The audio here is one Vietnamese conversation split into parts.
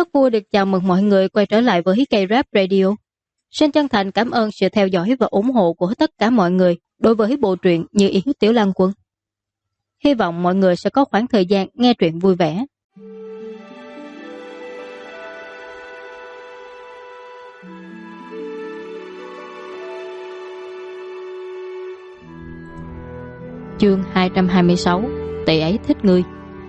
Rất vui được chào mừng mọi người quay trở lại với K-Rap Radio. Xin chân thành cảm ơn sự theo dõi và ủng hộ của tất cả mọi người đối với bộ truyện Như Ý Tiểu Lan Quân. Hy vọng mọi người sẽ có khoảng thời gian nghe truyện vui vẻ. Chương 226. Tỷ ấy thích ngươi.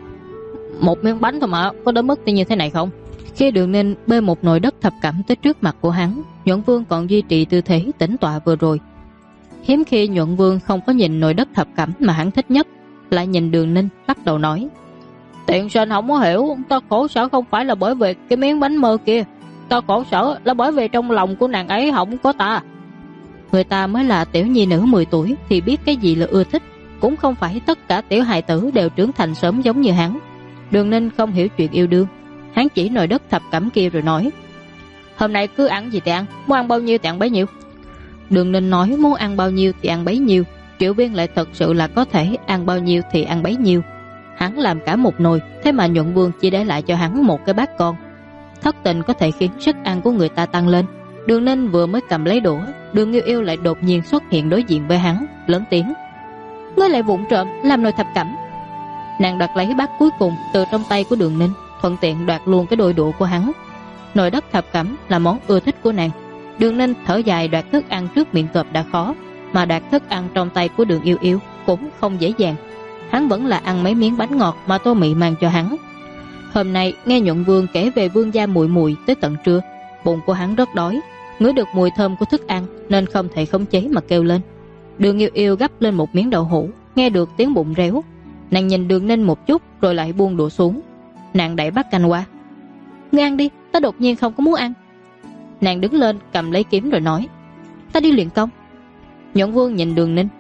Một miếng bánh thôi mà, có đến mức như thế này không? Khi Đường Ninh bê một nồi đất thập cẩm tới trước mặt của hắn, Nhuận Vương còn duy trì tư thế tĩnh tọa vừa rồi. Hiếm khi Nhuận Vương không có nhìn nồi đất thập cẩm mà hắn thích nhất, lại nhìn Đường Ninh bắt đầu nói: Tiện sinh không có hiểu, ta khổ sở không phải là bởi vì cái miếng bánh mơ kia, ta khổ sở là bởi vì trong lòng của nàng ấy không có ta. Người ta mới là tiểu nhi nữ 10 tuổi thì biết cái gì là ưa thích, cũng không phải tất cả tiểu hài tử đều trưởng thành sớm giống như hắn. Đường Ninh không hiểu chuyện yêu đương, hắn chỉ nồi đất thập cẩm kia rồi nói: Hôm nay cứ ăn gì thì ăn, muốn ăn bao nhiêu thì ăn bấy nhiêu. Đường Ninh nói muốn ăn bao nhiêu thì ăn bấy nhiêu, Triệu Viên lại thật sự là có thể ăn bao nhiêu thì ăn bấy nhiêu. Hắn làm cả một nồi, thế mà Nhuận Vương chỉ để lại cho hắn một cái bát con. Thất tình có thể khiến sức ăn của người ta tăng lên. Đường Ninh vừa mới cầm lấy đũa, Đường Yêu Yêu lại đột nhiên xuất hiện đối diện với hắn, lớn tiếng: Ngươi lại vụng trộm làm nồi thập cẩm. Nàng đoạt lấy bát cuối cùng từ trong tay của Đường Ninh, thuận tiện đoạt luôn cái đôi đũa của hắn. Nồi đất thập cẩm là món ưa thích của nàng. Đường Ninh thở dài đoạt thức ăn trước miệng cọp đã khó, mà đoạt thức ăn trong tay của Đường Yêu Yêu cũng không dễ dàng. Hắn vẫn là ăn mấy miếng bánh ngọt mà Tô Mị mang cho hắn. Hôm nay nghe Nhuận Vương kể về vương gia muội muội tới tận trưa, bụng của hắn rất đói, ngửi được mùi thơm của thức ăn nên không thể khống chế mà kêu lên. Đường Yêu Yêu gắp lên một miếng đậu hũ, nghe được tiếng bụng réo, nàng nhìn Đường Ninh một chút rồi lại buông đũa xuống. Nàng đẩy bát canh qua: Ngươi ăn đi, ta đột nhiên không có muốn ăn. Nàng đứng lên cầm lấy kiếm rồi nói: Ta đi luyện công. Nhuận Vương nhìn Đường Ninh: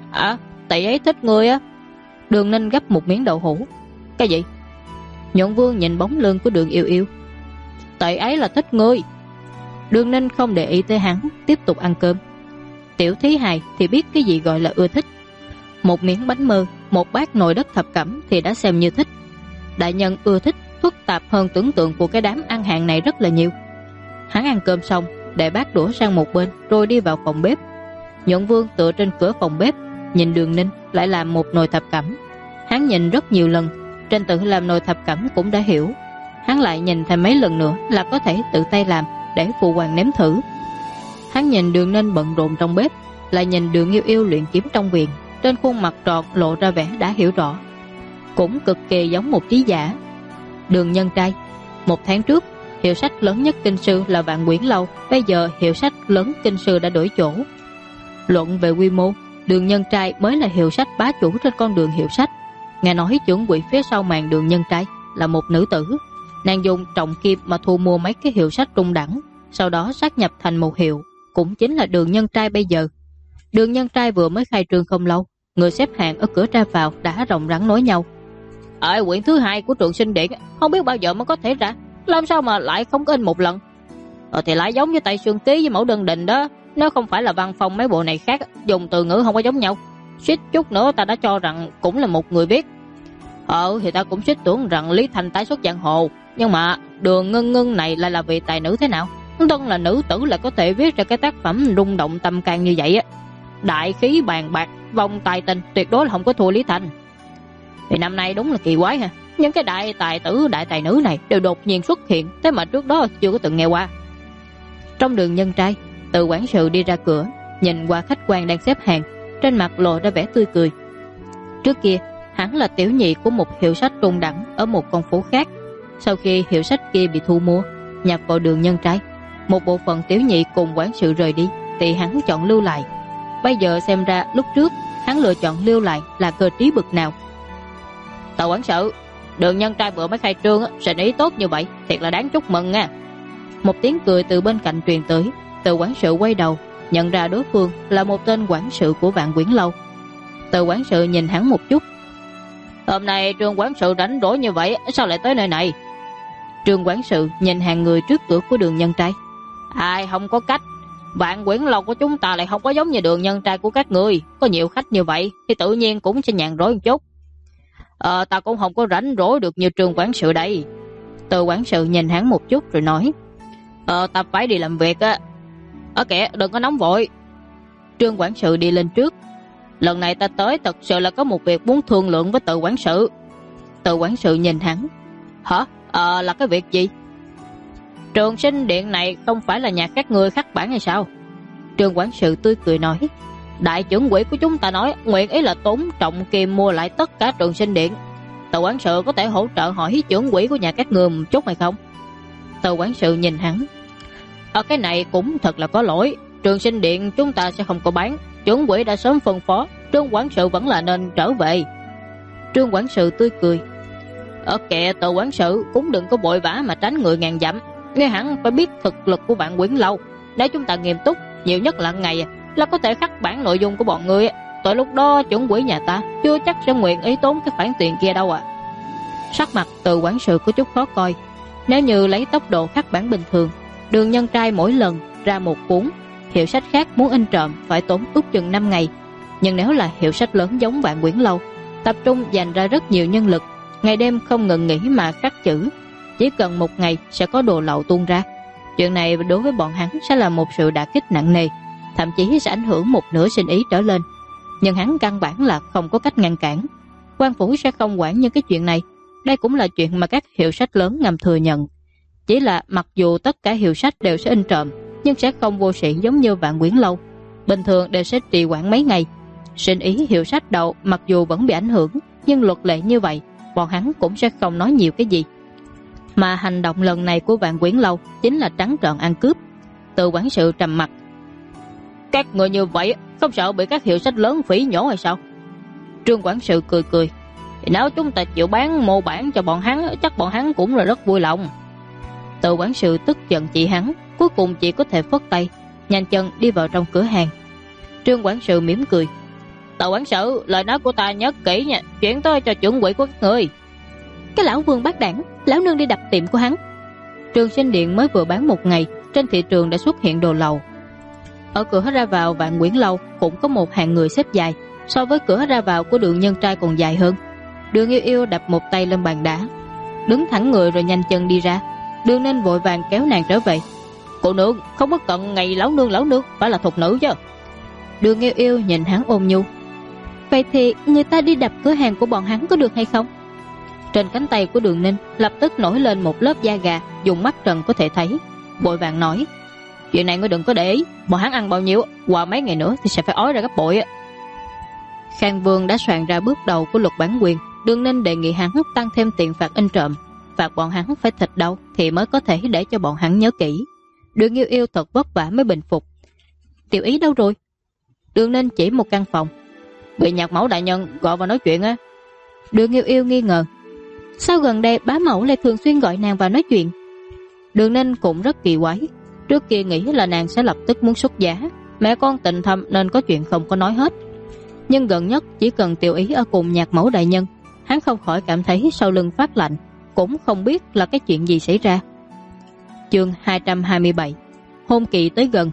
Tỷ ấy thích ngươi á. Đường Ninh gắp một miếng đậu hũ: Cái gì? Nhuận Vương nhìn bóng lưng của Đường Yêu Yêu: Tỷ ấy là thích ngươi. Đường Ninh không để ý tới hắn, tiếp tục ăn cơm. Tiểu thí hài thì biết cái gì gọi là ưa thích. Một miếng bánh mơ, một bát nồi đất thập cẩm thì đã xem như thích. Đại nhân ưa thích phức tạp hơn tưởng tượng của cái đám ăn hàng này rất là nhiều. Hắn ăn cơm xong, để bát đũa sang một bên rồi đi vào phòng bếp. Nhuận Vương tựa trên cửa phòng bếp, nhìn Đường Ninh lại làm một nồi thập cẩm. Hắn nhìn rất nhiều lần, trên tự làm nồi thập cẩm cũng đã hiểu. Hắn lại nhìn thêm mấy lần nữa là có thể tự tay làm để phụ hoàng nếm thử. Hắn nhìn Đường Ninh bận rộn trong bếp, lại nhìn Đường Yêu Yêu luyện kiếm trong viện, trên khuôn mặt tròn lộ ra vẻ đã hiểu rõ, cũng cực kỳ giống một trí giả. Đường nhân trai. 1 tháng trước, hiệu sách lớn nhất kinh sư là Vạn Quyển Lâu, bây giờ hiệu sách lớn kinh sư đã đổi chỗ. Luận về quy mô, Đường nhân trai mới là hiệu sách bá chủ trên con đường hiệu sách. Nghe nói chuẩn quỷ phía sau màn Đường nhân trai là một nữ tử. Nàng dùng trọng kim mà thu mua mấy cái hiệu sách trung đẳng, sau đó sát nhập thành một hiệu, cũng chính là Đường nhân trai bây giờ. Đường nhân trai vừa mới khai trương không lâu, người xếp hàng ở cửa ra vào đã rồng rắn nói nhau: Ở quyển thứ 2 của Trường Sinh Điện không biết bao giờ mới có thể ra, làm sao mà lại không có in một lần. Thì lại giống như Tây Sương Ký với Mẫu Đơn Đình đó. Nếu không phải là văn phong mấy bộ này khác, dùng từ ngữ không có giống nhau, suýt chút nữa ta đã cho rằng cũng là một người viết. Thì ta cũng suýt tưởng rằng Lý Thành tái xuất giang hồ, nhưng mà Đường Ngân Ngân này lại là vị tài nữ thế nào? Thân là nữ tử lại có thể viết ra cái tác phẩm rung động tâm can như vậy á. Đại khí bàn bạc, vòng tài tình, tuyệt đối là không có thua Lý Thành. Thì năm nay đúng là kỳ quái ha, những cái đại tài tử, đại tài nữ này đều đột nhiên xuất hiện, thế mà trước đó chưa có từng nghe qua. Trong Đường nhân trai, Từ quản sự đi ra cửa, nhìn qua khách quan đang xếp hàng, trên mặt lộ ra vẻ tươi cười. Trước kia hắn là tiểu nhị của một hiệu sách trung đẳng ở một con phố khác. Sau khi hiệu sách kia bị thu mua, nhập vào Đường nhân trai, một bộ phận tiểu nhị cùng quản sự rời đi thì hắn chọn lưu lại. Bây giờ xem ra lúc trước hắn lựa chọn lưu lại là cơ trí bực nào. Tờ quản sự, Đường nhân trai vừa mới khai trương, sinh ý tốt như vậy, thiệt là đáng chúc mừng nha. Một tiếng cười từ bên cạnh truyền tới. Từ quản sự quay đầu, nhận ra đối phương là một tên quản sự của Vạn Quyển Lâu. Từ quản sự nhìn hắn một chút: Hôm nay Trương quản sự rảnh rỗi như vậy, sao lại tới nơi này? Trương quản sự nhìn hàng người trước cửa của Đường nhân trai: Ai không có cách, Vạn Quyển Lâu của chúng ta lại không có giống như Đường nhân trai của các người, có nhiều khách như vậy thì tự nhiên cũng sẽ nhàn rỗi một chút. Ta cũng không có rảnh rỗi được như Trương quản sự đây. Từ quản sự nhìn hắn một chút rồi nói: Ta phải đi làm việc á. Kìa, đừng có nóng vội. Trương quản sự đi lên trước: Lần này ta tới thật sự là có một việc muốn thương lượng với Từ quản sự. Từ quản sự nhìn hắn: Hả? Là cái việc gì? Trường sinh điện này không phải là nhà các ngươi khắc bản hay sao? Trương quản sự tươi cười nói: Đại trưởng quỹ của chúng ta nói nguyện ý là tốn trọng kim mua lại tất cả trường sinh điện. Từ quản sự có thể hỗ trợ hỏi trưởng quỹ của nhà các ngươi một chút hay không? Từ quản sự nhìn hắn: Cái này cũng thật là có lỗi. Trường sinh điện chúng ta sẽ không có bán. Trưởng quỹ đã sớm phân phó, Trương quản sự vẫn là nên trở về. Trương quản sự tươi cười: Kệ Từ quản sự cũng đừng có vội vã mà tránh người ngàn dặm. Nghe hẳn phải biết thực lực của Vạn Quyển Lâu. Nếu chúng ta nghiêm túc, nhiều nhất là ngày là có thể khắc bản nội dung của bọn người. Tới lúc đó trưởng quỹ nhà ta chưa chắc sẽ nguyện ý tốn cái khoản tiền kia đâu. Sắc mặt Từ quản sự có chút khó coi. Nếu như lấy tốc độ khắc bản bình thường, Đường Nhân Trai mỗi lần ra một cuốn hiệu sách khác muốn in trộm phải tốn ước chừng 5 ngày. Nhưng nếu là hiệu sách lớn giống Vạn Quyển Lâu, tập trung dành ra rất nhiều nhân lực, ngày đêm không ngừng nghỉ mà khắc chữ, chỉ cần một ngày sẽ có đồ lậu tuôn ra. Chuyện này đối với bọn hắn sẽ là một sự đả kích nặng nề, thậm chí sẽ ảnh hưởng một nửa sinh ý trở lên. Nhưng hắn căn bản là không có cách ngăn cản. Quan phủ sẽ không quản những cái chuyện này. Đây cũng là chuyện mà các hiệu sách lớn ngầm thừa nhận. Chỉ là mặc dù tất cả hiệu sách đều sẽ in trộm, nhưng sẽ không vô sĩ giống như Vạn Quyển Lâu. Bình thường đều sẽ trì hoãn mấy ngày. Sinh ý hiệu sách đầu mặc dù vẫn bị ảnh hưởng, nhưng luật lệ như vậy, bọn hắn cũng sẽ không nói nhiều cái gì. Mà hành động lần này của Vạn Quyển Lâu chính là trắng trợn ăn cướp. Từ quản sự trầm mặt: Các người như vậy không sợ bị các hiệu sách lớn phỉ nhổ hay sao? Trương quản sự cười cười: Nếu chúng ta chịu bán mô bản cho bọn hắn, chắc bọn hắn cũng là rất vui lòng. Từ quản sự tức giận chị hắn, cuối cùng chỉ có thể phất tay, nhanh chân đi vào trong cửa hàng. Trương quản sự mỉm cười: Từ quản sự, lời nói của ta nhớ kỹ nha, chuyển tới cho trưởng quỹ của các người. Cái lão Vương bác đảng, lão nương đi đập tiệm của hắn. Trường sinh điện mới vừa bán một ngày, trên thị trường đã xuất hiện đồ lậu. Ở cửa ra vào Vạn Quyển Lâu cũng có một hàng người xếp dài, so với cửa ra vào của Đường Nhân Trai còn dài hơn. Đường Yêu Yêu đập một tay lên bàn đá, đứng thẳng người rồi nhanh chân đi ra. Đường Ninh vội vàng kéo nàng trở về: Cô nương, không có cận ngày lão nương phải là thục nữ chứ. Đường Yêu Yêu nhìn hắn ôn nhu: Vậy thì người ta đi đập cửa hàng của bọn hắn có được hay không? Trên cánh tay của Đường Ninh lập tức nổi lên một lớp da gà, dùng mắt trần có thể thấy. Vội vàng nói: Chuyện này ngươi đừng có để ý, bọn hắn ăn bao nhiêu, qua mấy ngày nữa thì sẽ phải ói ra gấp bội. Khang Vương đã soạn ra bước đầu của luật bản quyền. Đường Ninh đề nghị hắn tăng thêm tiền phạt in trộm, phạt bọn hắn phải thịt đâu thì mới có thể để cho bọn hắn nhớ kỹ. Đường Yêu Yêu thật vất vả mới bình phục. Tiểu Ý đâu rồi? Đường Ninh chỉ một căn phòng: Bị nhạc mẫu đại nhân gọi vào nói chuyện á. Đường Yêu Yêu nghi ngờ: Sao gần đây bá mẫu lại thường xuyên gọi nàng vào nói chuyện? Đường Ninh cũng rất kỳ quái. Trước kia nghĩ là nàng sẽ lập tức muốn xuất giá, mẹ con tình thâm nên có chuyện không có nói hết. Nhưng gần nhất chỉ cần Tiểu Ý ở cùng nhạc mẫu đại nhân, hắn không khỏi cảm thấy sau lưng phát lạnh, cũng không biết là cái chuyện gì xảy ra. Chương 227: Hôn kỳ tới gần.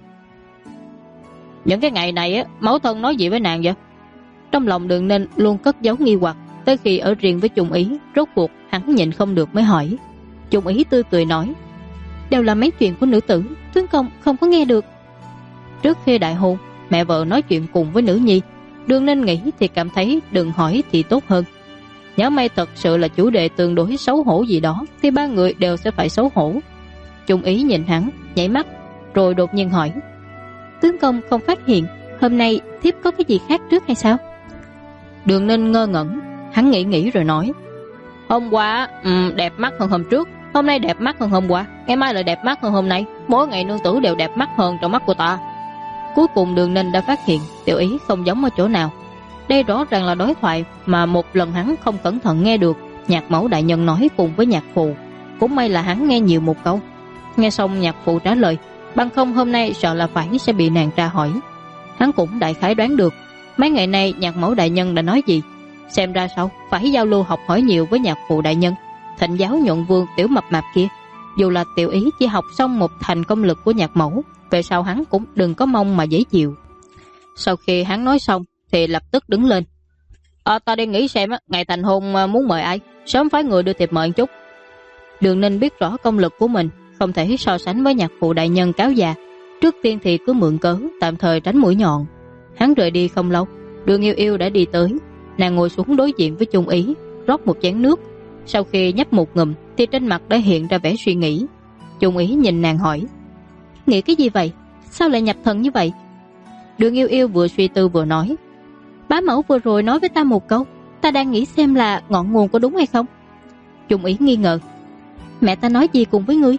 Những cái ngày này á, mẫu thân nói gì với nàng vậy? Trong lòng Đường Ninh luôn cất giấu nghi hoặc, tới khi ở riêng với Trung Ý, rốt cuộc hắn nhịn không được mới hỏi. Trung Ý tươi cười nói: Đều là mấy chuyện của nữ tử, tướng công không có nghe được. Trước khi đại hôn, mẹ vợ nói chuyện cùng với nữ nhi, Đường Ninh nghĩ thì cảm thấy đừng hỏi thì tốt hơn. Nhớ may thật sự là chủ đề tương đối xấu hổ gì đó thì ba người đều sẽ phải xấu hổ. Trung Ý nhìn hắn, nhảy mắt, rồi đột nhiên hỏi: Tướng công không phát hiện hôm nay thiếp có cái gì khác trước hay sao? Đường Ninh ngơ ngẩn, hắn nghĩ rồi nói: Hôm qua đẹp mắt hơn hôm trước, hôm nay đẹp mắt hơn hôm qua, ngày mai lại đẹp mắt hơn hôm nay, mỗi ngày nương tử đều đẹp mắt hơn trong mắt của ta. Cuối cùng Đường Ninh đã phát hiện Tiểu Ý không giống ở chỗ nào. Đây rõ ràng là đối thoại mà một lần hắn không cẩn thận nghe được nhạc mẫu đại nhân nói cùng với nhạc phụ. Cũng may là hắn nghe nhiều một câu. Nghe xong nhạc phụ trả lời, bằng không hôm nay sợ là phải sẽ bị nàng tra hỏi. Hắn cũng đại khái đoán được mấy ngày nay nhạc mẫu đại nhân đã nói gì. Xem ra sau phải giao lưu học hỏi nhiều với nhạc phụ đại nhân. Thịnh giáo nhuận vương tiểu mập mạp kia, dù là Tiểu Ý chỉ học xong một thành công lực của nhạc mẫu, về sau hắn cũng đừng có mong mà dễ chịu. Sau khi hắn nói xong thì lập tức đứng lên: Ta đi nghĩ xem ngày thành hôn muốn mời ai, sớm phái người đưa thiệp mời một chút. Đường Ninh biết rõ công lực của mình không thể so sánh với nhạc phụ đại nhân cáo già, trước tiên thì cứ mượn cớ tạm thời tránh mũi nhọn. Hắn rời đi không lâu, Đường Yêu Yêu đã đi tới. Nàng ngồi xuống đối diện với Chung Ý, rót một chén nước. Sau khi nhấp một ngụm thì trên mặt đã hiện ra vẻ suy nghĩ. Chung Ý nhìn nàng hỏi: nghĩ cái gì vậy? Sao lại nhập thần như vậy? Đường Yêu Yêu vừa suy tư vừa nói: bá mẫu vừa rồi nói với ta một câu, ta đang nghĩ xem là ngọn nguồn có đúng hay không. Chung Ý nghi ngờ: mẹ ta nói gì cùng với ngươi?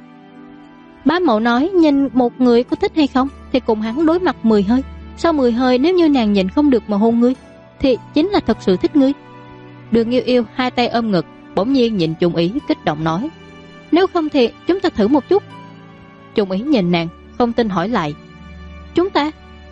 Bá mẫu nói nhìn một người có thích hay không thì cùng hắn đối mặt 10 hơi. Sau 10 hơi nếu như nàng nhìn không được mà hôn ngươi thì chính là thật sự thích ngươi. Đường Yêu Yêu hai tay ôm ngực, bỗng nhiên nhìn Chung Ý kích động nói: nếu không thì chúng ta thử một chút. Chung Ý nhìn nàng không tin hỏi lại: chúng ta?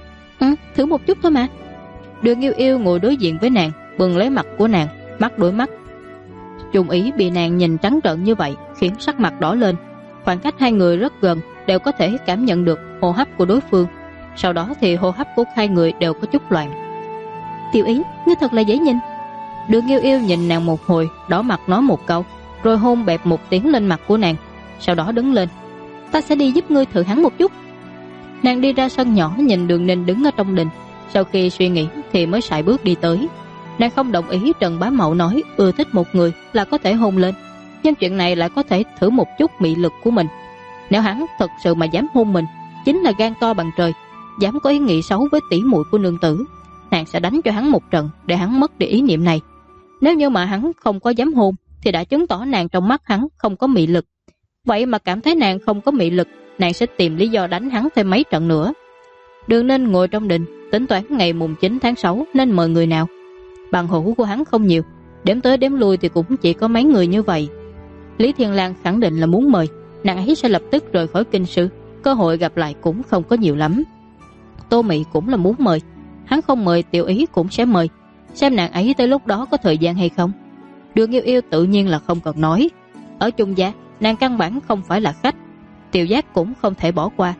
Thử một chút thôi mà. Đường Yêu Yêu ngồi đối diện với nàng, bừng lấy mặt của nàng, mắt đối mắt. Chung Ý bị nàng nhìn trắng trợn như vậy khiến sắc mặt đỏ lên. Khoảng cách hai người rất gần, đều có thể cảm nhận được hô hấp của đối phương. Sau đó thì hô hấp của hai người đều có chút loạn. Tiểu Ý, ngươi thật là dễ nhìn. Đường Yêu Yêu nhìn nàng một hồi, đỏ mặt nói một câu, rồi hôn bẹp một tiếng lên mặt của nàng. Sau đó đứng lên: ta sẽ đi giúp ngươi thử hắn một chút. Nàng đi ra sân nhỏ nhìn Đường Ninh đứng ở trong đình. Sau khi suy nghĩ thì mới sải bước đi tới. Nàng không đồng ý Trần bá mẫu nói ưa thích một người là có thể hôn lên, nhưng chuyện này lại có thể thử một chút mị lực của mình. Nếu hắn thật sự mà dám hôn mình, chính là gan to bằng trời, dám có ý nghĩ xấu với tỷ muội của nương tử, nàng sẽ đánh cho hắn một trận để hắn mất đi ý niệm này. Nếu như mà hắn không có dám hôn thì đã chứng tỏ nàng trong mắt hắn không có mị lực. Vậy mà cảm thấy nàng không có mị lực, nàng sẽ tìm lý do đánh hắn thêm mấy trận nữa. Đường Ninh ngồi trong đình tính toán ngày mùng 9 tháng 6 nên mời người nào. Bằng hữu của hắn không nhiều, đếm tới đếm lui thì cũng chỉ có mấy người như vậy. Lý Thiên Lang khẳng định là muốn mời, nàng ấy sẽ lập tức rời khỏi kinh sư, cơ hội gặp lại cũng không có nhiều lắm. Tô Mị cũng là muốn mời, hắn không mời Tiểu Ý cũng sẽ mời, xem nàng ấy tới lúc đó có thời gian hay không. Đường Yêu Yêu tự nhiên là không cần nói, ở Chung gia nàng căn bản không phải là khách, Tiểu Giác cũng không thể bỏ qua.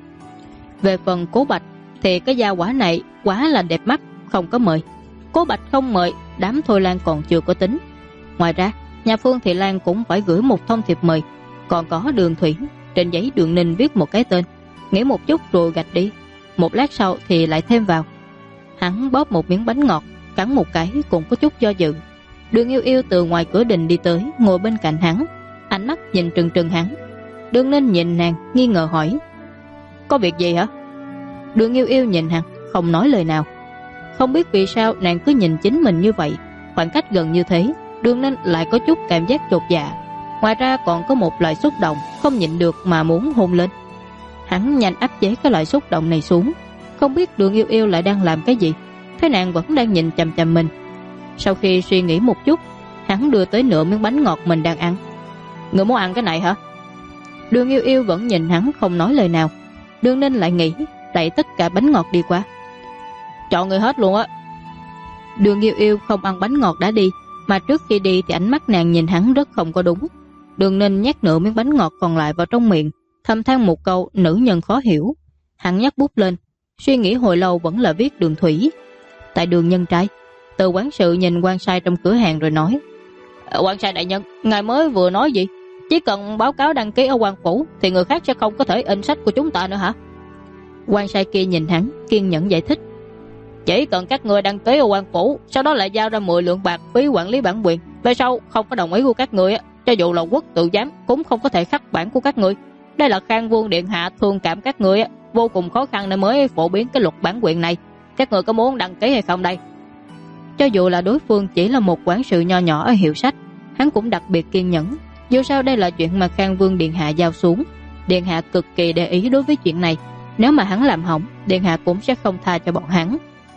Về phần Cố Bạch thì cái gia quả này quá là đẹp mắt, không có mời. Cố Bạch không mời, đám Thôi Lan còn chưa có tính. Ngoài ra nhà Phương Thị Lan cũng phải gửi một thông thiệp mời. Còn có Đường Thủy, trên giấy Đường Ninh viết một cái tên, nghĩ một chút rồi gạch đi. Một lát sau thì lại thêm vào. Hắn bóp một miếng bánh ngọt, cắn một cái cũng có chút do dự. Đường Yêu Yêu từ ngoài cửa đình đi tới, ngồi bên cạnh hắn, ánh mắt nhìn trừng trừng hắn. Đường Ninh nhìn nàng nghi ngờ hỏi: có việc gì hả? Đường Yêu Yêu nhìn hắn không nói lời nào. Không biết vì sao nàng cứ nhìn chính mình như vậy, khoảng cách gần như thế, Đường Ninh lại có chút cảm giác chột dạ. Ngoài ra còn có một loại xúc động không nhịn được mà muốn hôn lên. Hắn nhanh áp chế cái loại xúc động này xuống. Không biết Đường Yêu Yêu lại đang làm cái gì, thấy nàng vẫn đang nhìn chằm chằm mình. Sau khi suy nghĩ một chút, hắn đưa tới nửa miếng bánh ngọt mình đang ăn. Người muốn ăn cái này hả? Đường Yêu Yêu vẫn nhìn hắn không nói lời nào. Đường Ninh lại nghĩ đẩy tất cả bánh ngọt đi qua. Chọn người hết luôn á. Đường Yêu Yêu không ăn bánh ngọt đã đi, mà trước khi đi thì ánh mắt nàng nhìn hắn rất không có đúng. Đường Ninh nhét nửa miếng bánh ngọt còn lại vào trong miệng, thầm than một câu nữ nhân khó hiểu. Hắn nhắc bút lên, suy nghĩ hồi lâu vẫn là viết Đường Thủy. Tại Đường nhân trai. Từ quản sự nhìn quan sai trong cửa hàng rồi nói: quan sai đại nhân, ngài mới vừa nói gì? Chỉ cần báo cáo đăng ký ở quan phủ thì người khác sẽ không có thể in sách của chúng ta nữa hả? Quan sai kia nhìn hắn kiên nhẫn giải thích: chỉ cần các người đăng ký ở quan phủ, sau đó lại giao ra 10 lượng bạc phí quản lý bản quyền, về sau không có đồng ý của các người, cho dù là quốc tự giám cũng không có thể khắc bản của các người. Đây là Khang Vương điện hạ thương cảm các người, vô cùng khó khăn nên mới phổ biến cái luật bản quyền này. Các người có muốn đăng ký hay không đây? Cho dù là đối phương chỉ là một quản sự nho nhỏ ở hiệu sách, hắn cũng đặc biệt kiên nhẫn. Dù sao đây là chuyện mà Khang Vương điện hạ giao xuống, điện hạ cực kỳ để ý đối với chuyện này. Nếu mà hắn làm hỏng, điện hạ cũng sẽ không tha cho bọn hắn.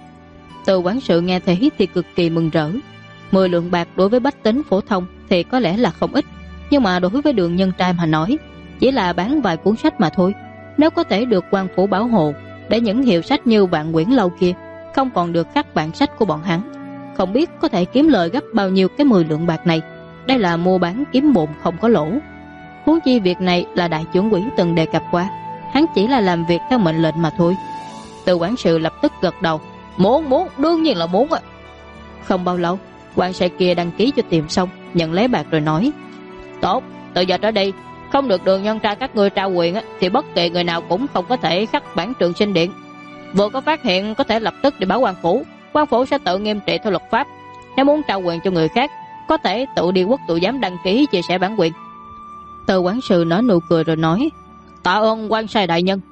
Từ quản sự nghe thế thì cực kỳ mừng rỡ. 10 lượng bạc đối với bách tính phổ thông thì có lẽ là không ít, nhưng mà đối với Đường nhân trai mà nói, chỉ là bán vài cuốn sách mà thôi. Nếu có thể được quan phủ bảo hộ, để những hiệu sách như Vạn Quyển Lâu kia không còn được khắc bản sách của bọn hắn, không biết có thể kiếm lời gấp bao nhiêu cái 10 lượng bạc này. Đây là mua bán kiếm bộn không có lỗ. Huống chi việc này là đại trưởng quỹ từng đề cập qua, hắn chỉ là làm việc theo mệnh lệnh mà thôi. Từ quản sự lập tức gật đầu: muốn, đương nhiên là muốn ạ. Không bao lâu, quan sai kia đăng ký cho tiệm xong, nhận lấy bạc rồi nói: tốt, Từ giờ trở đi, không được đường nhân trai các ngươi trao quyền thì bất kỳ người nào cũng không có thể khắc bản Trường Sinh Điện. Vừa có phát hiện có thể lập tức đi báo quan phủ sẽ tự nghiêm trị theo luật pháp. Nếu muốn trao quyền cho người khác, có thể tự đi quốc tự giám đăng ký chia sẻ bản quyền. Từ quản sự nở nụ cười rồi nói: Tạ ơn quan sai đại nhân.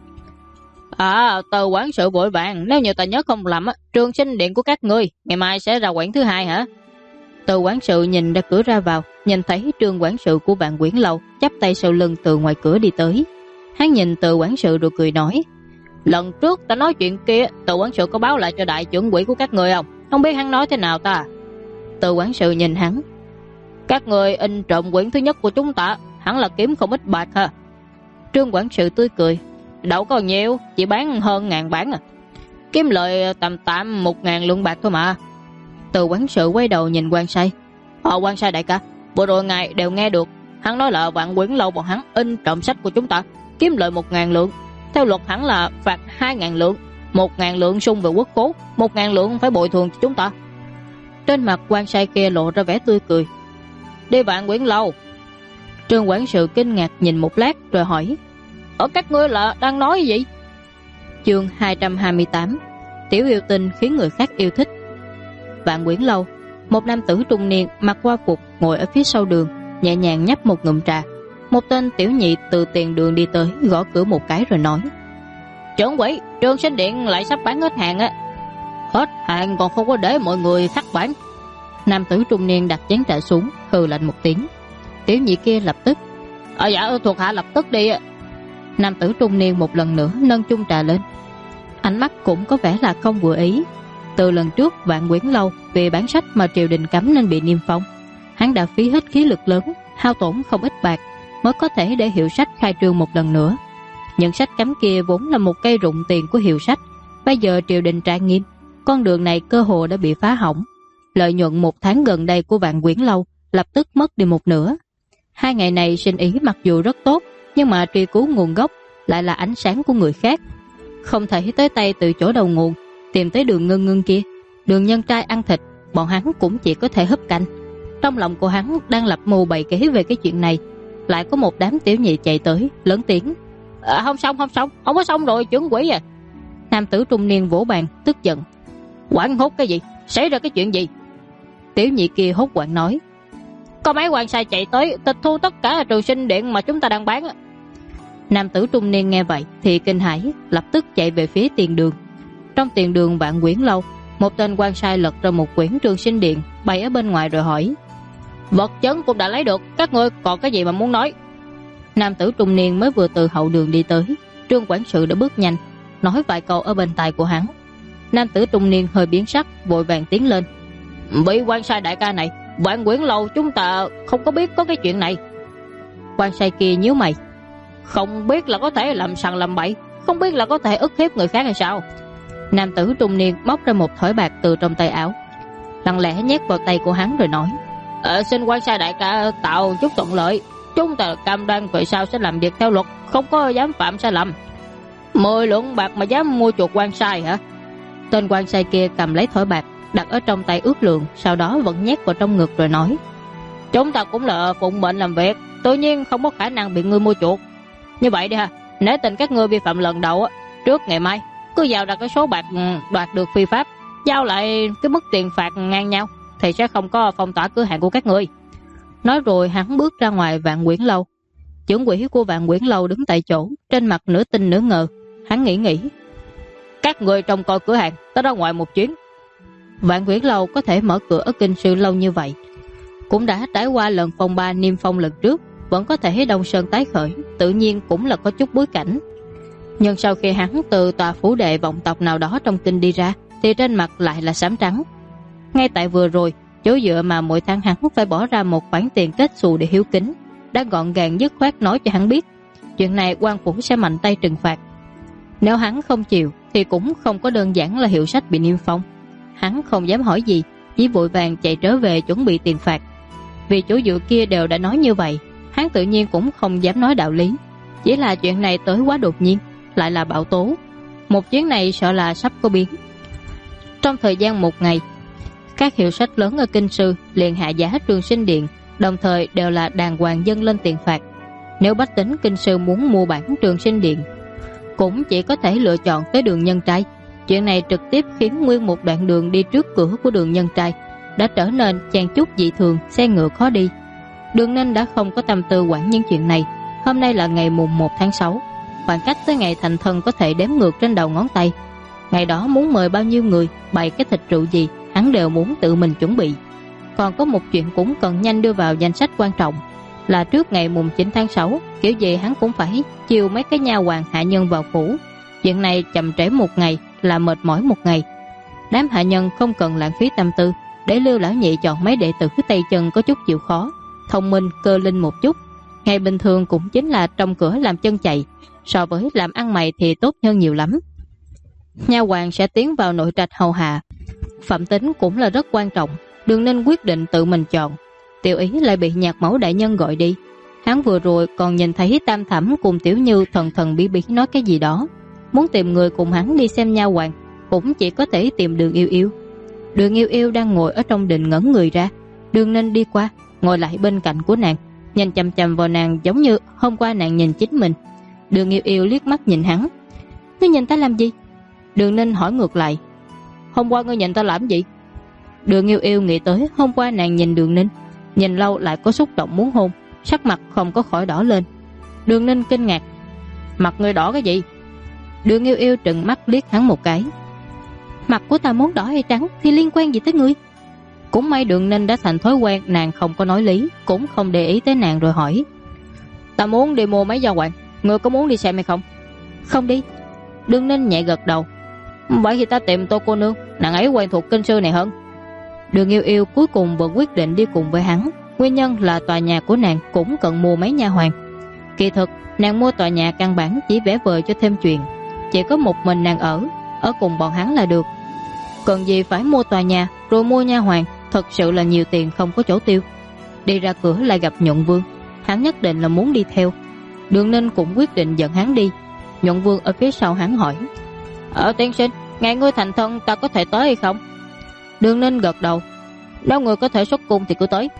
Từ quản sự vội vàng, nếu như ta nhớ không lầm Trường Sinh Điện của các ngươi ngày mai sẽ ra quyển thứ 2 hả? Từ quản sự nhìn ra cửa ra vào, nhìn thấy Trương quản sự của Vạn Quyển Lâu chắp tay sau lưng từ ngoài cửa đi tới. Hắn nhìn Từ quản sự rồi cười nói: Lần trước ta nói chuyện kia, Từ quản sự có báo lại cho đại trưởng quỹ của các ngươi không? Không biết hắn nói thế nào ta? Từ quản sự nhìn hắn: Các người in trộm quyển thứ nhất của chúng ta, hẳn là kiếm không ít bạc ha. Trương quản sự tươi cười: Đâu có nhiều, chỉ bán hơn 1000 bản kiếm lợi tầm 1.000 lượng bạc thôi mà. Từ quản sự quay đầu nhìn quan sai: Quan sai đại ca, vừa rồi ngài đều nghe được, hắn nói là Vạn Quyển Lâu bọn hắn in trộm sách của chúng ta, kiếm lợi 1.000 lượng. Theo luật hẳn là phạt 2.000 lượng, 1.000 lượng sung về quốc khố, 1.000 lượng phải bồi thường cho chúng ta. Trên mặt quan sai kia lộ ra vẻ tươi cười: Đi Vạn Quyển Lâu. Trương quản sự kinh ngạc nhìn một lát rồi hỏi: Các ngươi là đang nói gì? Chương 228: Tiểu yêu tinh khiến người khác yêu thích. Vạn Quyển Lâu, một nam tử trung niên mặc hoa phục ngồi ở phía sau đường, nhẹ nhàng nhấp một ngụm trà. Một tên tiểu nhị từ tiền đường đi tới, gõ cửa một cái rồi nói: Trưởng quỹ, Trường Sinh Điện lại sắp bán hết hàng Hết hàng còn không có để mọi người khắc bản. Nam tử trung niên đặt chén trà xuống, hừ lạnh một tiếng. Tiểu nhị kia lập tức: Dạ thuộc hạ lập tức đi. Nam tử trung niên một lần nữa nâng chung trà lên, ánh mắt cũng có vẻ là không vừa ý. Từ lần trước Vạn Quyển Lâu vì bản sách mà triều đình cấm nên bị niêm phong, hắn đã phí hết khí lực lớn, hao tổn không ít bạc mới có thể để hiệu sách khai trương một lần nữa. Những sách cấm kia vốn là một cây rụng tiền của hiệu sách, bây giờ triều đình trang nghiêm, con đường này cơ hồ đã bị phá hỏng. Lợi nhuận 1 tháng gần đây của Vạn Quyển Lâu lập tức mất đi một nửa. 2 ngày này sinh ý mặc dù rất tốt, nhưng mà truy cứu nguồn gốc lại là ánh sáng của người khác, không thể tới tay từ chỗ đầu nguồn tìm tới Đường Ngưng Ngưng kia. Đường nhân trai ăn thịt, bọn hắn cũng chỉ có thể húp canh. Trong lòng của hắn đang lập mưu bày kế về cái chuyện này, lại có một đám tiểu nhị chạy tới lớn tiếng: Không xong, không có xong rồi trưởng quỹ. Nam tử trung niên vỗ bàn tức giận: Quảng hốt cái gì? Xảy ra cái chuyện gì? Tiểu nhị kia hốt quảng nói: Có mấy quan sai chạy tới tịch thu tất cả Trường Sinh Điện mà chúng ta đang bán. Nam tử trung niên nghe vậy thì kinh hãi, lập tức chạy về phía tiền đường. Trong tiền đường Vạn Quyển Lâu, một tên quan sai lật ra một quyển Trường Sinh Điện bày ở bên ngoài rồi hỏi: Vật chứng cũng đã lấy được, các ngươi còn cái gì mà muốn nói? Nam tử trung niên mới vừa từ hậu đường đi tới, Trương quản sự đã bước nhanh nói vài câu ở bên tai của hắn. Nam tử trung niên hơi biến sắc, vội vàng tiến lên: Vị quan sai đại ca này, Vạn Quyển Lâu chúng ta không có biết có cái chuyện này. Quan sai kia nhíu mày: Không biết là có thể làm sằng làm bậy, không biết là có thể ức hiếp người khác hay sao? Nam tử trung niên móc ra một thỏi bạc từ trong tay áo, lặng lẽ nhét vào tay của hắn rồi nói: Xin quan sai đại ca tạo chút thuận lợi, chúng ta cam đoan về sau sẽ làm việc theo luật, không có dám phạm sai lầm. 10 lượng bạc mà dám mua chuộc quan sai hả? Tên quan sai kia cầm lấy thỏi bạc đặt ở trong tay ước lượng, sau đó vẫn nhét vào trong ngực rồi nói: Chúng ta cũng là phụng mệnh làm việc, tự nhiên không có khả năng bị ngươi mua chuộc. Như vậy đi ha, nếu tình các ngươi vi phạm lần đầu trước ngày mai cứ vào đặt cái số bạc đoạt được phi pháp, giao lại cái mức tiền phạt ngang nhau, thì sẽ không có phong tỏa cửa hàng của các ngươi. Nói rồi hắn bước ra ngoài Vạn Quyển Lâu. Trưởng quỹ của Vạn Quyển Lâu đứng tại chỗ, trên mặt nửa tin nửa ngờ. Hắn nghĩ: Các người trông coi cửa hàng, ta ra ngoài một chuyến. Vạn Quyển Lâu có thể mở cửa ở Kinh Sư lâu như vậy, cũng đã trải qua lần phong ba niêm phong lần trước, vẫn có thể đông sơn tái khởi, tự nhiên cũng là có chút bối cảnh. Nhưng sau khi hắn từ tòa phủ đệ vọng tộc nào đó trong kinh đi ra, thì trên mặt lại là xám trắng. Ngay tại vừa rồi, chỗ dựa mà mỗi tháng hắn phải bỏ ra một khoản tiền kết xù để hiếu kính, đã gọn gàng dứt khoát nói cho hắn biết chuyện này quan phủ sẽ mạnh tay trừng phạt. Nếu hắn không chịu thì cũng không có đơn giản là hiệu sách bị niêm phong. Hắn không dám hỏi gì, chỉ vội vàng chạy trở về chuẩn bị tiền phạt. Vì chỗ dựa kia đều đã nói như vậy, hắn tự nhiên cũng không dám nói đạo lý. Chỉ là chuyện này tới quá đột nhiên, lại là bão tố, một chuyến này sợ là sắp có biến. Trong thời gian 1 ngày, các hiệu sách lớn ở Kinh Sư liền hạ giá Trường Sinh Điện đồng thời đều là đàng hoàng dâng lên tiền phạt. Nếu bách tính kinh sư muốn mua bản Trường Sinh Điện, cũng chỉ có thể lựa chọn tới đường Nhân Trai. Chuyện này trực tiếp khiến nguyên một đoạn đường đi trước cửa của đường Nhân Trai đã trở nên chen chúc dị thường, xe ngựa khó đi. Đường Ninh đã không có tâm tư quản những chuyện này. Hôm nay là ngày mùng 1 tháng 6, khoảng cách tới ngày thành thân có thể đếm ngược trên đầu ngón tay. Ngày đó muốn mời bao nhiêu người, bày cái thịt rượu gì, hắn đều muốn tự mình chuẩn bị. Còn có một chuyện cũng cần nhanh đưa vào danh sách quan trọng, là trước ngày mùng 9 tháng 6, kiểu gì hắn cũng phải chiêu mấy cái nha hoàn hạ nhân vào phủ. Chuyện này chậm trễ một ngày là mệt mỏi một ngày. Đám hạ nhân không cần lãng phí tâm tư, để Lưu lão nhị chọn mấy đệ tử tay chân có chút chịu khó, thông minh, cơ linh một chút. Ngày bình thường cũng chính là trong cửa làm chân chạy, so với làm ăn mày thì tốt hơn nhiều lắm. Nha hoàn sẽ tiến vào nội trạch hầu hạ, phẩm tính cũng là rất quan trọng. Đường Ninh quyết định tự mình chọn. Tiểu Ý lại bị Nhạc Mẫu đại nhân gọi đi. Hắn vừa rồi còn nhìn thấy Tam Thẩm cùng Tiểu Như thần thần bí bí nói cái gì đó. Muốn tìm người cùng hắn đi xem nha hoàn, cũng chỉ có thể tìm Đường Yêu Yêu. Đường Yêu Yêu đang ngồi ở trong đình ngẩn người ra. Đường Ninh đi qua, ngồi lại bên cạnh của nàng, nhìn chằm chằm vào nàng giống như hôm qua nàng nhìn chính mình. Đường Yêu Yêu liếc mắt nhìn hắn. Ngươi nhìn ta làm gì? Đường Ninh hỏi ngược lại. Hôm qua ngươi nhìn ta làm gì? Đường Yêu Yêu nghĩ tới hôm qua nàng nhìn Đường Ninh, nhìn lâu lại có xúc động muốn hôn, sắc mặt không có khỏi đỏ lên. Đường Ninh kinh ngạc. Mặt ngươi đỏ cái gì? Đường Yêu Yêu trừng mắt liếc hắn một cái. Mặt của ta muốn đỏ hay trắng thì liên quan gì tới ngươi? Cũng may Đường Ninh đã thành thói quen, nàng không có nói lý, cũng không để ý tới nàng rồi hỏi. Ta muốn đi mua mấy gia hoàng, ngươi có muốn đi xem hay không? Không đi. Đường Ninh nhẹ gật đầu. Vậy thì ta tìm Tô cô nương, nàng ấy quen thuộc kinh sư này hơn. Đường Yêu Yêu cuối cùng vẫn quyết định đi cùng với hắn. Nguyên nhân là tòa nhà của nàng cũng cần mua mấy nha hoàn. Kỳ thực nàng mua tòa nhà căn bản chỉ vẽ vời cho thêm chuyện, chỉ có một mình nàng ở cùng bọn hắn là được. Cần gì phải mua tòa nhà rồi mua nha hoàn, thật sự là nhiều tiền không có chỗ tiêu. Đi ra cửa lại gặp Nhuận Vương, hắn nhất định là muốn đi theo. Đường Ninh cũng quyết định dẫn hắn đi. Nhuận Vương ở phía sau hắn hỏi. Tiên sinh, ngày ngươi thành thân ta có thể tới hay không? Đường Ninh gật đầu. Nếu người có thể xuất cung thì cứ tới.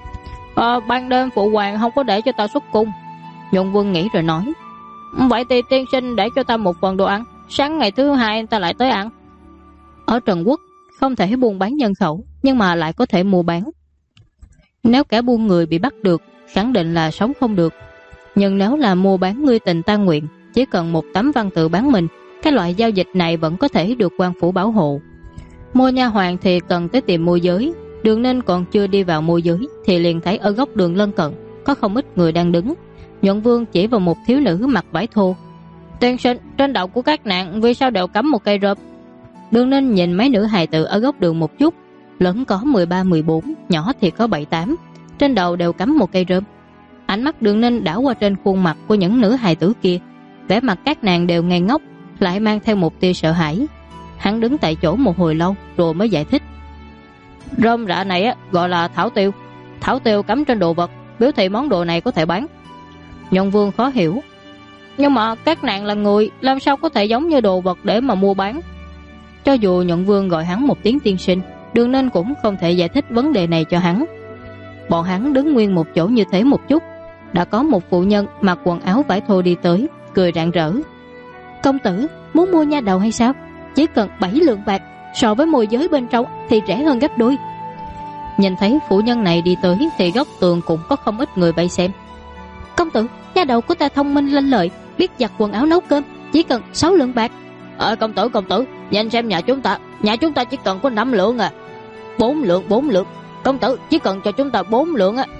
Ban đêm phụ hoàng không có để cho ta xuất cung. Nhuận Vương nghĩ rồi nói. Vậy thì tiên sinh để cho ta một phần đồ ăn, sáng ngày thứ hai ta lại tới ăn. Ở Trần Quốc không thể buôn bán nhân khẩu, nhưng mà lại có thể mua bán. Nếu kẻ buôn người bị bắt được, khẳng định là sống không được. Nhưng nếu là mua bán ngươi tình ta nguyện, chỉ cần một tấm văn tự bán mình, cái loại giao dịch này vẫn có thể được quan phủ bảo hộ. Mua nha hoàn thì cần tới tìm môi giới. Đường Ninh còn chưa đi vào môi giới thì liền thấy ở góc đường lân cận có không ít người đang đứng. Nhuận Vương chỉ vào một thiếu nữ mặc vải thô. Tiên sinh, trên đầu của các nạn vì sao đều cắm một cây rơm? Đường Ninh nhìn mấy nữ hài tử ở góc đường một chút, lớn có 13-14, nhỏ thì có 7-8, trên đầu đều cắm một cây rơm. Ánh mắt Đường Ninh đảo qua trên khuôn mặt của những nữ hài tử kia, vẻ mặt các nàng đều ngây ngốc, lại mang theo một tia sợ hãi. Hắn đứng tại chỗ một hồi lâu rồi mới giải thích. Rơm rạ này gọi là thảo tiêu. Thảo tiêu cắm trên đồ vật, biểu thị món đồ này có thể bán. Nhuận Vương khó hiểu. Nhưng mà các nàng là người, làm sao có thể giống như đồ vật để mà mua bán? Cho dù Nhuận Vương gọi hắn một tiếng tiên sinh, Đường Ninh cũng không thể giải thích vấn đề này cho hắn. Bọn hắn đứng nguyên một chỗ như thế một chút, đã có một phụ nhân mặc quần áo vải thô đi tới, cười rạng rỡ. Công tử, muốn mua nha đầu hay sao? Chỉ cần 7 lượng bạc, so với môi giới bên trong thì rẻ hơn gấp đôi. Nhìn thấy phụ nhân này đi tới thì góc tường cũng có không ít người vây xem. Công tử, nha đầu của ta thông minh lanh lợi, biết giặt quần áo nấu cơm, chỉ cần 6 lượng bạc. Công tử, nhìn xem nhà chúng ta chỉ cần có 5 lượng à. 4 lượng, công tử chỉ cần cho chúng ta 4 lượng á.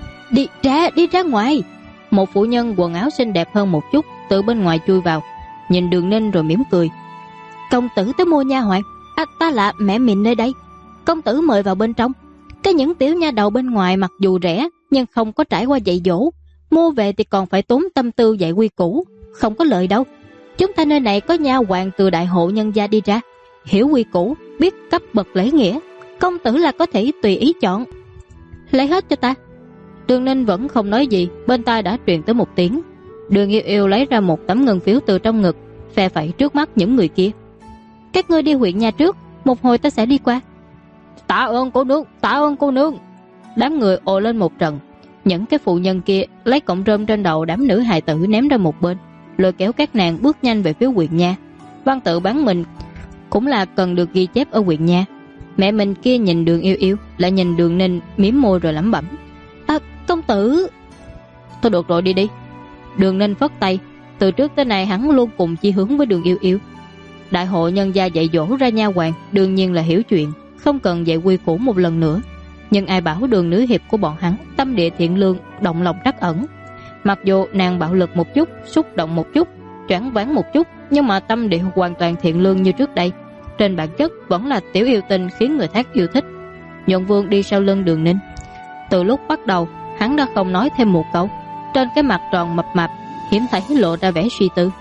Đi ra ngoài. Một phụ nhân quần áo xinh đẹp hơn một chút từ bên ngoài chui vào, nhìn Đường Ninh rồi mỉm cười. Công tử tới mua nha hoàn, ta là mẹ mình nơi đây. Công tử mời vào bên trong. Cái những tiểu nha đầu bên ngoài mặc dù rẻ nhưng không có trải qua dạy dỗ, mua về thì còn phải tốn tâm tư dạy quy củ, không có lợi đâu. Chúng ta nơi này có nha hoàn từ đại hộ nhân gia đi ra, hiểu quy củ, biết cấp bậc lễ nghĩa. Công tử là có thể tùy ý chọn. Lấy hết cho ta. Đường Ninh vẫn không nói gì, bên tai đã truyền tới một tiếng. Đường Yêu Yêu lấy ra một tấm ngân phiếu từ trong ngực, phe phẩy trước mắt những người kia. Các ngươi đi huyện nhà trước, một hồi ta sẽ đi qua. Tạ ơn cô nương. Đám người ồ lên một trận. Những cái phụ nhân kia lấy cọng rơm trên đầu đám nữ hài tử ném ra một bên, lôi kéo các nàng bước nhanh về phía huyện nha. Văn tự bán mình cũng là cần được ghi chép ở huyện nha. Mẹ mình kia nhìn Đường Yêu Yêu, lại nhìn Đường Ninh, mím môi rồi lẩm bẩm: công tử. Thôi được rồi, đi đi. Đường Ninh phất tay. Từ trước tới nay hắn luôn cùng chi hướng với Đường Yêu Yêu. Đại hội nhân gia dạy dỗ ra nha hoàn đương nhiên là hiểu chuyện, không cần dạy quy củ một lần nữa. Nhưng ai bảo Đường nữ hiệp của bọn hắn tâm địa thiện lương, động lòng trắc ẩn. Mặc dù nàng bạo lực một chút, xúc động một chút, choáng váng một chút, nhưng mà tâm địa hoàn toàn thiện lương như trước đây. Trên bản chất vẫn là tiểu yêu tinh khiến người khác yêu thích. Nhuận Vương đi sau lưng Đường Ninh. Từ lúc bắt đầu hắn đã không nói thêm một câu. Trên cái mặt tròn mập mạp hiếm thấy lộ ra vẻ suy tư.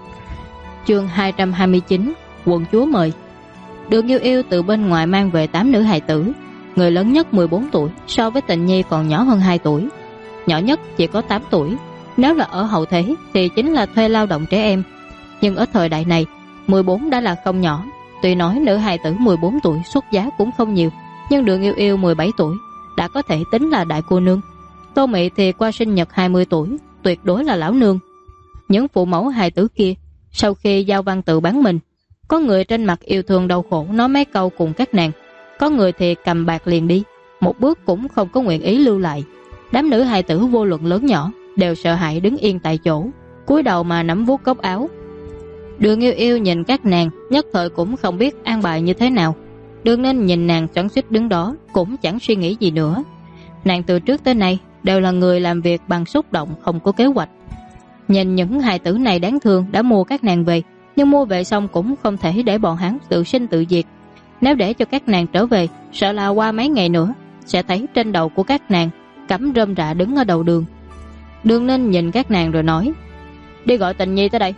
Chương 229, quận chúa mời. Đường Yêu Yêu từ bên ngoài mang về 8 nữ hài tử. Người lớn nhất 14 tuổi, so với Tịnh Nhi còn nhỏ hơn 2 tuổi. Nhỏ nhất chỉ có 8 tuổi. Nếu là ở hậu thế thì chính là thuê lao động trẻ em. Nhưng ở thời đại này 14 đã là không nhỏ. Tuy nói nữ hài tử 14 tuổi xuất giá cũng không nhiều, nhưng Đường Yêu Yêu 17 tuổi đã có thể tính là đại cô nương. Tô Mị thì qua sinh nhật 20 tuổi, tuyệt đối là lão nương. Những phụ mẫu hài tử kia sau khi giao văn tự bán mình, có người trên mặt yêu thương đau khổ nói mấy câu cùng các nàng, có người thì cầm bạc liền đi, một bước cũng không có nguyện ý lưu lại. Đám nữ hài tử vô luận lớn nhỏ đều sợ hãi đứng yên tại chỗ, cúi đầu mà nắm vuốt góc áo. Đường Yêu Yêu nhìn các nàng nhất thời cũng không biết an bài như thế nào. Đường Ninh nhìn nàng xoắn xuýt đứng đó cũng chẳng suy nghĩ gì nữa. Nàng từ trước tới nay đều là người làm việc bằng xúc động, không có kế hoạch. Nhìn những hài tử này đáng thương đã mua các nàng về, nhưng mua về xong cũng không thể để bọn hắn tự sinh tự diệt. Nếu để cho các nàng trở về, sợ là qua mấy ngày nữa sẽ thấy trên đầu của các nàng cắm rơm rạ đứng ở đầu đường. Đường Ninh nhìn các nàng rồi nói: đi gọi Tình Nhi tới đây.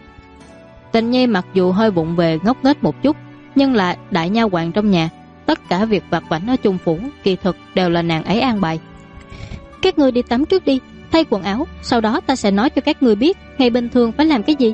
Tình Nhi mặc dù hơi vụng về ngốc nghếch một chút, nhưng là đại nha hoàn trong nhà, tất cả việc vặt vãnh ở chung phủ kỳ thực đều là nàng ấy an bài. Các ngươi đi tắm trước đi, thay quần áo, sau đó ta sẽ nói cho các ngươi biết ngày bình thường phải làm cái gì.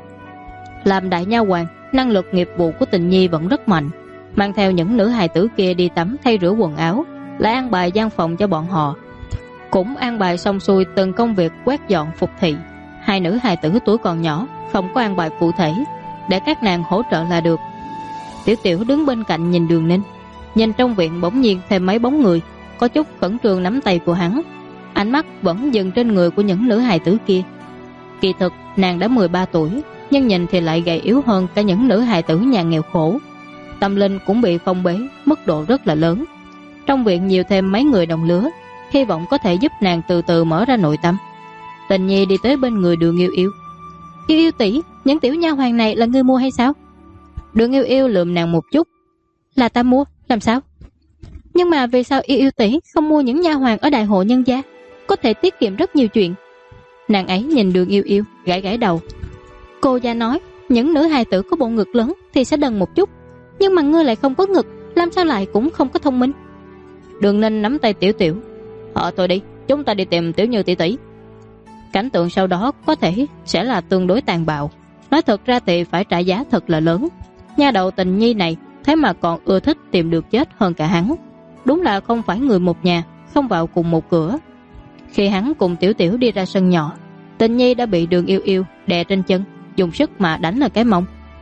Làm đại nha hoàn, năng lực nghiệp vụ của Tình Nhi vẫn rất mạnh. Mang theo những nữ hài tử kia đi tắm thay rửa quần áo, lại an bài gian phòng cho bọn họ. Cũng an bài xong xuôi từng công việc quét dọn phục thị. Hai nữ hài tử tuổi còn nhỏ, không có an bài cụ thể, để các nàng hỗ trợ là được. Tiểu Tiểu đứng bên cạnh nhìn Đường Ninh. Nhìn trong viện bỗng nhiên thêm mấy bóng người, có chút khẩn trương nắm tay của hắn. Ánh mắt vẫn dừng trên người của những nữ hài tử kia. Kỳ thực nàng đã 13 tuổi, nhưng nhìn thì lại gầy yếu hơn cả những nữ hài tử nhà nghèo khổ. Tâm linh cũng bị phong bế, mức độ rất là lớn. Trong viện nhiều thêm mấy người đồng lứa, hy vọng có thể giúp nàng từ từ mở ra nội tâm. Tình Nhi đi tới bên người Đường Yêu Yêu. Yêu Yêu tỷ, những tiểu nha hoàn này là ngươi mua hay sao? Đường Yêu Yêu lườm nàng một chút. Là ta mua, làm sao? Nhưng mà vì sao Yêu Yêu tỷ không mua những nha hoàn ở đại hội nhân gia, có thể tiết kiệm rất nhiều chuyện? Nàng ấy nhìn Đường Yêu Yêu, gãi gãi đầu. Cô gia nói những nữ hài tử có bộ ngực lớn thì sẽ đần một chút, nhưng mà ngươi lại không có ngực, làm sao lại cũng không có thông minh. Đường Ninh nắm tay Tiểu Tiểu. Thôi đi, chúng ta đi tìm Tiểu Như tỷ tỷ. Cảnh tượng sau đó có thể sẽ là tương đối tàn bạo. Nói thật ra thì phải trả giá thật là lớn. Nha đầu Tình Nhi này thế mà còn ưa thích tìm được chết hơn cả hắn. Đúng là không phải người một nhà, không vào cùng một cửa. Khi hắn cùng Tiểu Tiểu đi ra sân nhỏ, Tình Nhi đã bị Đường Yêu Yêu đè trên chân, dùng sức mà đánh ở cái mông.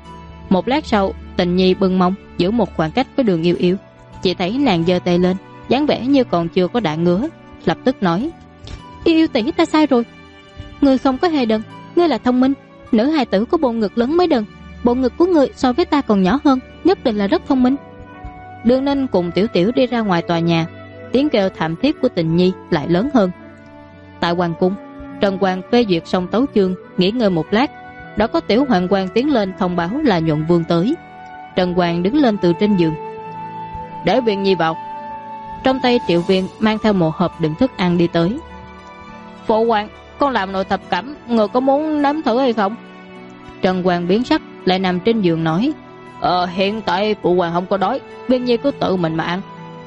Một lát sau, Tình Nhi bưng mông giữ một khoảng cách với Đường Yêu Yêu. Chỉ thấy nàng giơ tay lên, dáng vẻ như còn chưa có đã ngứa, lập tức nói: Yêu Yêu tỷ, ta sai rồi. Ngươi không có hề đần, ngươi là thông minh. Nữ hài tử có bộ ngực lớn mới đần. Bộ ngực của ngươi so với ta còn nhỏ hơn, nhất định là rất thông minh. Đường Ninh cùng Tiểu Tiểu đi ra ngoài tòa nhà. Tiếng kêu thảm thiết của Tình Nhi lại lớn hơn. Tại hoàng cung, Trần Hoàng phê duyệt xong tấu chương, nghỉ ngơi một lát, đã có tiểu hoàng quan tiến lên thông báo là Nhuận Vương tới. Trần Hoàng đứng lên từ trên giường. Để Viên Nhi vào. Trong tay Triệu Viên mang theo một hộp đựng thức ăn đi tới. Phụ hoàng, con làm nồi thập cẩm, người có muốn nếm thử hay không? Trần Hoàng biến sắc, lại nằm trên giường nói: Hiện tại phụ hoàng không có đói, Viên Nhi cứ tự mình mà ăn.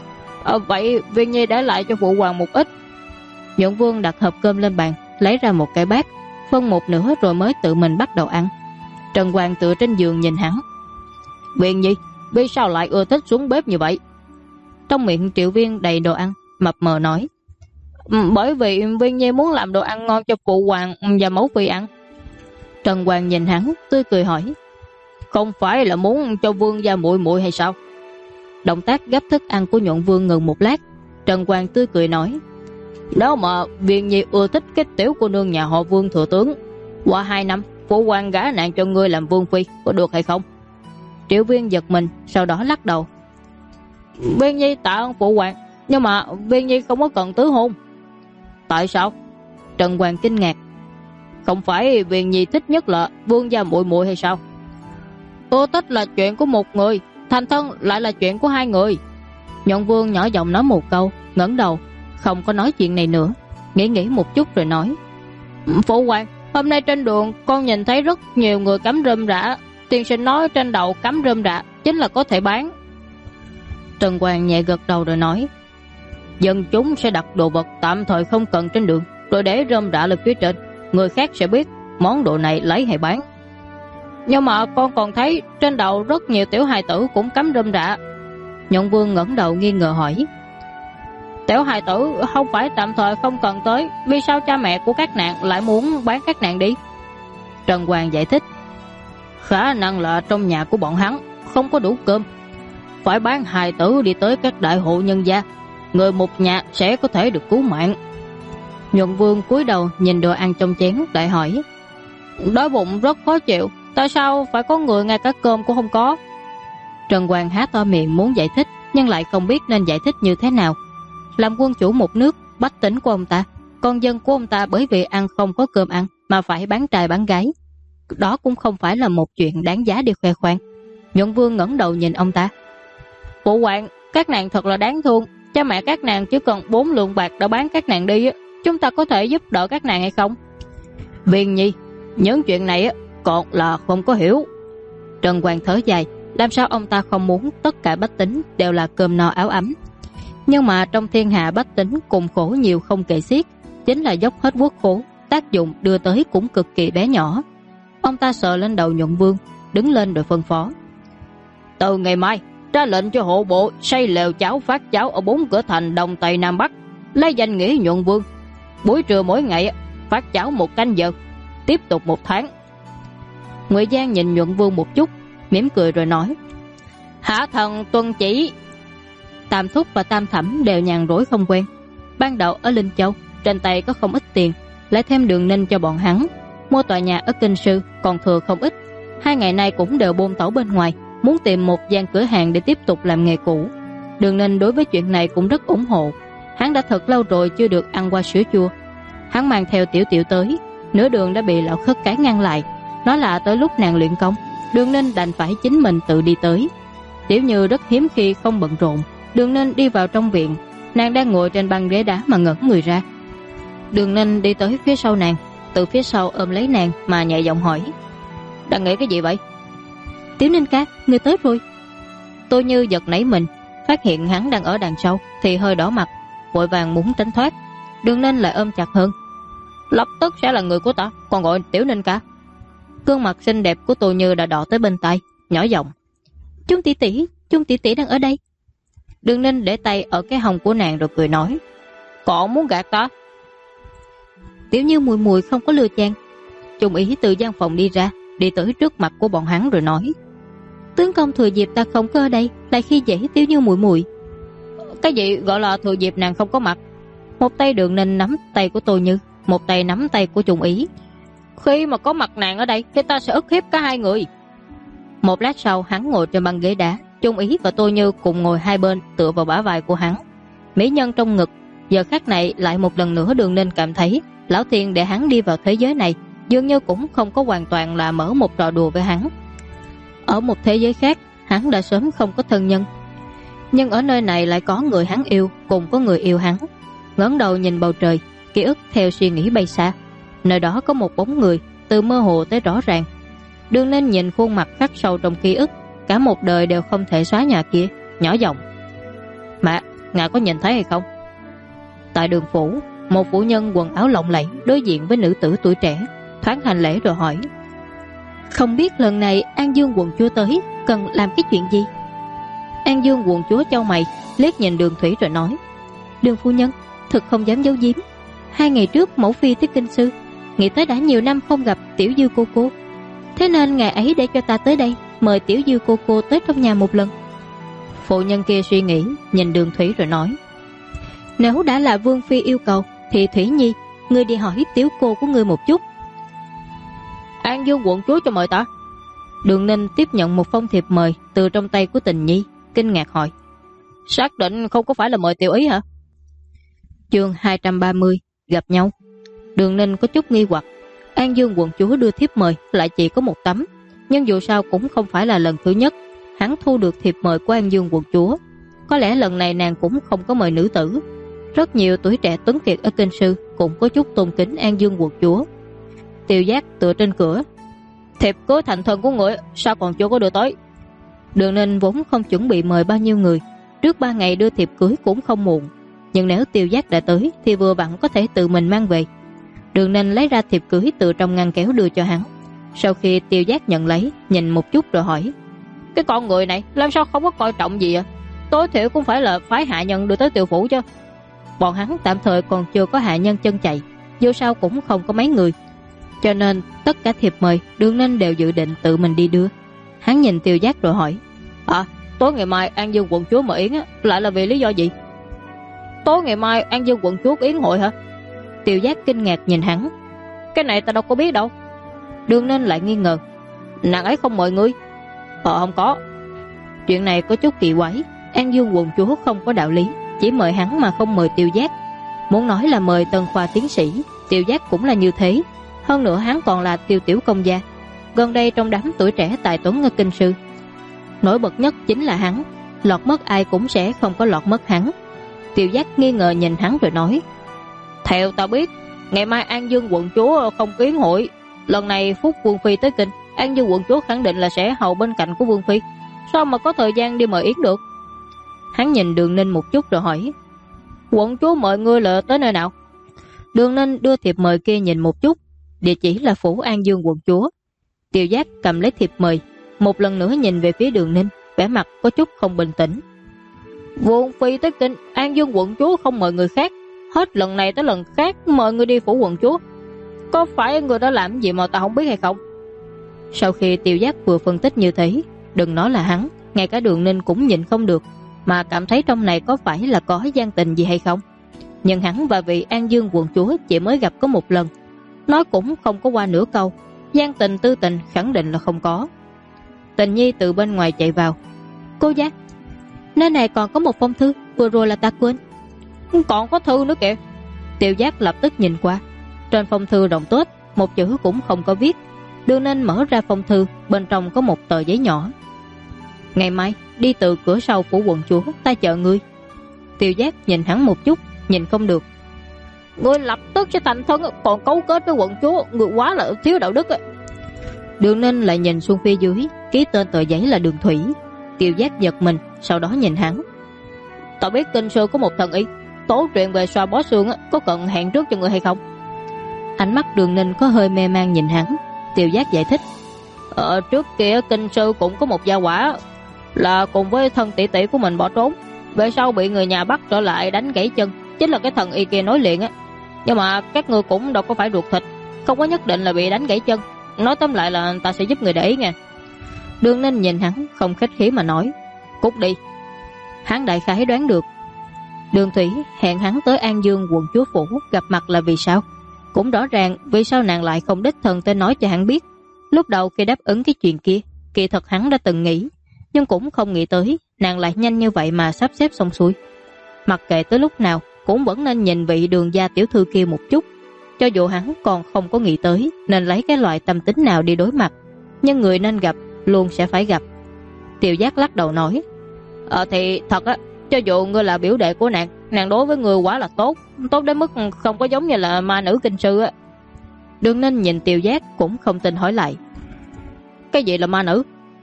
Vậy Viên Nhi để lại cho phụ hoàng một ít. Nhuận Vương đặt hộp cơm lên bàn, lấy ra một cái bát, phân một nửa rồi mới tự mình bắt đầu ăn. Trần Hoàng tựa trên giường nhìn hắn. Viên Nhi, vì sao lại ưa thích xuống bếp như vậy? Trong miệng Triệu Viên đầy đồ ăn, mập mờ nói: Bởi vì Viên Nhi muốn làm đồ ăn ngon cho phụ hoàng và mẫu phi ăn. Trần Hoàng nhìn hắn tươi cười hỏi, không phải là muốn cho Vương gia muội muội hay sao? Động tác gấp thức ăn của Nhuận Vương ngừng một lát. Trần Hoàng tươi cười nói, nếu mà Viên Nhi ưa thích cái tiểu cô nương nhà họ Vương thừa tướng, qua 2 năm phụ hoàng gả nàng cho ngươi làm vương phi, có được hay không? Triệu Viên giật mình, sau đó lắc đầu. Viên Nhi tạ ơn phụ hoàng, nhưng mà Viên Nhi không có cần tứ hôn. Tại sao? Trần Hoàng kinh ngạc. Không phải Viên Nhi thích nhất là Vương gia muội muội hay sao? Ưa thích là chuyện của một người, thành thân lại là chuyện của 2 người. Nhuận Vương nhỏ giọng nói một câu, ngẩng đầu, không có nói chuyện này nữa, nghĩ một chút rồi nói, phụ hoàng, hôm nay trên đường con nhìn thấy rất nhiều người cắm rơm rạ. Tiên sinh nói trên đầu cắm rơm rạ chính là có thể bán. Trần Hoàng nhẹ gật đầu rồi nói, dân chúng sẽ đặt đồ vật tạm thời không cần trên đường, rồi để rơm rạ lên phía trên, người khác sẽ biết món đồ này lấy hay bán. Nhưng mà con còn thấy trên đầu rất nhiều tiểu hài tử cũng cắm rơm rạ. Nhuận Vương ngẩng đầu nghi ngờ hỏi, tiểu hài tử không phải tạm thời không cần tới, vì sao cha mẹ của các nàng lại muốn bán các nàng đi? Trần Hoàng giải thích, khả năng là trong nhà của bọn hắn không có đủ cơm, phải bán hài tử đi tới các đại hộ nhân gia, người một nhà sẽ có thể được cứu mạng. Nhuận Vương cúi đầu nhìn đồ ăn trong chén lại hỏi, đói bụng rất khó chịu, tại sao phải có người ngay cả cơm cũng không có? Trần Hoàng há to miệng muốn giải thích, nhưng lại không biết nên giải thích như thế nào. Làm quân chủ một nước, bách tính của ông ta, con dân của ông ta bởi vì ăn không có cơm ăn mà phải bán trai bán gái, đó cũng không phải là một chuyện đáng giá để khoe khoang. Nhuận Vương ngẩng đầu nhìn ông ta, phụ hoàng, các nàng thật là đáng thương, cha mẹ các nàng chỉ cần 4 lượng bạc đã bán các nàng đi, chúng ta có thể giúp đỡ các nàng hay không? Viên Nhi, những chuyện này còn là không có hiểu. Trần Hoàng thở dài, làm sao ông ta không muốn tất cả bách tính đều là cơm no áo ấm. Nhưng mà trong thiên hạ bách tính cùng khổ nhiều không kể xiết, chính là dốc hết quốc khố, tác dụng đưa tới cũng cực kỳ bé nhỏ. Ông ta sờ lên đầu Nhuận Vương, đứng lên rồi phân phó, từ ngày mai ra lệnh cho hộ bộ xây lều cháo phát cháo ở 4 cửa thành Đông Tây Nam Bắc, lấy danh nghĩa Nhuận Vương. Buổi trưa mỗi ngày phát cháo 1 canh giờ, tiếp tục 1 tháng. Ngụy Giang nhìn Nhuận Vương một chút, mỉm cười rồi nói, hạ thần tuân chỉ. Tam Thúc và Tam Thẩm đều nhàn rỗi không quen. Ban đầu ở Linh Châu trên tay có không ít tiền, lại thêm Đường Ninh cho bọn hắn mua tòa nhà ở Kinh Sư còn thừa không ít. 2 ngày nay cũng đều bôn tẩu bên ngoài, muốn tìm một gian cửa hàng để tiếp tục làm nghề cũ. Đường Ninh đối với chuyện này cũng rất ủng hộ. Hắn đã thật lâu rồi chưa được ăn qua sữa chua. Hắn mang theo Tiểu Tiểu tới, nửa đường đã bị lão khất cái ngăn lại, nói là tới lúc nàng luyện công. Đường Ninh đành phải chính mình tự đi tới. Tiểu Như rất hiếm khi không bận rộn. Đường Ninh đi vào trong viện, nàng đang ngồi trên băng ghế đá mà ngẩn người ra. Đường Ninh đi tới phía sau nàng, từ phía sau ôm lấy nàng mà nhẹ giọng hỏi, đang nghĩ cái gì vậy? Tiểu Ninh ca, người tới rồi. Tô Như giật nảy mình, phát hiện hắn đang ở đằng sau thì hơi đỏ mặt, vội vàng muốn tránh thoát. Đường Ninh lại ôm chặt hơn, lập tức sẽ là người của ta, còn gọi Tiểu Ninh ca. Gương mặt xinh đẹp của Tô Như đã đỏ tới bên tai, nhỏ giọng, Trung tỷ tỷ đang ở đây. Đường Ninh để tay ở cái hông của nàng rồi cười nói, còn muốn gạt ta? Tiểu Như mùi mùi không có lừa chàng. Trung Ý từ gian phòng đi ra, đi tới trước mặt của bọn hắn rồi nói, tướng công thừa dịp ta không có ở đây lại khi dễ Tiểu Như mùi mùi. Cái gì gọi là thừa dịp nàng không có mặt? Một tay Đường Ninh nắm tay của Tô Như, một tay nắm tay của Trung Ý. Khi mà có mặt nàng ở đây thì ta sẽ ức hiếp cả 2 người. Một lát sau hắn ngồi trên băng ghế đá, Trung Ý và Tô Như cùng ngồi hai bên tựa vào bả vai của hắn. Mỹ nhân trong ngực. Giờ khắc này lại một lần nữa Đường Ninh cảm thấy lão thiên để hắn đi vào thế giới này dường như cũng không có hoàn toàn là mở một trò đùa với hắn. Ở một thế giới khác hắn đã sớm không có thân nhân, nhưng ở nơi này lại có người hắn yêu, cùng có người yêu hắn. Ngẩng đầu nhìn bầu trời, ký ức theo suy nghĩ bay xa. Nơi đó có một bóng người, từ mơ hồ tới rõ ràng. Đường Ninh nhìn khuôn mặt khắc sâu trong ký ức, cả một đời đều không thể xóa nhà kia, nhỏ giọng, mẹ, ngài có nhìn thấy hay không? Tại đường phủ, một phụ nhân quần áo lộng lẫy đối diện với nữ tử tuổi trẻ, thoáng hành lễ rồi hỏi, không biết lần này An Dương quận chúa tới cần làm cái chuyện gì? An Dương quận chúa chau mày, liếc nhìn Đường Thủy rồi nói, Đường phu nhân, thực không dám giấu giếm. 2 ngày trước mẫu phi tới kinh sư, nghĩ tới đã nhiều năm không gặp Tiểu Dư cô, thế nên ngày ấy để cho ta tới đây, mời Tiểu Dư cô tới trong nhà một lần. Phụ nhân kia suy nghĩ, nhìn Đường Thủy rồi nói: Nếu đã là vương phi yêu cầu, thì Thủy Nhi, ngươi đi hỏi tiểu cô của ngươi một chút. An Dương quận chúa cho mời ta. Đường Ninh tiếp nhận một phong thiệp mời từ trong tay của Tình Nhi, kinh ngạc hỏi: Xác định không có phải là mời tiểu ý hả? Chương 230 gặp nhau. Đường Ninh có chút nghi hoặc, An Dương quận chúa đưa thiếp mời lại chỉ có một tấm, nhưng dù sao cũng không phải là lần thứ nhất hắn thu được thiệp mời của An Dương quận chúa. Có lẽ lần này nàng cũng không có mời nữ tử. Rất nhiều tuổi trẻ tuấn kiệt ở kinh sư cũng có chút tôn kính An Dương quận chúa. Tiêu Giác tựa trên cửa: Thiệp cưới thành thân của người sao còn chưa có đưa tới? Đường Ninh vốn không chuẩn bị mời bao nhiêu người, trước 3 ngày đưa thiệp cưới cũng không muộn, nhưng nếu Tiêu Giác đã tới thì vừa vặn có thể tự mình mang về. Đường Ninh lấy ra thiệp cưới từ trong ngăn kéo đưa cho hắn. Sau khi Tiêu Giác nhận lấy, nhìn một chút rồi hỏi: Cái con người này làm sao không có coi trọng gì ạ? Tối thiểu cũng phải là phái hạ nhân đưa tới Tiêu phủ chứ. Bọn hắn tạm thời còn chưa có hạ nhân chân chạy, dù sao cũng không có mấy người, cho nên tất cả thiệp mời Đường Ninh đều dự định tự mình đi đưa. Hắn nhìn Tiêu Giác rồi hỏi: Tối ngày mai An Dương quận chúa mời yến á, lại là vì lý do gì? Tối ngày mai An Dương quận chúa có yến hội hả? Tiêu Giác kinh ngạc nhìn hắn: Cái này ta đâu có biết đâu. Đường Ninh lại nghi ngờ: Nàng ấy không mời ngươi? Không có. Chuyện này có chút kỳ quái. An Dương quận chúa không có đạo lý chỉ mời hắn mà không mời Tiêu Giác. Muốn nói là mời Tân khoa tiến sĩ, Tiêu Giác cũng là như thế. Hơn nữa hắn còn là Tiêu tiểu công gia, gần đây trong đám tuổi trẻ tài tuấn ở kinh sư, nổi bật nhất chính là hắn. Lọt mất ai cũng sẽ không có lọt mất hắn. Tiêu Giác nghi ngờ nhìn hắn rồi nói: Theo ta biết, ngày mai An Dương quận chúa không có yến hội. Lần này Phúc Vương Phi tới kinh, An Dương quận chúa khẳng định là sẽ hầu bên cạnh của Vương Phi, sao mà có thời gian đi mời yến được? Hắn nhìn Đường Ninh một chút rồi hỏi: Quận chúa mời ngươi là tới nơi nào? Đường Ninh đưa thiệp mời kia nhìn một chút, địa chỉ là phủ An Dương quận chúa. Tiêu Giác cầm lấy thiệp mời, một lần nữa nhìn về phía Đường Ninh, vẻ mặt có chút không bình tĩnh. Vương Phi tới kinh, An Dương quận chúa không mời người khác, hết lần này tới lần khác mời người đi phủ quận chúa. Có phải người đó làm gì mà ta không biết hay không? Sau khi Tiêu Giác vừa phân tích như thế, đừng nói là hắn, ngay cả Đường Ninh cũng nhịn không được, mà cảm thấy trong này có phải là có gian tình gì hay không. Nhưng hắn và vị An Dương quận chúa chỉ mới gặp có một lần, nói cũng không có qua nửa câu, gian tình tư tình khẳng định là không có. Tình Nhi từ bên ngoài chạy vào: Cô Giác, nơi này còn có một phong thư, vừa rồi là ta quên. Còn có thư nữa kìa. Tiêu Giác lập tức nhìn qua, trên phong thư rộng tốt, một chữ cũng không có viết. Đường Ninh mở ra phong thư, bên trong có một tờ giấy nhỏ: Ngày mai đi từ cửa sau của quận chúa, ta chờ ngươi. Tiêu Giác nhìn hắn một chút, nhìn không được: Ngươi lập tức sẽ thành thân, còn cấu kết với quận chúa, ngươi quá là thiếu đạo đức ấy. Đường Ninh lại nhìn xuống phía dưới, ký tên tờ giấy là Đường Thủy. Tiêu Giác giật mình, sau đó nhìn hắn: Ta biết kinh sư có một thần y, tố chuyện về xoa bó xương, có cần hẹn trước cho người hay không? Ánh mắt Đường Ninh có hơi mê man nhìn hắn. Tiêu Giác giải thích: Trước kia kinh sư cũng có một gia quả, là cùng với thân tỷ tỷ của mình bỏ trốn, về sau bị người nhà bắt trở lại đánh gãy chân, chính là cái thần y kia nối liền á. Nhưng mà các ngươi cũng đâu có phải ruột thịt, không có nhất định là bị đánh gãy chân. Nói tóm lại là ta sẽ giúp người để ý nha. Đường Ninh nhìn hắn không khách khí mà nói: Cút đi. Hắn đại khái đoán được Đường Thủy hẹn hắn tới An Dương quận chúa phủ gặp mặt là vì sao. Cũng rõ ràng vì sao nàng lại không đích thân tới nói cho hắn biết. Lúc đầu khi đáp ứng cái chuyện kia, kỳ thật hắn đã từng nghĩ, nhưng cũng không nghĩ tới nàng lại nhanh như vậy mà sắp xếp xong xuôi. Mặc kệ tới lúc nào cũng vẫn nên nhìn vị Đường gia tiểu thư kia một chút. Cho dù hắn còn không có nghĩ tới nên lấy cái loại tâm tính nào đi đối mặt, nhưng người nên gặp luôn sẽ phải gặp. Tiêu Giác lắc đầu nói: Thì thật á, cho dù ngươi là biểu đệ của nàng đối với ngươi quá là tốt, tốt đến mức không có giống như là ma nữ kinh sư á. Đường Ninh nhìn Tiêu Giác cũng không tin hỏi lại: Cái gì là ma nữ?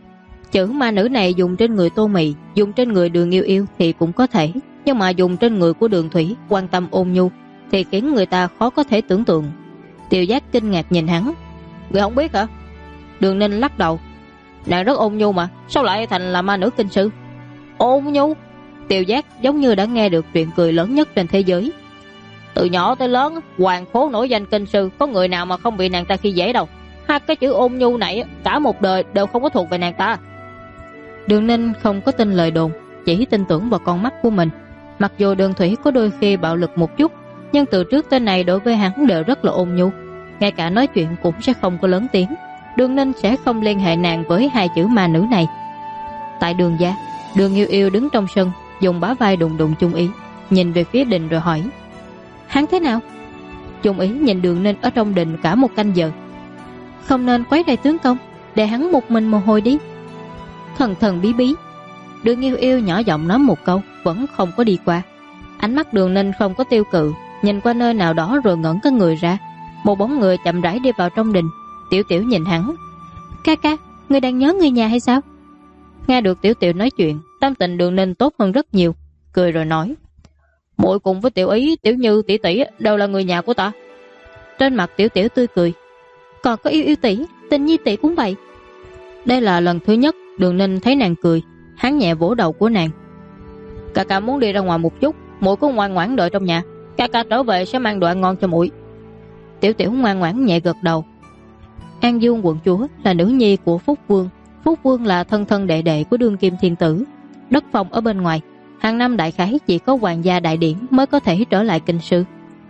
Chữ ma nữ này dùng trên người Tô Mị, dùng trên người Đường Yêu Yêu thì cũng có thể, nhưng mà dùng trên người của Đường Thủy quan tâm ôn nhu thì khiến người ta khó có thể tưởng tượng. Tiêu Giác kinh ngạc nhìn hắn: Người không biết hả? Đường Ninh lắc đầu: Nàng rất ôn nhu mà, sao lại thành là ma nữ kinh sư? Ôn nhu? Tiêu Giác giống như đã nghe được chuyện cười lớn nhất trên thế giới. Từ nhỏ tới lớn, hoàng phố nổi danh kinh sư, có người nào mà không bị nàng ta khi dễ đâu. Hai cái chữ ôn nhu này cả một đời đều không có thuộc về nàng ta. Đường Ninh không có tin lời đồn, chỉ tin tưởng vào con mắt của mình. Mặc dù Đường Thủy có đôi khi bạo lực một chút, nhưng từ trước tới nay đối với hắn đều rất là ôn nhu. Ngay cả nói chuyện cũng sẽ không có lớn tiếng. Đường Ninh sẽ không liên hệ nàng với hai chữ ma nữ này. Tại Đường gia, Đường Yêu Yêu đứng trong sân, dùng bả vai đụng đụng Chung Ý, nhìn về phía đình rồi hỏi: hắn thế nào? Chung Ý nhìn Đường Ninh ở trong đình cả một canh giờ. Không nên quấy rầy tướng công, để hắn một mình một hồi đi. Thần thần bí bí. Đường Yêu Yêu nhỏ giọng nói một câu, vẫn không có đi qua. Ánh mắt Đường Ninh không có tiêu cự, nhìn qua nơi nào đó rồi ngẩng cái người ra. Một bóng người chậm rãi đi vào trong đình. Tiểu Tiểu nhìn hắn: ca ca, ngươi đang nhớ người nhà hay sao? Nghe được Tiểu Tiểu nói chuyện, tâm tình Đường Ninh tốt hơn rất nhiều, cười rồi nói: muội cùng với Tiểu Ý, Tiểu Như tỷ tỷ đều là người nhà của ta. Trên mặt Tiểu Tiểu tươi cười: còn có Yêu Yêu tỷ, Tình Nhi tỷ cũng vậy. Đây là lần thứ nhất Đường Ninh thấy nàng cười. Hắn nhẹ vỗ đầu của nàng: ca ca muốn đi ra ngoài một chút, muội cứ ngoan ngoãn đợi trong nhà, ca ca trở về sẽ mang đồ ăn ngon cho muội. Tiểu Tiểu ngoan ngoãn nhẹ gật đầu. An Dương quận chúa là nữ nhi của Phúc Vương. Phúc Vương là thân thân đệ đệ của đương kim thiên tử. Đất phong ở bên ngoài, hàng năm đại khái chỉ có hoàng gia đại điển mới có thể trở lại kinh sư.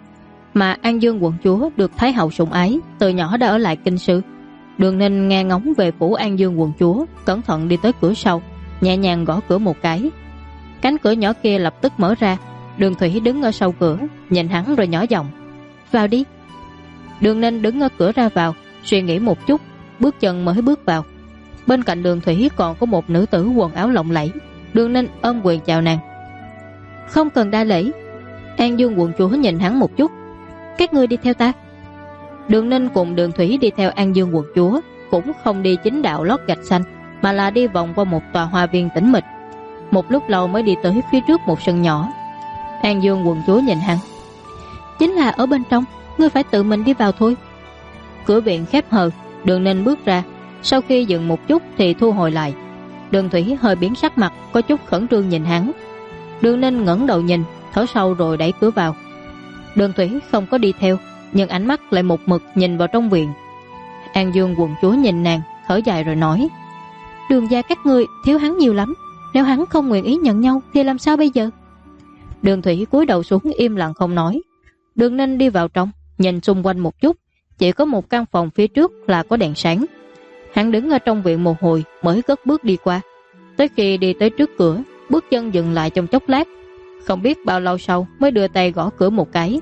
Mà An Dương quận chúa được Thái hậu sủng ái, từ nhỏ đã ở lại kinh sư. Đường Ninh nghe ngóng về phủ An Dương quận chúa, cẩn thận đi tới cửa sau, nhẹ nhàng gõ cửa một cái. Cánh cửa nhỏ kia lập tức mở ra. Đường Thủy đứng ở sau cửa, nhìn hắn rồi nhỏ giọng: vào đi. Đường Ninh đứng ở cửa ra vào, suy nghĩ một chút, bước chân mới bước vào. Bên cạnh Đường Thủy còn có một nữ tử quần áo lộng lẫy. Đường Ninh ôm quyền chào nàng: không cần đa lễ. An Dương quận chúa nhìn hắn một chút: các ngươi đi theo ta. Đường Ninh cùng Đường Thủy đi theo An Dương quận chúa, cũng không đi chính đạo lót gạch xanh, mà là đi vòng qua một tòa hoa viên tĩnh mịch. Một lúc lâu mới đi tới phía trước một sân nhỏ. An Dương quận chúa nhìn hắn: chính là ở bên trong, ngươi phải tự mình đi vào thôi. Cửa viện khép hờ. Đường Ninh bước ra, sau khi dừng một chút thì thu hồi lại. Đường Thủy hơi biến sắc mặt, có chút khẩn trương nhìn hắn. Đường Ninh ngẩng đầu nhìn, thở sâu rồi đẩy cửa vào. Đường Thủy không có đi theo, nhưng ánh mắt lại một mực nhìn vào trong viện. An Dương quận chúa nhìn nàng, thở dài rồi nói: Đường gia các ngươi thiếu hắn nhiều lắm, nếu hắn không nguyện ý nhận nhau thì làm sao bây giờ? Đường Thủy cúi đầu xuống im lặng không nói. Đường Ninh đi vào trong, nhìn xung quanh một chút, chỉ có một căn phòng phía trước là có đèn sáng. Hắn đứng ở trong viện một hồi mới cất bước đi qua. Tới khi đi tới trước cửa, bước chân dừng lại trong chốc lát, không biết bao lâu sau mới đưa tay gõ cửa một cái.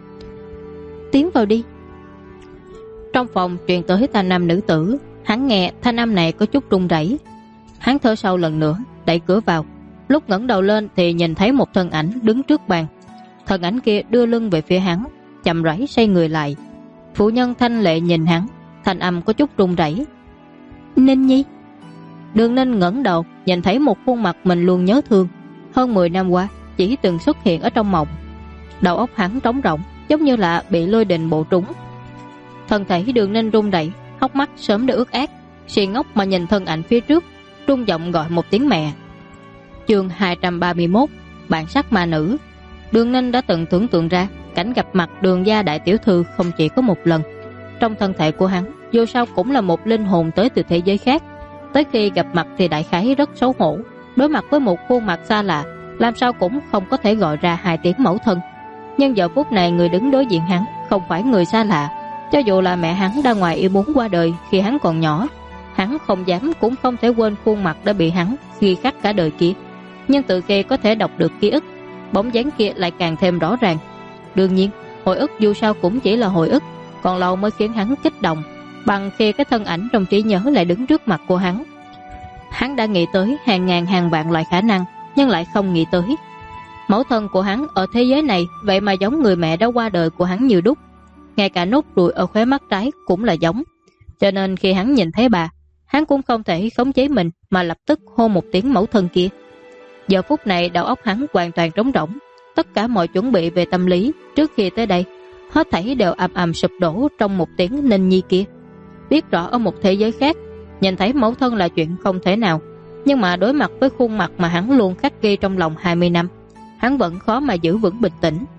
Tiến vào đi. Trong phòng truyền tới thanh âm nữ tử. Hắn nghe thanh âm này có chút run rẩy. Hắn thở sâu lần nữa, đẩy cửa vào. Lúc ngẩng đầu lên thì nhìn thấy một thân ảnh đứng trước bàn. Thân ảnh kia đưa lưng về phía hắn, chậm rãi xoay người lại. Phụ nhân thanh lệ nhìn hắn, thanh âm có chút run rẩy. Ninh Nhi. Đường Ninh ngẩng đầu, nhìn thấy một khuôn mặt mình luôn nhớ thương. Hơn 10 năm qua chỉ từng xuất hiện ở trong mộng. Đầu óc hắn trống rỗng, giống như là bị lôi đình bộ trúng. Thân thể Đường Ninh run rẩy, hốc mắt sớm đã ướt át, si ngốc mà nhìn thân ảnh phía trước, rung giọng gọi một tiếng mẹ. Chương 231, bản sắc ma nữ. Đường Ninh đã từng tưởng tượng ra cảnh gặp mặt Đường gia đại tiểu thư không chỉ có một lần. Trong thân thể của hắn dù sao cũng là một linh hồn tới từ thế giới khác. Tới khi gặp mặt thì đại khái rất xấu hổ. Đối mặt với một khuôn mặt xa lạ, làm sao cũng không có thể gọi ra 2 tiếng mẫu thân. Nhưng giờ phút này người đứng đối diện hắn không phải người xa lạ. Cho dù là mẹ hắn ra ngoài ý muốn qua đời khi hắn còn nhỏ, hắn không dám cũng không thể quên khuôn mặt đã bị hắn ghi khắc cả đời kia. Nhưng từ khi có thể đọc được ký ức, bóng dáng kia lại càng thêm rõ ràng. Đương nhiên, hồi ức dù sao cũng chỉ là hồi ức, còn lâu mới khiến hắn kích động, bằng khi cái thân ảnh trong trí nhớ lại đứng trước mặt của hắn. Hắn đã nghĩ tới hàng ngàn hàng vạn loại khả năng, nhưng lại không nghĩ tới mẫu thân của hắn ở thế giới này vậy mà giống người mẹ đã qua đời của hắn như đúc. Ngay cả nốt ruồi ở khóe mắt trái cũng là giống. Cho nên khi hắn nhìn thấy bà, hắn cũng không thể khống chế mình mà lập tức hô một tiếng mẫu thân kia. Giờ phút này đầu óc hắn hoàn toàn trống rỗng. Tất cả mọi chuẩn bị về tâm lý trước khi tới đây, hết thảy đều ầm ầm sụp đổ trong một tiếng Ninh Nhi kia. Biết rõ ở một thế giới khác, nhìn thấy mẫu thân là chuyện không thể nào, nhưng mà đối mặt với khuôn mặt mà hắn luôn khắc ghi trong lòng 20 năm, hắn vẫn khó mà giữ vững bình tĩnh.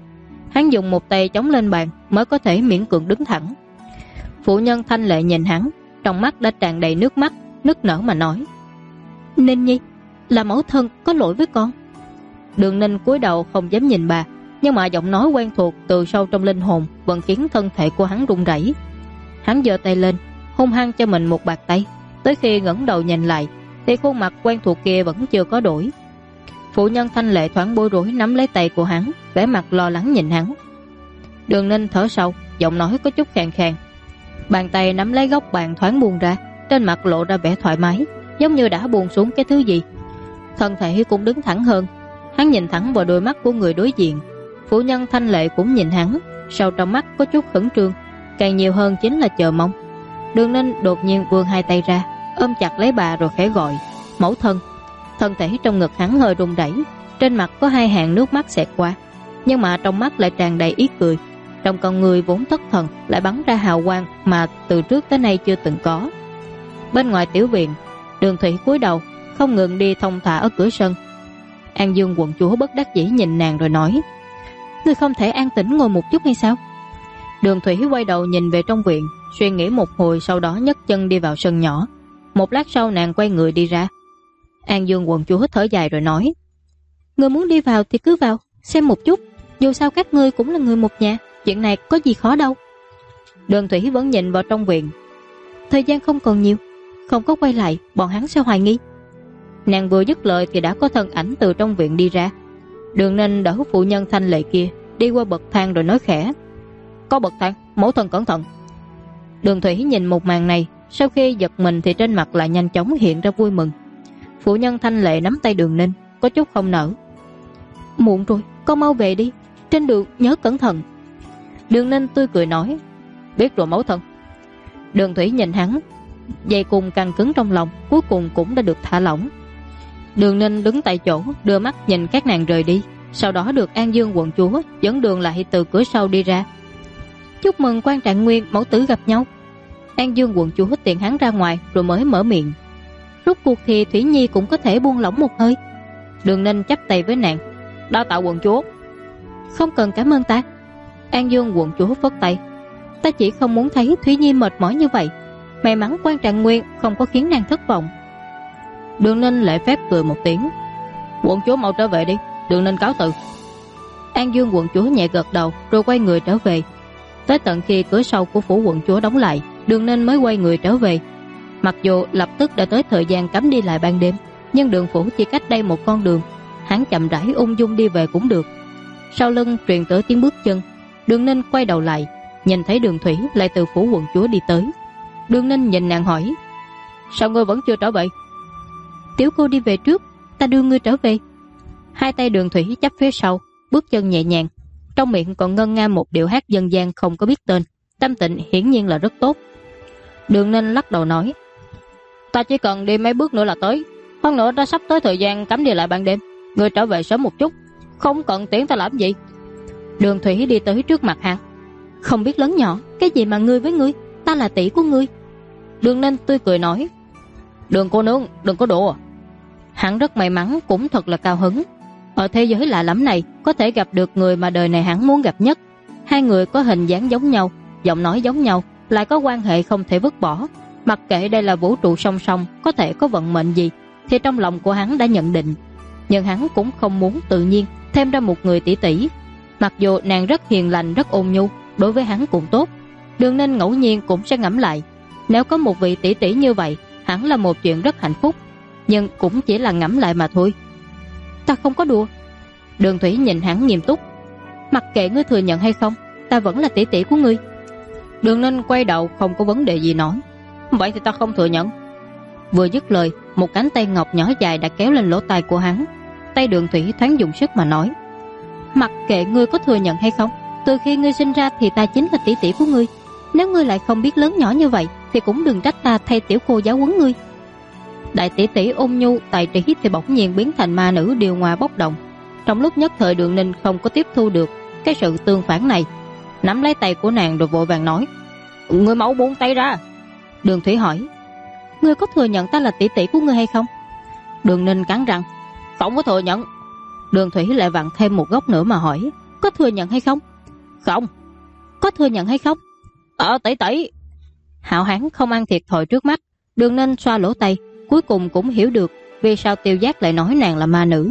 Hắn dùng một tay chống lên bàn mới có thể miễn cưỡng đứng thẳng. Phụ nhân Thanh Lệ nhìn hắn, trong mắt đã tràn đầy nước mắt, nức nở mà nói: Ninh Nhi, là mẫu thân có lỗi với con. Đường Ninh cúi đầu không dám nhìn bà, nhưng mà giọng nói quen thuộc từ sâu trong linh hồn vẫn khiến thân thể của hắn run rẩy. Hắn giơ tay lên, hung hăng cho mình một bạt tay. Tới khi ngẩng đầu nhìn lại thì khuôn mặt quen thuộc kia vẫn chưa có đổi. Phụ nhân Thanh Lệ thoáng bối rối nắm lấy tay của hắn, vẻ mặt lo lắng nhìn hắn. Đường Ninh thở sâu, giọng nói có chút khàn khàn. Bàn tay nắm lấy góc bàn thoáng buông ra, trên mặt lộ ra vẻ thoải mái, giống như đã buông xuống cái thứ gì. Thân thể cũng đứng thẳng hơn. Hắn nhìn thẳng vào đôi mắt của người đối diện. Phụ nhân Thanh Lệ cũng nhìn hắn, sâu trong mắt có chút khẩn trương, càng nhiều hơn chính là chờ mong. Đường Ninh đột nhiên vươn hai tay ra, ôm chặt lấy bà rồi khẽ gọi: Mẫu thân. Thân thể trong ngực hắn hơi run rẩy, trên mặt có hai hàng nước mắt xẹt qua, nhưng mà trong mắt lại tràn đầy ý cười. Trong con người vốn thất thần lại bắn ra hào quang mà từ trước tới nay chưa từng có. Bên ngoài tiểu viện, Đường Thủy cúi đầu không ngừng đi thong thả ở cửa sân. An Dương quận chúa bất đắc dĩ nhìn nàng rồi nói: Ngươi không thể an tĩnh ngồi một chút hay sao? Đường Thủy quay đầu nhìn về trong viện, suy nghĩ một hồi, sau đó nhấc chân đi vào sân nhỏ. Một lát sau nàng quay người đi ra. An Dương quận chúa thở dài rồi nói: Ngươi muốn đi vào thì cứ vào, xem một chút, dù sao các ngươi cũng là người một nhà, chuyện này có gì khó đâu. Đường Thủy vẫn nhìn vào trong viện. Thời gian không còn nhiều, không có quay lại bọn hắn sẽ hoài nghi. Nàng vừa dứt lời thì đã có thân ảnh từ trong viện đi ra. Đường Ninh đỡ phụ nhân Thanh Lệ kia đi qua bậc thang rồi nói khẽ: Có bậc thang, mẫu thân cẩn thận. Đường Thủy nhìn một màn này, sau khi giật mình thì trên mặt lại nhanh chóng hiện ra vui mừng. Phụ nhân Thanh Lệ nắm tay Đường Ninh, có chút không nỡ: Muộn rồi, con mau về đi, trên đường nhớ cẩn thận. Đường Ninh tươi cười nói: Biết rồi mẫu thân. Đường Thủy nhìn hắn, dây cùng căng cứng trong lòng cuối cùng cũng đã được thả lỏng. Đường Ninh đứng tại chỗ đưa mắt nhìn các nàng rời đi, sau đó được An Dương quận chúa dẫn đường lại từ cửa sau đi ra. Chúc mừng quan trạng nguyên mẫu tử gặp nhau. An Dương quận chúa tiện hắn ra ngoài rồi mới mở miệng. Rốt cuộc thì Thủy Nhi cũng có thể buông lỏng một hơi. Đường Ninh chắp tay với nàng: Đa tạ quận chúa. Không cần cảm ơn ta. An Dương quận chúa phất tay: Ta chỉ không muốn thấy Thủy Nhi mệt mỏi như vậy. May mắn quan trạng nguyên không có khiến nàng thất vọng. Đường Ninh lễ phép cười một tiếng: Quận chúa mau trở về đi, Đường Ninh cáo từ. An Dương quận chúa nhẹ gật đầu rồi quay người trở về. Tới tận khi cửa sau của phủ quận chúa đóng lại, Đường Ninh mới quay người trở về. Mặc dù lập tức đã tới thời gian cấm đi lại ban đêm, nhưng đường phủ chỉ cách đây một con đường, hắn chậm rãi ung dung đi về cũng được. Sau lưng truyền tới tiếng bước chân. Đường Ninh quay đầu lại, nhìn thấy Đường Thủy lại từ phủ quận chúa đi tới. Đường Ninh nhìn nàng hỏi: Sao ngươi vẫn chưa trở về? Tiểu cô đi về trước, ta đưa ngươi trở về. Hai tay Đường Thủy chắp phía sau, bước chân nhẹ nhàng, trong miệng còn ngân nga một điệu hát dân gian không có biết tên. Tâm tình hiển nhiên là rất tốt. Đường Ninh lắc đầu nói: Ta chỉ cần đi mấy bước nữa là tới. Hơn nữa đã sắp tới thời gian cấm đi lại ban đêm, ngươi trở về sớm một chút, không cần tiễn ta làm gì. Đường Thủy đi tới trước mặt hắn: Không biết lớn nhỏ, cái gì mà ngươi với ngươi, ta là tỷ của ngươi. Đường Ninh tươi cười nói: Đường cô nương đừng có đùa. Hắn rất may mắn cũng thật là cao hứng. Ở thế giới lạ lẫm này có thể gặp được người mà đời này hắn muốn gặp nhất. Hai người có hình dáng giống nhau, giọng nói giống nhau, lại có quan hệ không thể vứt bỏ. Mặc kệ đây là vũ trụ song song, có thể có vận mệnh gì, thì trong lòng của hắn đã nhận định. Nhưng hắn cũng không muốn tự nhiên thêm ra một người tỷ tỷ. Mặc dù nàng rất hiền lành, rất ôn nhu, đối với hắn cũng tốt. Đường Ninh ngẫu nhiên cũng sẽ ngẫm lại, nếu có một vị tỷ tỷ như vậy, hẳn là một chuyện rất hạnh phúc. Nhưng cũng chỉ là ngẫm lại mà thôi. Ta không có đùa. Đường Thủy nhìn hắn nghiêm túc: Mặc kệ ngươi thừa nhận hay không, ta vẫn là tỷ tỷ của ngươi. Đường Ninh quay đầu không có vấn đề gì nói: Vậy thì ta không thừa nhận. Vừa dứt lời, một cánh tay ngọc nhỏ dài đã kéo lên lỗ tai của hắn. Tay Đường Thủy thoáng dùng sức mà nói: Mặc kệ ngươi có thừa nhận hay không, từ khi ngươi sinh ra thì ta chính là tỷ tỷ của ngươi. Nếu ngươi lại không biết lớn nhỏ như vậy thì cũng đừng trách ta thay tiểu cô giáo huấn ngươi. Đại tỷ tỷ ôn nhu tài trí thì bỗng nhiên biến thành ma nữ điều hòa bốc đồng. Trong lúc nhất thời Đường Ninh không có tiếp thu được cái sự tương phản này, nắm lấy tay của nàng rồi vội vàng nói: Ngươi mau buông tay ra. Đường Thủy hỏi: Ngươi có thừa nhận ta là tỷ tỷ của ngươi hay không? Đường Ninh cắn răng: Không có thừa nhận. Đường Thủy lại vặn thêm một góc nữa mà hỏi: Có thừa nhận hay không? Không. Có thừa nhận hay không? Tỷ tỷ. Hạo Hán không ăn thiệt thòi trước mắt, Đường Ninh xoa lỗ tay, cuối cùng cũng hiểu được vì sao Tiêu Giác lại nói nàng là ma nữ.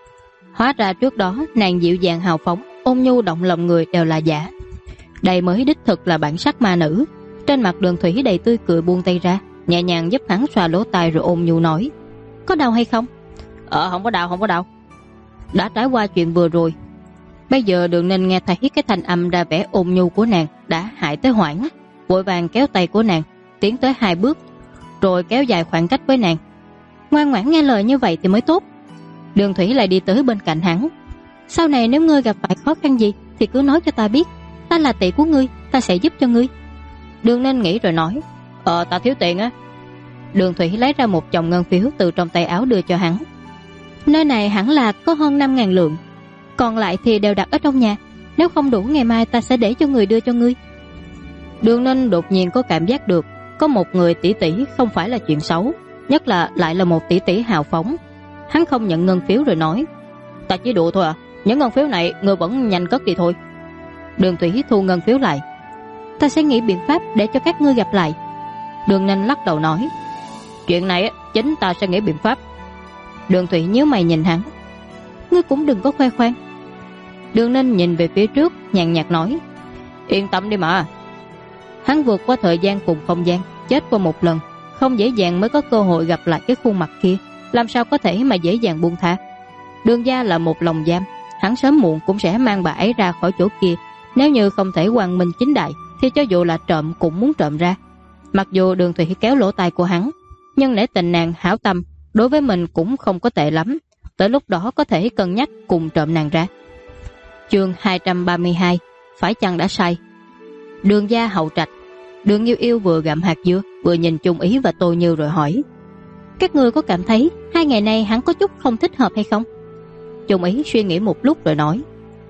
Hóa ra trước đó nàng dịu dàng hào phóng, ôn nhu động lòng người đều là giả. Đây mới đích thực là bản sắc ma nữ. Trên mặt Đường Thủy đầy tươi cười, buông tay ra, nhẹ nhàng giúp hắn xoa lỗ tai rồi ôn nhu nói: Có đau hay không? Không có đau, không có đau. Đã trải qua chuyện vừa rồi, bây giờ Đường Ninh nghe thấy cái thanh âm ra vẻ ôn nhu của nàng đã hại tới hoảng, vội vàng kéo tay của nàng tiến tới 2 bước, rồi kéo dài khoảng cách với nàng. Ngoan ngoãn nghe lời như vậy thì mới tốt. Đường Thủy lại đi tới bên cạnh hắn. Sau này nếu ngươi gặp phải khó khăn gì thì cứ nói cho ta biết, ta là tỷ của ngươi, ta sẽ giúp cho ngươi. Đường Ninh nghĩ rồi nói: Ta thiếu tiền á. Đường Thủy lấy ra một chồng ngân phiếu từ trong tay áo đưa cho hắn. Nơi này hẳn là có hơn 5.000 lượng, còn lại thì đều đặt ở trong nhà, nếu không đủ ngày mai ta sẽ để cho người đưa cho ngươi. Đường Ninh đột nhiên có cảm giác được có một người tỷ tỷ không phải là chuyện xấu, nhất là lại là một tỷ tỷ hào phóng. Hắn không nhận ngân phiếu rồi nói: Ta chỉ đùa thôi à, những ngân phiếu này ngươi vẫn nhanh cất đi thôi. Đường Thủy thu ngân phiếu lại. Ta sẽ nghĩ biện pháp để cho các ngươi gặp lại. Đường Ninh lắc đầu nói: Chuyện này chính ta sẽ nghĩ biện pháp. Đường Thủy nhíu mày nhìn hắn. Ngươi cũng đừng có khoe khoang. Đường Ninh nhìn về phía trước, nhàn nhạt nói: Yên tâm đi mà. Hắn vượt qua thời gian cùng không gian, chết qua một lần, không dễ dàng mới có cơ hội gặp lại cái khuôn mặt kia, làm sao có thể mà dễ dàng buông tha. Đường gia là một lồng giam, hắn sớm muộn cũng sẽ mang bà ấy ra khỏi chỗ kia. Nếu như không thể quang minh chính đại thì cho dù là trộm cũng muốn trộm ra. Mặc dù Đường Thủy kéo lỗ tai của hắn, nhưng nể tình nàng hảo tâm, đối với mình cũng không có tệ lắm, tới lúc đó có thể cân nhắc cùng trộm nàng ra. Chương 232: Phải chăng đã sai? Đường gia hậu trạch. Đường Yêu Yêu vừa gặm hạt dưa vừa nhìn Chung Ý và Tô Như rồi hỏi: Các ngươi có cảm thấy 2 ngày nay hắn có chút không thích hợp hay không? Chung Ý suy nghĩ một lúc rồi nói: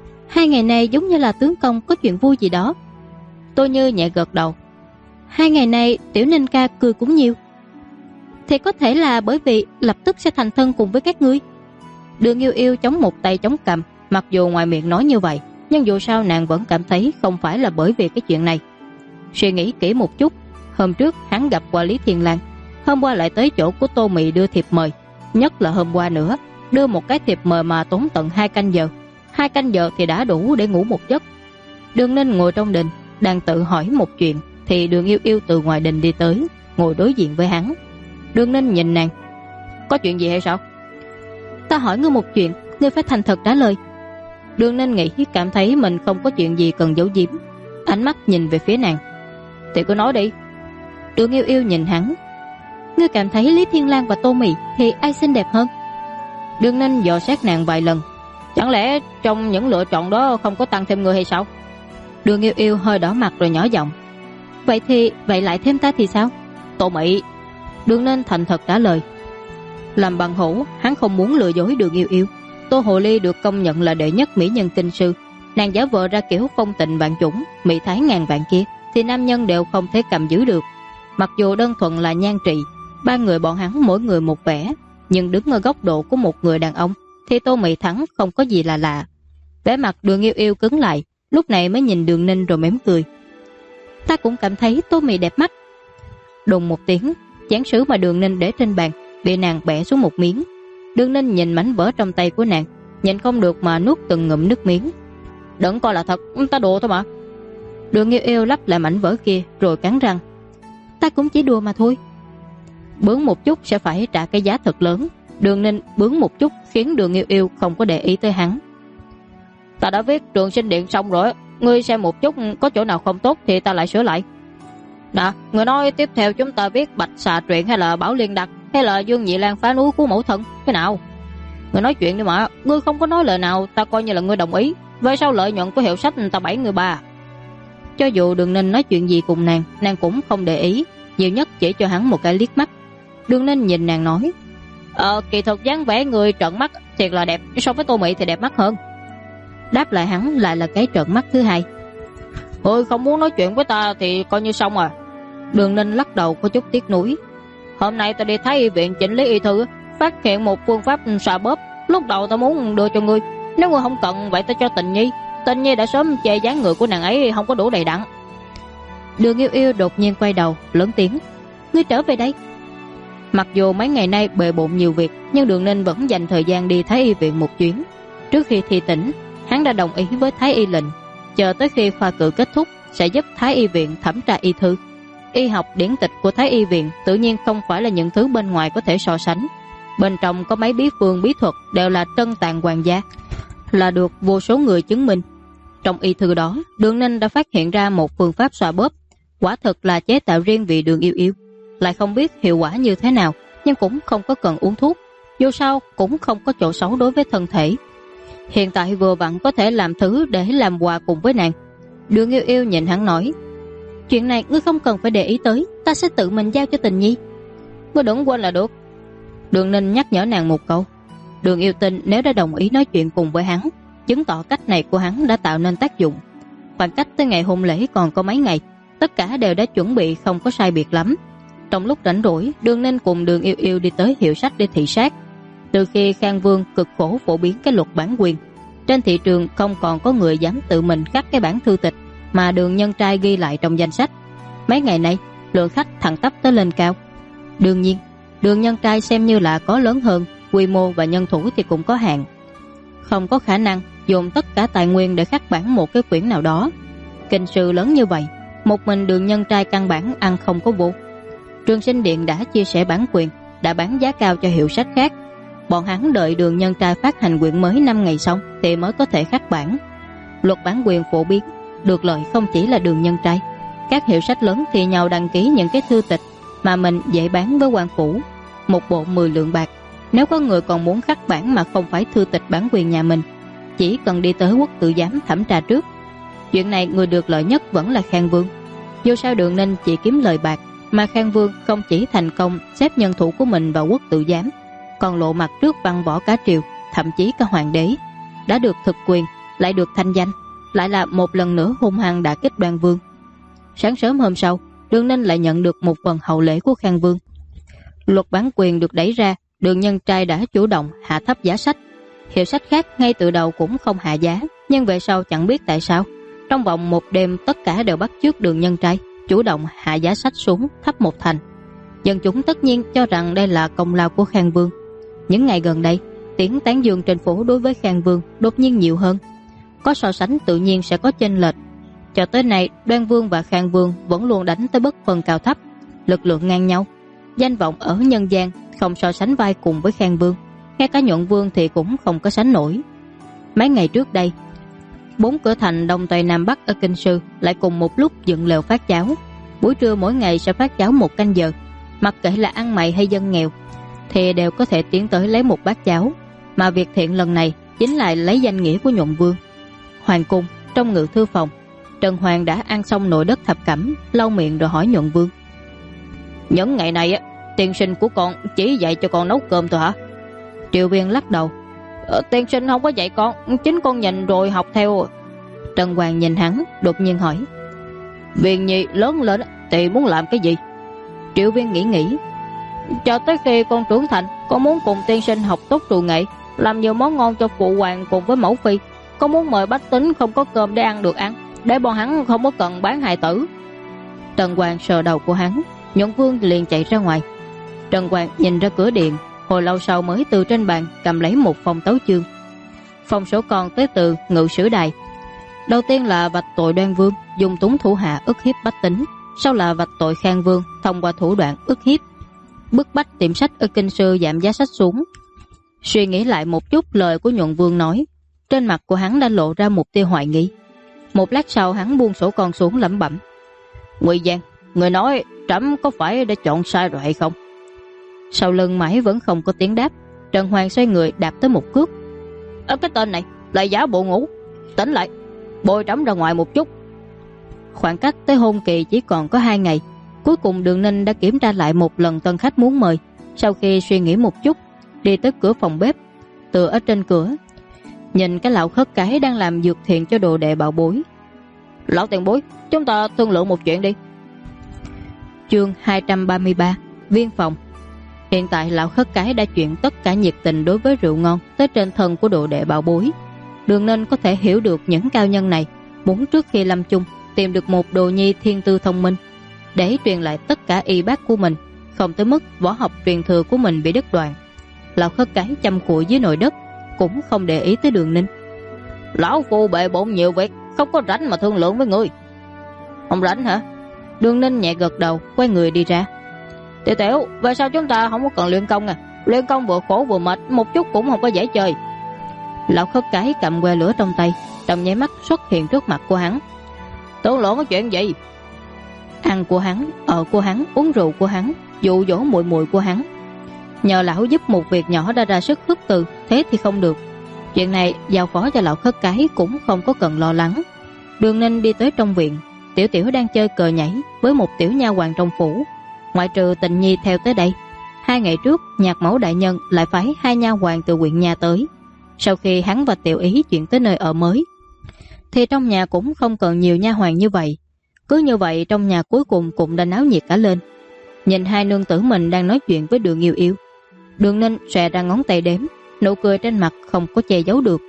2 ngày nay giống như là tướng công có chuyện vui gì đó. Tô Như nhẹ gật đầu: 2 ngày nay Tiểu Ninh ca cười cũng nhiều. Thì có thể là bởi vì lập tức sẽ thành thân cùng với các ngươi. Đường Yêu Yêu chống một tay chống cằm, mặc dù ngoài miệng nói như vậy, nhưng dù sao nàng vẫn cảm thấy không phải là bởi vì cái chuyện này. Suy nghĩ kỹ một chút, hôm trước hắn gặp qua Lý Thiên Lang, hôm qua lại tới chỗ của Tô Mị đưa thiệp mời, nhất là hôm qua nữa đưa một cái thiệp mời mà tốn tận 2 canh giờ. 2 canh giờ thì đã đủ để ngủ một giấc. Đường Ninh ngồi trong đình đang tự hỏi một chuyện thì Đường Yêu Yêu từ ngoài đình đi tới, ngồi đối diện với hắn. Đường Ninh nhìn nàng: Có chuyện gì hay sao? Ta hỏi ngươi một chuyện, ngươi phải thành thật trả lời. Đường Ninh nghĩ cảm thấy mình không có chuyện gì cần giấu giếm, ánh mắt nhìn về phía nàng: Thì cứ nói đi. Đường Yêu Yêu nhìn hắn: Ngươi cảm thấy Lý Thiên Lang và Tô Mị thì ai xinh đẹp hơn? Đường Ninh dò xét nàng vài lần: Chẳng lẽ trong những lựa chọn đó không có tăng thêm người hay sao? Đường Yêu Yêu hơi đỏ mặt rồi nhỏ giọng: Vậy lại thêm ta thì sao? Tô Mị. Đường Ninh thành thật trả lời. Làm bằng hữu, hắn không muốn lừa dối Đường Yêu Yêu. Tô Hồ Ly được công nhận là đệ nhất mỹ nhân kinh sư, nàng giả vờ ra kiểu phong tình vạn chủng, mỹ thái ngàn vạn kia thì nam nhân đều không thể cầm giữ được. Mặc dù đơn thuần là nhan trị, 3 người bọn hắn mỗi người một vẻ, nhưng đứng ở góc độ của một người đàn ông thì Tô Mị thắng không có gì là lạ. Vẻ mặt Đường Yêu Yêu cứng lại, lúc này mới nhìn Đường Ninh rồi mỉm cười: Ta cũng cảm thấy Tô Mị đẹp mắt. Đùng một tiếng, chén sứ mà Đường Ninh để trên bàn bị nàng bẻ xuống một miếng. Đường Ninh nhìn mảnh vỡ trong tay của nàng, nhìn không được mà nuốt từng ngụm nước miếng. Đừng coi là thật, ta đùa thôi mà. Đường Yêu Yêu lắp lại mảnh vỡ kia rồi cắn răng: Ta cũng chỉ đùa mà thôi. Bướng một chút sẽ phải trả cái giá thật lớn. Đường Ninh bướng một chút khiến Đường Yêu Yêu không có để ý tới hắn. Ta đã viết trường sinh điện xong rồi, ngươi xem một chút, có chỗ nào không tốt thì ta lại sửa lại. Nè, người nói tiếp theo chúng ta viết Bạch Xà truyện hay là Bảo Liên Đặc hay là Dương Nhị Lang phá núi của mẫu thân, cái nào? Người nói chuyện đi mà, ngươi không có nói lời nào ta coi như là ngươi đồng ý. Về sau lợi nhuận của hiệu sách ta 7 người 3. Cho dù Đường Ninh nói chuyện gì cùng nàng cũng không để ý, nhiều nhất chỉ cho hắn một cái liếc mắt. Đường Ninh nhìn nàng nói: Kỳ thực dáng vẻ người trợn mắt thiệt là đẹp, so với Tô Mị thì đẹp mắt hơn. Đáp lại hắn lại là cái trợn mắt thứ hai. Ngươi không muốn nói chuyện với ta thì coi như xong à. Đường Ninh lắc đầu có chút tiếc nuối. Hôm nay ta đi Thái Y viện chỉnh lý y thư, phát hiện một phương pháp xoa bóp. Lúc đầu ta muốn đưa cho ngươi, nếu ngươi không cần vậy ta cho Tình Nhi. Tình Nhi đã sớm chê dáng người của nàng ấy không có đủ đầy đặn. Đường Yêu Yêu đột nhiên quay đầu lớn tiếng: Ngươi trở về đây. Mặc dù mấy ngày nay bề bộn nhiều việc, nhưng Đường Ninh vẫn dành thời gian đi Thái Y viện một chuyến. Trước khi thi tỉnh, hắn đã đồng ý với Thái Y lệnh, chờ tới khi khoa cử kết thúc sẽ giúp Thái Y viện thẩm tra y thư. Y học điển tịch của Thái Y viện tự nhiên không phải là những thứ bên ngoài có thể so sánh. Bên trong có mấy bí phương bí thuật đều là trân tàng hoàng gia, là được vô số người chứng minh. Trong y thư đó, Đường Ninh đã phát hiện ra một phương pháp xoa bóp, quả thực là chế tạo riêng vì Đường Yêu Yêu. Lại không biết hiệu quả như thế nào, nhưng cũng không có cần uống thuốc, dù sao cũng không có chỗ xấu đối với thân thể. Hiện tại vừa vặn có thể làm thứ để làm quà cùng với nàng. Đường Yêu Yêu nhìn hắn nói: Chuyện này ngươi không cần phải để ý tới, ta sẽ tự mình giao cho Tình Nhi. Ngươi đừng quên là được. Đường Ninh nhắc nhở nàng một câu. Đường Yêu tin nếu đã đồng ý nói chuyện cùng với hắn, chứng tỏ cách này của hắn đã tạo nên tác dụng. Khoảng cách tới ngày hôn lễ còn có mấy ngày, tất cả đều đã chuẩn bị không có sai biệt lắm. Trong lúc rảnh rỗi, Đường Ninh cùng Đường Yêu Yêu đi tới hiệu sách để thị sát. Từ khi Khang Vương cực khổ phổ biến cái luật bản quyền, trên thị trường không còn có người dám tự mình khắc cái bản thư tịch mà Đường Nhân Trai ghi lại trong danh sách. Mấy ngày nay, lượng khách thẳng tắp tới lên cao. Đương nhiên, Đường Nhân Trai xem như là có lớn hơn, quy mô và nhân thủ thì cũng có hạn, không có khả năng dùng tất cả tài nguyên để khắc bản một cái quyển nào đó. Kinh sư lớn như vậy, một mình Đường Nhân Trai căn bản ăn không có vô. Trường Sinh Điện đã chia sẻ bản quyền, đã bán giá cao cho hiệu sách khác. Bọn hắn đợi Đường Nhân Trai phát hành quyển mới 5 ngày xong thì mới có thể khắc bản. Luật bản quyền phổ biến, được lợi không chỉ là Đường Nhân Trai. Các hiệu sách lớn thì nhau đăng ký những cái thư tịch mà mình dễ bán với quan phủ, một bộ 10 lượng bạc. Nếu có người còn muốn khắc bản mà không phải thư tịch bản quyền nhà mình, chỉ cần đi tới quốc tự giám thẩm tra trước. Chuyện này người được lợi nhất vẫn là Khang Vương. Dù sao Đường Ninh chỉ kiếm lời bạc, mà Khang Vương không chỉ thành công xếp nhân thủ của mình vào quốc tự giám, còn lộ mặt trước văn võ cả triều, thậm chí cả hoàng đế. Đã được thực quyền, lại được thanh danh, lại là một lần nữa hung hăng đả kích Đoan Vương. Sáng sớm hôm sau, Đường Ninh lại nhận được một phần hậu lễ của Khang Vương. Luật bản quyền được đẩy ra, Đường Nhân Trai đã chủ động hạ thấp giá sách. Hiệu sách khác ngay từ đầu cũng không hạ giá, nhưng về sau chẳng biết tại sao, trong vòng một đêm tất cả đều bắt chước Đường Nhân Trai chủ động hạ giá sách xuống thấp một thành. Dân chúng tất nhiên cho rằng đây là công lao của Khang Vương. Những ngày gần đây, tiếng tán dương trên phố đối với Khang Vương đột nhiên nhiều hơn. Có so sánh tự nhiên sẽ có chênh lệch. Cho tới nay, Đoan Vương và Khang Vương vẫn luôn đánh tới bất phân cao thấp, lực lượng ngang nhau. Danh vọng ở nhân gian không so sánh vai cùng với Khang Vương, ngay cả Nhuận Vương thì cũng không có sánh nổi. Mấy ngày trước đây, 4 cửa thành Đông Tây Nam Bắc ở Kinh Sư lại cùng một lúc dựng lều phát cháo. Buổi trưa mỗi ngày sẽ phát cháo 1 canh giờ. Mặc kệ là ăn mày hay dân nghèo thì đều có thể tiến tới lấy một bát cháo. Mà việc thiện lần này chính là lấy danh nghĩa của Nhuận Vương. Hoàng cung, trong ngự thư phòng, Trần Hoàng đã ăn xong nồi đất thập cẩm, lau miệng rồi hỏi Nhuận Vương: Những ngày này tiên sinh của con chỉ dạy cho con nấu cơm thôi hả? Triệu Viên lắc đầu: Tiên sinh không có dạy con, chính con nhìn rồi học theo. Trần Hoàng nhìn hắn, đột nhiên hỏi: Viên Nhi lớn lên thì muốn làm cái gì? Triệu Viên nghĩ: Cho tới khi con trưởng thành, con muốn cùng tiên sinh học tốt trù nghệ, làm nhiều món ngon cho phụ hoàng cùng với mẫu phi. Con muốn mời bách tính không có cơm để ăn được ăn, để bọn hắn không có cần bán hài tử. Trần Hoàng sờ đầu của hắn. Nhuận Vương liền chạy ra ngoài. Trần Hoàng nhìn ra cửa điện, hồi lâu sau mới từ trên bàn cầm lấy một phong tấu chương. Phong sổ con tới từ Ngự Sử Đài. Đầu tiên là vạch tội Đoan Vương dùng túng thủ hạ ức hiếp bách tính, sau là vạch tội Khang Vương thông qua thủ đoạn ức hiếp, bức bách tiệm sách ở Kinh Sư giảm giá sách xuống. Suy nghĩ lại một chút lời của Nhuận Vương nói, trên mặt của hắn đã lộ ra một tia hoài nghi. Một lát sau hắn buông sổ con xuống lẩm bẩm: Ngụy Giang, người nói trẫm có phải đã chọn sai rồi hay không? Sau lưng mãi vẫn không có tiếng đáp. Trần Hoàng xoay người đạp tới một cước: Cái tên này lại giả bộ ngủ, tỉnh lại, bồi trẫm ra ngoài một chút. Khoảng cách tới hôn kỳ chỉ còn có 2 ngày. Cuối cùng Đường Ninh đã kiểm tra lại một lần tân khách muốn mời. Sau khi suy nghĩ một chút, đi tới cửa phòng bếp, tựa ở trên cửa, nhìn cái lão khất cái đang làm dược thiện cho đồ đệ bảo bối. Lão tiền bối, chúng ta thương lượng một chuyện đi. Chương 233, Viên phòng. Hiện tại lão khất cái đã chuyển tất cả nhiệt tình đối với rượu ngon tới trên thân của đồ đệ bảo bối. Đường Ninh có thể hiểu được những cao nhân này muốn trước khi lâm chung tìm được một đồ nhi thiên tư thông minh để truyền lại tất cả y bác của mình, không tới mức võ học truyền thừa của mình bị đứt đoạn. Lão Khất Cái chăm cụi dưới nồi đất cũng không để ý tới Đường Ninh. Lão phu bệ bộn nhiều việc, không có rảnh mà thương lượng với ngươi. Không rảnh hả? Đường Ninh nhẹ gật đầu, quay người đi ra. Tiểu Tiểu, về sau chúng ta không có cần luyện công à? Luyện công vừa khổ vừa mệt, một chút cũng không có dễ chơi. Lão Khất Cái cầm que lửa trong tay, trong nháy mắt xuất hiện trước mặt của hắn. Tưởng lượng có chuyện gì? Ăn của hắn, ở của hắn, uống rượu của hắn, dụ dỗ muội muội của hắn. Nhờ lão giúp một việc nhỏ đã ra sức khước từ, thế thì không được. Chuyện này giao phó cho Lão Khất Cái cũng không có cần lo lắng. Đường Ninh đi tới trong viện. Tiểu Tiểu đang chơi cờ nhảy với một tiểu nha hoàn trong phủ. Ngoại trừ Tình Nhi theo tới đây, 2 ngày trước Nhạc Mẫu đại nhân lại phái 2 nha hoàn từ huyện nhà tới. Sau khi hắn và Tiểu Ý chuyển tới nơi ở mới, thì trong nhà cũng không cần nhiều nha hoàn như vậy. Cứ như vậy trong nhà cuối cùng cũng đã náo nhiệt cả lên. Nhìn 2 nương tử mình đang nói chuyện với Đường Yêu Yêu, Đường Ninh xòe ra ngón tay đếm, nụ cười trên mặt không có che giấu được.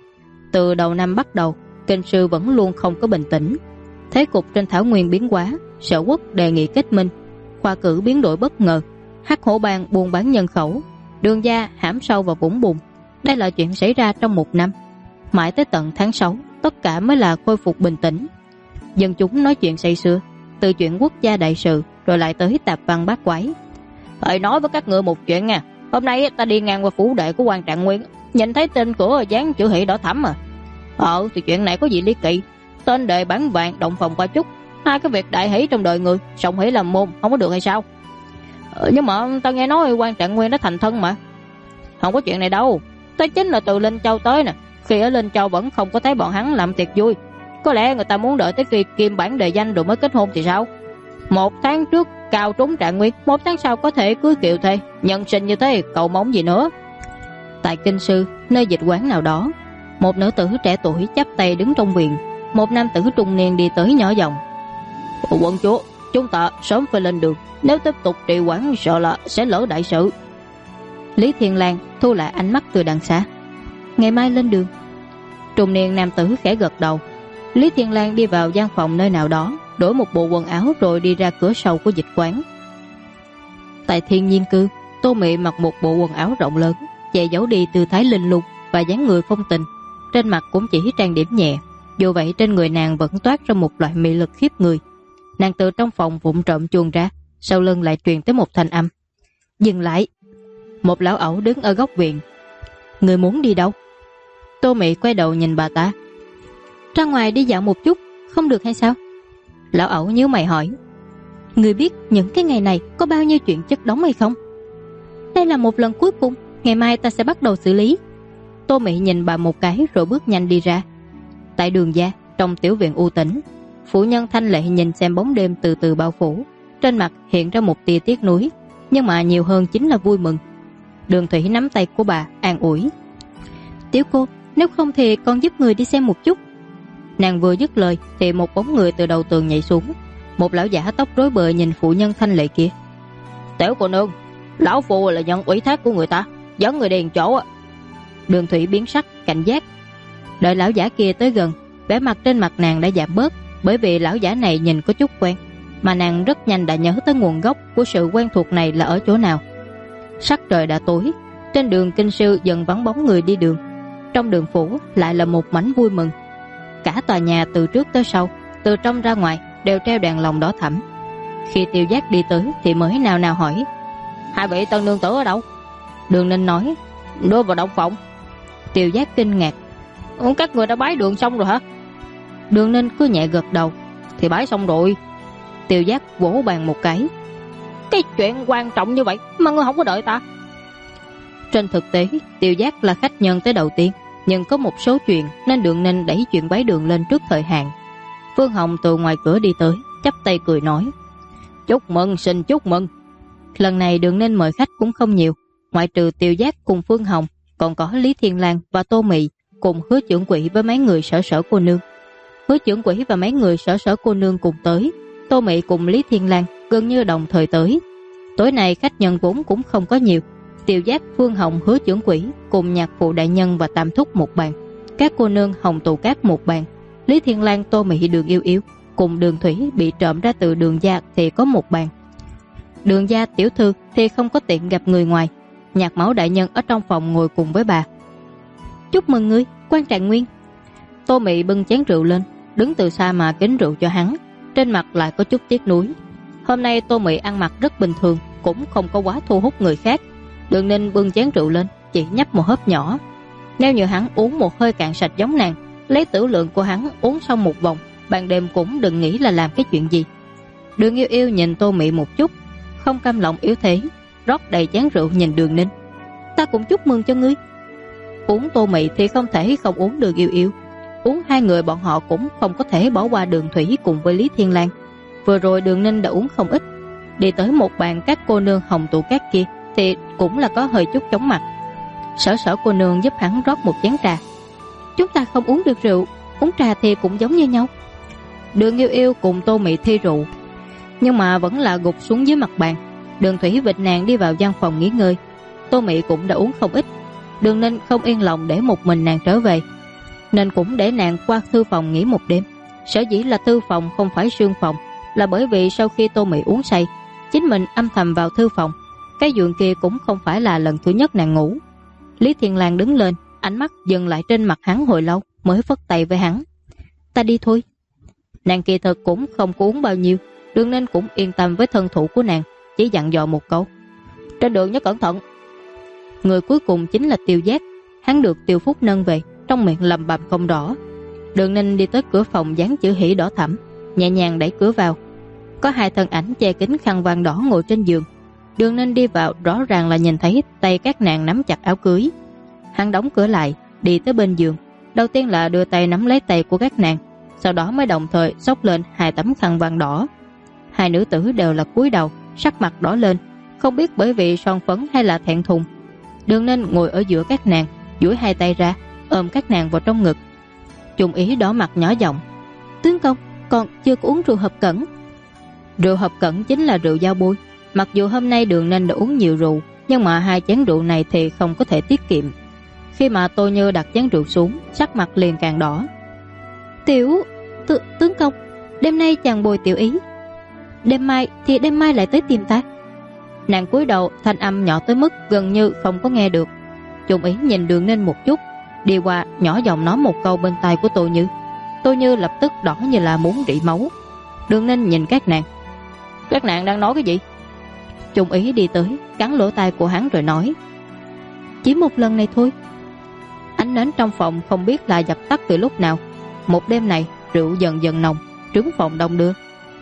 Từ đầu năm bắt đầu, kinh sư vẫn luôn không có bình tĩnh. Thế cục trên thảo nguyên biến hóa, Sở Quốc đề nghị kết minh, khoa cử biến đổi bất ngờ, Hắc Hổ Bang buôn bán nhân khẩu, Đường gia hãm sâu vào vũng bùn. Đây là chuyện xảy ra trong 1 năm. Mãi tới tận tháng 6, tất cả mới là khôi phục bình tĩnh. Dân chúng nói chuyện say sưa, từ chuyện quốc gia đại sự rồi lại tới tạp văn bát quái. Nói với các ngươi một chuyện nha. Hôm nay ta đi ngang qua phủ đệ của quan Trạng Nguyên, nhìn thấy tên của dán chữ Hỷ đỏ thẫm à. Thì chuyện này có gì ly kỳ. Tên đề bán vàng động phòng qua chút, 2 cái việc đại hỷ trong đời người, song hỷ làm môn, không có được hay sao? Nhưng mà ta nghe nói quan Trạng Nguyên đã thành thân mà. Không có chuyện này đâu. Tới chính là từ Linh Châu tới nè. Khi ở Linh Châu vẫn không có thấy bọn hắn làm tiệc vui. Có lẽ người ta muốn đợi tới khi kim bản đề danh rồi mới kết hôn thì sao? 1 tháng trước cao trúng Trạng Nguyên, 1 tháng sau có thể cưới kiệu thê. Nhân sinh như thế cầu mong gì nữa. Tại kinh sư, nơi dịch quán nào đó, một nữ tử trẻ tuổi chắp tay đứng trong viện. Một nam tử trung niên đi tới nhỏ giọng: Quận chúa, chúng ta sớm phải lên đường. Nếu tiếp tục trì hoãn sợ là sẽ lỡ đại sự. Lý Thiên Lang thu lại ánh mắt từ đằng xa: Ngày mai lên đường. Trung niên nam tử khẽ gật đầu. Lý Thiên Lang đi vào gian phòng nơi nào đó, đổi một bộ quần áo rồi đi ra cửa sau của dịch quán. Tại Thiên Nhiên Cư, Tô Mị mặc một bộ quần áo rộng lớn, che giấu đi tư thái linh lung và dáng người phong tình. Trên mặt cũng chỉ trang điểm nhẹ, dù vậy trên người nàng vẫn toát ra một loại mị lực khiếp người. Nàng từ trong phòng vụng trộm chuồn ra, sau lưng lại truyền tới một thanh âm: Dừng lại. Một lão ẩu đứng ở góc viện: Người muốn đi đâu? Tô Mị quay đầu nhìn bà ta: Ra ngoài đi dạo một chút, không được hay sao? Lão ẩu nhíu mày hỏi: Người biết những cái ngày này có bao nhiêu chuyện chất đống hay không? Đây là một lần cuối cùng, ngày mai ta sẽ bắt đầu xử lý. Tô Mị nhìn bà một cái rồi bước nhanh đi ra. Tại Đường gia, trong tiểu viện u tĩnh, phụ nhân Thanh Lệ nhìn xem bóng đêm từ từ bao phủ, trên mặt hiện ra một tia tiếc nuối, nhưng mà nhiều hơn chính là vui mừng. Đường Thủy nắm tay của bà an ủi: Tiểu cô, nếu không thì con giúp người đi xem một chút. Nàng vừa dứt lời thì một bóng người từ đầu tường nhảy xuống. Một lão giả tóc rối bời nhìn phụ nhân Thanh Lệ kia: Tiểu cô nương, lão phu là nhận ủy thác của người ta, dẫn người đi chỗ. Đường Thủy biến sắc cảnh giác. Đợi lão giả kia tới gần, vẻ mặt trên mặt nàng đã giảm bớt, bởi vì lão giả này nhìn có chút quen, mà nàng rất nhanh đã nhớ tới nguồn gốc của sự quen thuộc này là ở chỗ nào. Sắc trời đã tối, trên đường kinh sư dần vắng bóng người đi đường. Trong đường phủ lại là một mảnh vui mừng. Cả tòa nhà từ trước tới sau, từ trong ra ngoài đều treo đèn lồng đỏ thẫm. Khi Tiêu Giác đi tới thì mới nào nào hỏi: Hai vị tân nương tử ở đâu? Đường Ninh nói: Đưa vào động phòng. Tiêu Giác kinh ngạc: Các người đã bái đường xong rồi hả? Đường Ninh cứ nhẹ gật đầu: Thì bái xong rồi. Tiêu Giác vỗ bàn một cái: Cái chuyện quan trọng như vậy mà ngươi không có đợi ta? Trên thực tế Tiêu Giác là khách nhân tới đầu tiên, nhưng có một số chuyện nên Đường Ninh đẩy chuyện bái đường lên trước thời hạn. Phương Hồng từ ngoài cửa đi tới, chắp tay cười nói: Chúc mừng, xin chúc mừng. Lần này Đường Ninh mời khách cũng không nhiều, ngoại trừ Tiêu Giác cùng Phương Hồng, còn có Lý Thiên Lang và Tô Mị cùng Hứa trưởng quỹ với mấy người sở sở cô nương. Hứa trưởng quỹ và mấy người sở sở cô nương cùng tới, Tô Mị cùng Lý Thiên Lang gần như đồng thời tới. Tối nay khách nhân vốn cũng không có nhiều, Tiêu Giác, Phương Hồng, Hứa trưởng quỹ cùng nhạc phụ đại nhân và tam thúc một bàn, các cô nương Hồng Tụ Cát một bàn. Lý Thiên Lang, Tô Mị, Đường Yêu Yêu cùng Đường Thủy bị trộm ra từ Đường gia thì có một bàn. Đường gia tiểu thư thì không có tiện gặp người ngoài. Nhạc Mẫu đại nhân ở trong phòng ngồi cùng với bà. Chúc mừng ngươi, Quan Trạng Nguyên. Tô Mị bưng chén rượu lên, đứng từ xa mà kính rượu cho hắn, trên mặt lại có chút tiếc nuối. Hôm nay Tô Mị ăn mặc rất bình thường, cũng không có quá thu hút người khác. Đường Ninh bưng chén rượu lên, chỉ nhấp một hớp nhỏ. Nếu như hắn uống một hơi cạn sạch giống nàng, lấy tử lượng của hắn uống xong một vòng, ban đêm cũng đừng nghĩ là làm cái chuyện gì. Đường Yêu Yêu nhìn Tô Mị một chút, không cam lòng yếu thế, rót đầy chén rượu nhìn Đường Ninh. Ta cũng chúc mừng cho ngươi. Uống Tô Mị thì không thể không uống Đường Yêu Yêu. Uống hai người bọn họ cũng không có thể bỏ qua Đường Thủy cùng với Lý Thiên Lang. Vừa rồi Đường Ninh đã uống không ít. Đi tới một bàn các cô nương Hồng Tụ Cát kia thì cũng là có hơi chút chóng mặt. Sở cô nương giúp hắn rót một chén trà. Chúng ta không uống được rượu, uống trà thì cũng giống như nhau. Đường Yêu Yêu cùng Tô Mị thi rượu, nhưng mà vẫn là gục xuống dưới mặt bàn. Đường Thủy vịt nàng đi vào gian phòng nghỉ ngơi. Tô Mị cũng đã uống không ít. Đường Ninh không yên lòng để một mình nàng trở về, nên cũng để nàng qua thư phòng nghỉ một đêm. Sở dĩ là thư phòng không phải sương phòng, là bởi vì sau khi Tô Mị uống say, chính mình âm thầm vào thư phòng. Cái giường kia cũng không phải là lần thứ nhất nàng ngủ. Lý Thiên Lang đứng lên, ánh mắt dừng lại trên mặt hắn hồi lâu, mới phất tay với hắn. Ta đi thôi. Nàng kỳ thực cũng không có uống bao nhiêu, Đường Ninh cũng yên tâm với thân thủ của nàng, chỉ dặn dò một câu. Trên đường nhớ cẩn thận. Người cuối cùng chính là Tiêu Giác. Hắn được Tiêu Phúc nâng về, trong miệng lầm bầm không rõ. Đường Ninh đi tới cửa phòng dán chữ hỉ đỏ thẫm, nhẹ nhàng đẩy cửa vào. Có hai thân ảnh che kín khăn vàng đỏ ngồi trên giường. Đường Ninh đi vào rõ ràng là nhìn thấy tay các nàng nắm chặt áo cưới. Hắn đóng cửa lại, đi tới bên giường. Đầu tiên là đưa tay nắm lấy tay của các nàng, sau đó mới đồng thời xốc lên hai tấm khăn vàng đỏ. Hai nữ tử đều là cúi đầu, sắc mặt đỏ lên, không biết bởi vì son phấn hay là thẹn thùng. Đường Ninh ngồi ở giữa các nàng, duỗi hai tay ra, ôm các nàng vào trong ngực. Trung Ý đỏ mặt nhỏ giọng. Tướng công, còn chưa có uống rượu hợp cẩn. Rượu hợp cẩn chính là rượu dao bôi. Mặc dù hôm nay Đường Ninh đã uống nhiều rượu, nhưng mà hai chén rượu này thì không có thể tiết kiệm. Khi mà Tô Như đặt chén rượu xuống, sắc mặt liền càng đỏ. Tướng công, đêm nay chàng bồi Tiểu Ý, đêm mai lại tới tìm ta. Nàng cúi đầu, thanh âm nhỏ tới mức gần như không có nghe được. Trung Ý nhìn Đường Ninh một chút, đi qua nhỏ giọng nói một câu bên tai của Tô Như. Tô Như lập tức đỏ như là muốn rỉ máu. Đường Ninh nhìn các nàng đang nói cái gì? Trung Ý đi tới, cắn lỗ tai của hắn rồi nói. Chỉ một lần này thôi. Ánh nến trong phòng không biết là dập tắt từ lúc nào. Một đêm này rượu dần dần nồng, trứng phòng đông đưa.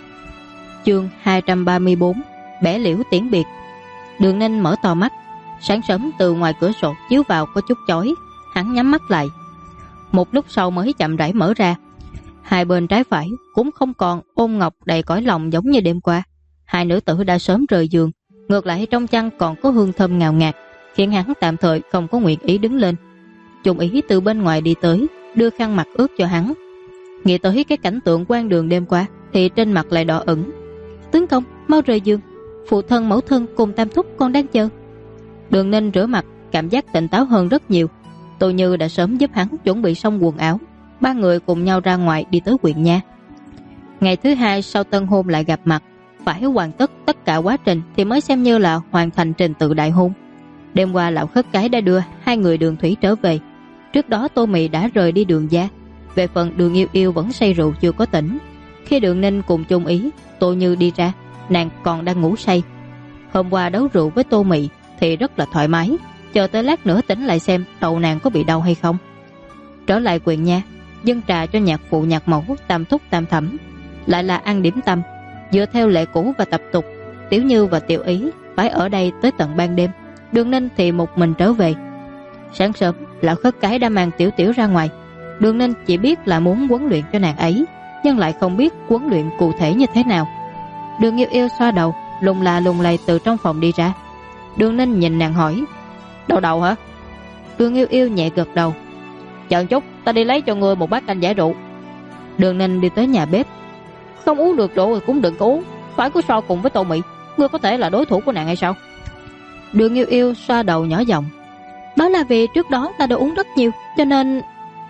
Chương 234, bẻ liễu tiễn biệt. Đường Ninh mở to mắt. Sáng sớm từ ngoài cửa sổ chiếu vào có chút chói. Hắn nhắm mắt lại. Một lúc sau mới chậm rãi mở ra. Hai bên trái phải cũng không còn ôm ngọc đầy cõi lòng giống như đêm qua. Hai nữ tử đã sớm rời giường, ngược lại trong chăn còn có hương thơm ngào ngạt, khiến hắn tạm thời không có nguyện ý đứng lên. Trung Ý từ bên ngoài đi tới, đưa khăn mặt ướt cho hắn. Nghĩ tới cái cảnh tượng quan đường đêm qua thì trên mặt lại đỏ ửng. Tướng công, mau rời giường, phụ thân mẫu thân cùng tam thúc còn đang chờ. Đường Ninh rửa mặt, cảm giác tỉnh táo hơn rất nhiều. Tô Như đã sớm giúp hắn chuẩn bị xong quần áo. Ba người cùng nhau ra ngoài đi tới huyện nha. Ngày thứ hai sau tân hôn lại gặp mặt, phải hoàn tất tất cả quá trình thì mới xem như là hoàn thành trình tự đại hôn. Đêm qua lão khất cái đã đưa hai người Đường Thủy trở về. Trước đó Tô Mị đã rời đi Đường gia. Về phần Đường Yêu Yêu vẫn say rượu chưa có tỉnh. Khi Đường Ninh cùng Trung Ý, Tô Như đi ra, nàng còn đang ngủ say. Hôm qua đấu rượu với Tô Mị thì rất là thoải mái, chờ tới lát nữa tỉnh lại xem đầu nàng có bị đau hay không. Trở lại huyện nha, dâng trà cho nhạc phụ nhạc mẫu, tam thúc tam thẩm, lại là ăn điểm tâm. Dựa theo lệ cũ và tập tục, Tiểu Như và Tiểu Ý phải ở đây tới tận ban đêm. Đường Ninh thì một mình trở về. Sáng sớm lão khất cái đã mang Tiểu Tiểu ra ngoài. Đường Ninh chỉ biết là muốn huấn luyện cho nàng ấy, nhưng lại không biết huấn luyện cụ thể như thế nào. Đường Yêu Yêu xoa đầu, lùng lay từ trong phòng đi ra. Đường Ninh nhìn nàng hỏi, đau đầu hả? Đường Yêu Yêu nhẹ gật đầu. Chờ chút, ta đi lấy cho ngươi một bát canh giải rượu. Đường Ninh đi tới nhà bếp. Không uống được rượu thì cũng đừng có uống, phải có so cùng với Tô Mị, ngươi có thể là đối thủ của nàng hay sao? Đường Yêu Yêu xoa đầu nhỏ giọng. Đó là vì trước đó ta đã uống rất nhiều, cho nên...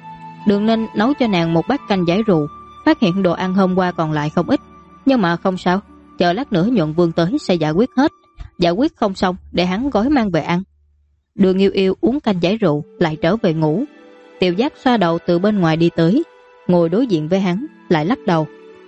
Đường Ninh nấu cho nàng một bát canh giải rượu, phát hiện đồ ăn hôm qua còn lại không ít, nhưng mà không sao, chờ lát nữa Nhuận Vương tới sẽ giải quyết hết, giải quyết không xong để hắn gói mang về ăn. Đường Yêu Yêu uống canh giải rượu lại trở về ngủ. Tiểu Giác xoa đầu từ bên ngoài đi tới, ngồi đối diện với hắn, lại lắc đầu.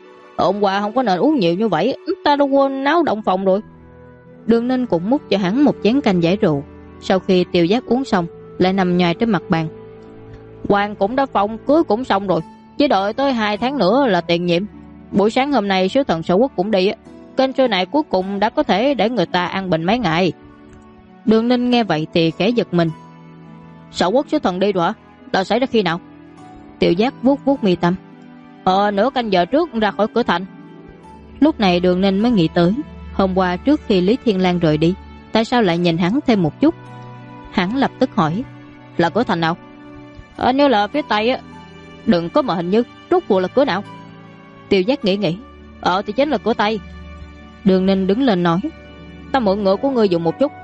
Hôm qua không có nên uống nhiều như vậy, ta đã quên náo động phòng rồi. Đường Ninh cũng múc cho hắn một chén canh giải rượu. Sau khi Tiểu Giác uống xong, lại nằm nhòi trên mặt bàn. Hoàng cũng đã phong, cưới cũng xong rồi, chỉ đợi tới 2 tháng nữa là tiền nhiệm. Buổi sáng hôm nay sứ thần Sở Quốc cũng đi, kênh show này cuối cùng đã có thể để người ta ăn bình mấy ngày. Đường Ninh nghe vậy thì khẽ giật mình. Sở Quốc sứ thần đi rồi hả? Đã xảy ra khi nào? Tiểu Giác vuốt vuốt mi tâm. Nửa canh giờ trước ra khỏi cửa thành. Lúc này Đường Ninh mới nghĩ tới, hôm qua trước khi Lý Thiên Lang rời đi, tại sao lại nhìn hắn thêm một chút. Hắn lập tức hỏi, là cửa thành nào? Như là phía tây á. Đừng có mà hình như, rốt cuộc là cửa nào? Tiểu Giác nghĩ. Thì chính là cửa tây. Đường Ninh đứng lên nói, ta mượn ngựa của ngươi dùng một chút.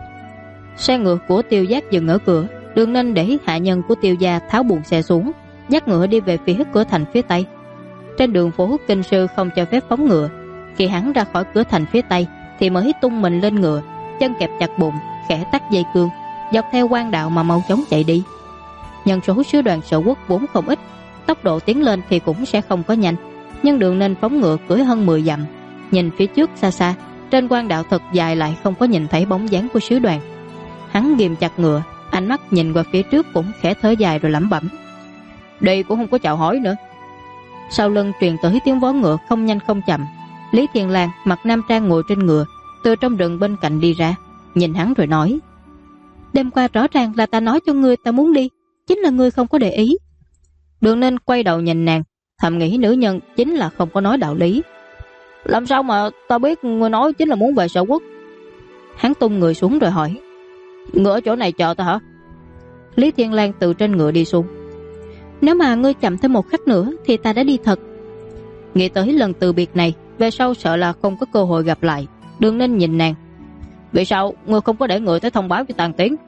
Xe ngựa của Tiểu Giác dừng ở cửa. Đường Ninh để hạ nhân của Tiêu gia tháo buồng xe xuống, dắt ngựa đi về phía cửa thành phía tây. Trên đường phố kinh sư không cho phép phóng ngựa. Khi hắn ra khỏi cửa thành phía tây thì mới tung mình lên ngựa, chân kẹp chặt bụng, khẽ tắt dây cương, dọc theo quan đạo mà mau chóng chạy đi. Nhân số sứ đoàn Sở Quốc vốn không ít, tốc độ tiến lên thì cũng sẽ không có nhanh, nhưng Đường Ninh phóng ngựa cưỡi hơn 10 dặm, nhìn phía trước xa xa, trên quan đạo thật dài lại không có nhìn thấy bóng dáng của sứ đoàn. Hắn ghìm chặt ngựa, ánh mắt nhìn qua phía trước cũng khẽ thở dài rồi lẩm bẩm. Đây cũng không có chào hỏi nữa. Sau lưng truyền tới tiếng vó ngựa không nhanh không chậm. Lý Thiên Lang mặc nam trang ngồi trên ngựa, từ trong rừng bên cạnh đi ra, nhìn hắn rồi nói, đêm qua rõ ràng là ta nói cho ngươi ta muốn đi, chính là ngươi không có để ý. Đường Ninh quay đầu nhìn nàng, thầm nghĩ nữ nhân chính là không có nói đạo lý. Làm sao mà ta biết ngươi nói chính là muốn về Sở Quốc? Hắn tung người xuống rồi hỏi, ngựa ở chỗ này chờ ta hả? Lý Thiên Lang từ trên ngựa đi xuống. Nếu mà ngươi chậm thêm một khắc nữa thì ta đã đi thật. Nghĩ tới lần từ biệt này, về sau sợ là không có cơ hội gặp lại. Đường Ninh nhìn nàng, vì sao ngươi không có để người tới thông báo cho Tàn Tiến?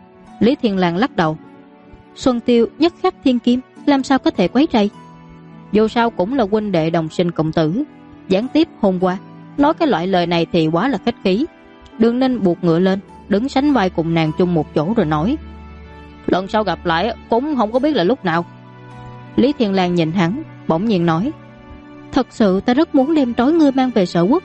Lý Thiên Lang lắc đầu. Xuân Tiêu nhất khắc thiên kim, làm sao có thể quấy rầy? Dù sao cũng là huynh đệ đồng sinh cộng tử, gián tiếp hôm qua nói cái loại lời này thì quá là khách khí. Đường Ninh buộc ngựa lên, đứng sánh vai cùng nàng chung một chỗ rồi nói, lần sau gặp lại cũng không có biết là lúc nào. Lý Thiên Lang nhìn hắn, bỗng nhiên nói, thật sự ta rất muốn đem trói ngươi mang về Sở Quốc.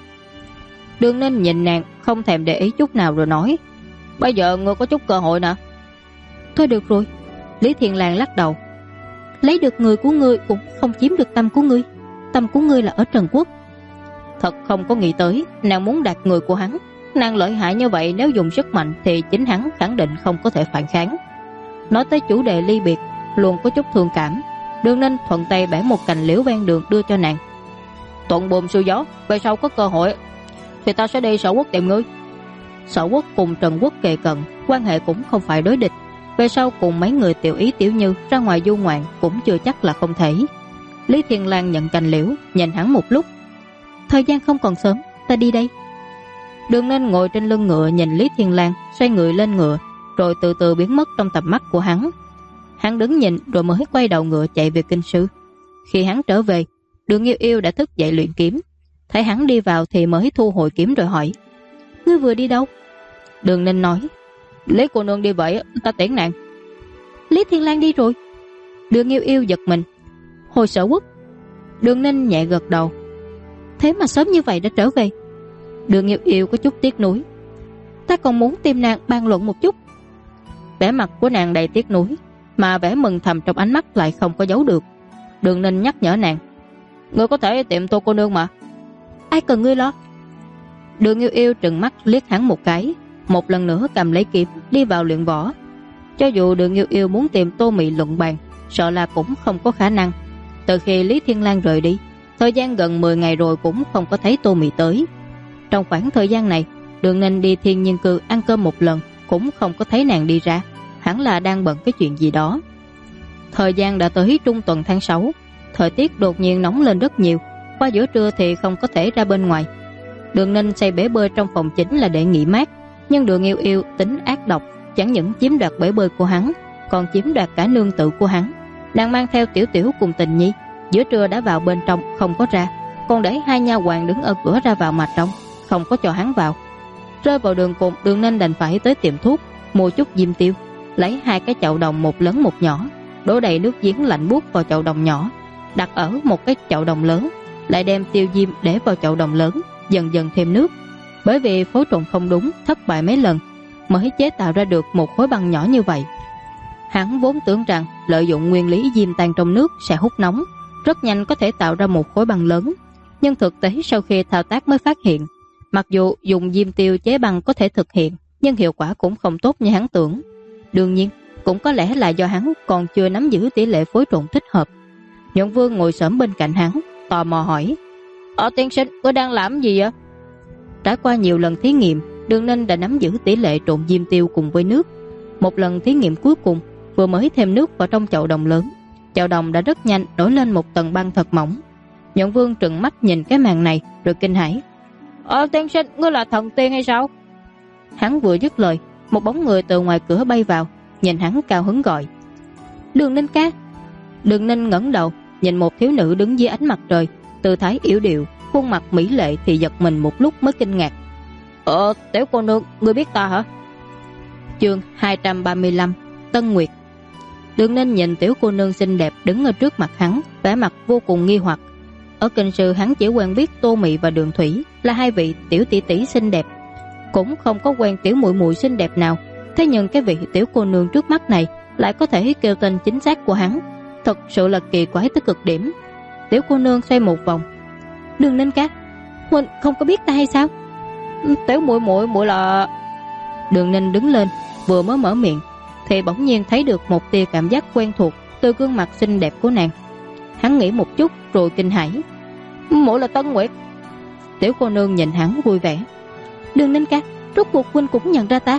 Đường Ninh nhìn nàng không thèm để ý chút nào rồi nói, bây giờ ngươi có chút cơ hội nè. Thôi được rồi. Lý Thiên Lang lắc đầu, lấy được người của ngươi cũng không chiếm được tâm của ngươi. Tâm của ngươi là ở Trần Quốc. Thật không có nghĩ tới nàng muốn đạt người của hắn. Nàng lợi hại như vậy, nếu dùng sức mạnh thì chính hắn khẳng định không có thể phản kháng. Nói tới chủ đề ly biệt, luôn có chút thương cảm. Đường Ninh thuận tay bẻ một cành liễu ven đường đưa cho nàng. Thuận buồm xuôi gió, về sau có cơ hội thì ta sẽ đi Sở Quốc tìm ngươi. Sở Quốc cùng Trần Quốc kề cận, quan hệ cũng không phải đối địch. Về sau cùng mấy người Tiểu Ý Tiểu Như ra ngoài du ngoạn cũng chưa chắc là không thể. Lý Thiên Lang nhận cành liễu, nhìn hắn một lúc. Thời gian không còn sớm, ta đi đây. Đường Ninh ngồi trên lưng ngựa nhìn Lý Thiên Lang xoay người lên ngựa, rồi từ từ biến mất trong tầm mắt của hắn. Hắn đứng nhìn rồi mới quay đầu ngựa chạy về kinh sư. Khi hắn trở về, Đường Yêu Yêu đã thức dậy luyện kiếm. Thấy hắn đi vào thì mới thu hồi kiếm rồi hỏi, ngươi vừa đi đâu? Đường Ninh nói, Lý cô nương đi vậy, ta tiễn nàng. Lý Thiên Lang đi rồi? Đường Yêu Yêu giật mình. Hồi Sở Quốc? Đường Ninh nhẹ gật đầu. Thế mà sớm như vậy đã trở về? Đường Yêu Yêu có chút tiếc nuối. Ta còn muốn tìm nàng bàn luận một chút. Vẻ mặt của nàng đầy tiếc nuối, mà vẻ mừng thầm trong ánh mắt lại không có giấu được. Đường Ninh nhắc nhở nàng, ngươi có thể tìm Tô cô nương mà. Ai cần ngươi lo? Đường Yêu Yêu trừng mắt liếc hắn một cái, một lần nữa cầm lấy kiếm đi vào luyện võ. Cho dù Đường Yêu Yêu muốn tìm Tô Mị luận bàn, sợ là cũng không có khả năng. Từ khi Lý Thiên Lang rời đi, thời gian gần 10 ngày rồi cũng không có thấy Tô Mị tới. Trong khoảng thời gian này, Đường Ninh đi Thiên Nhiên Cư ăn cơm một lần, cũng không có thấy nàng đi ra. Hẳn là đang bận cái chuyện gì đó. Thời gian đã tới trung tuần tháng 6, thời tiết đột nhiên nóng lên rất nhiều. Qua giữa trưa thì không có thể ra bên ngoài. Đường Ninh xây bể bơi trong phòng chính là để nghỉ mát, nhưng Đường Yêu Yêu tính ác độc, chẳng những chiếm đoạt bể bơi của hắn, còn chiếm đoạt cả nương tự của hắn. Nàng mang theo Tiểu Tiểu cùng Tình Nhi, giữa trưa đã vào bên trong không có ra, còn để hai nha hoàn đứng ở cửa ra vào mà trông, không có cho hắn vào. Rơi vào đường cùng, Đường Ninh đành phải tới tiệm thuốc mua chút diêm tiêu, lấy 2 cái chậu đồng một lớn một nhỏ, đổ đầy nước giếng lạnh buốt vào chậu đồng nhỏ, đặt ở một cái chậu đồng lớn, lại đem tiêu diêm để vào chậu đồng lớn, dần dần thêm nước. Bởi vì phối trộn không đúng, thất bại mấy lần mới chế tạo ra được một khối băng nhỏ như vậy. Hắn vốn tưởng rằng lợi dụng nguyên lý diêm tan trong nước sẽ hút nóng, rất nhanh có thể tạo ra một khối băng lớn, nhưng thực tế sau khi thao tác mới phát hiện, mặc dù dùng diêm tiêu chế băng có thể thực hiện, nhưng hiệu quả cũng không tốt như hắn tưởng. Đương nhiên, cũng có lẽ là do hắn còn chưa nắm giữ tỷ lệ phối trộn thích hợp. Nhuận Vương ngồi xổm bên cạnh hắn, tò mò hỏi: tiên sinh, ngươi đang làm gì vậy? Trải qua nhiều lần thí nghiệm, Đường Ninh đã nắm giữ tỷ lệ trộn diêm tiêu cùng với nước. Một lần thí nghiệm cuối cùng, vừa mới thêm nước vào trong chậu đồng lớn, chậu đồng đã rất nhanh nổi lên một tầng băng thật mỏng. Nhuận Vương trừng mắt nhìn cái màn này rồi kinh hãi: tiên sinh, ngươi là thần tiên hay sao? Hắn vừa dứt lời, một bóng người từ ngoài cửa bay vào, nhìn hắn cao hứng gọi: Đường Ninh ca. Đường Ninh ngẩng đầu nhìn một thiếu nữ đứng dưới ánh mặt trời, tư thái yểu điệu, khuôn mặt mỹ lệ thì giật mình một lúc mới kinh ngạc: Tiểu cô nương, ngươi biết ta hả? Chương 235: Tân Nguyệt. Đường Ninh nhìn tiểu cô nương xinh đẹp đứng ở trước mặt hắn, vẻ mặt vô cùng nghi hoặc. Ở kinh sư hắn chỉ quen biết Tô Mị và Đường Thủy là 2 vị tiểu tỷ tỷ xinh đẹp, cũng không có quen tiểu muội muội xinh đẹp nào. Thế nhưng cái vị tiểu cô nương trước mắt này lại có thể kêu tên chính xác của hắn, thật sự là kỳ quái tới cực điểm. Tiểu cô nương xoay một vòng: Đường Ninh ca, huynh không có biết ta hay sao? Tiểu muội muội là... Đường Ninh đứng lên, vừa mới mở miệng thì bỗng nhiên thấy được một tia cảm giác quen thuộc từ gương mặt xinh đẹp của nàng. Hắn nghĩ một chút rồi kinh hãi: muội là Tân Nguyệt. Tiểu cô nương nhìn hắn vui vẻ: Đường Ninh ca, rốt cuộc huynh cũng nhận ra ta?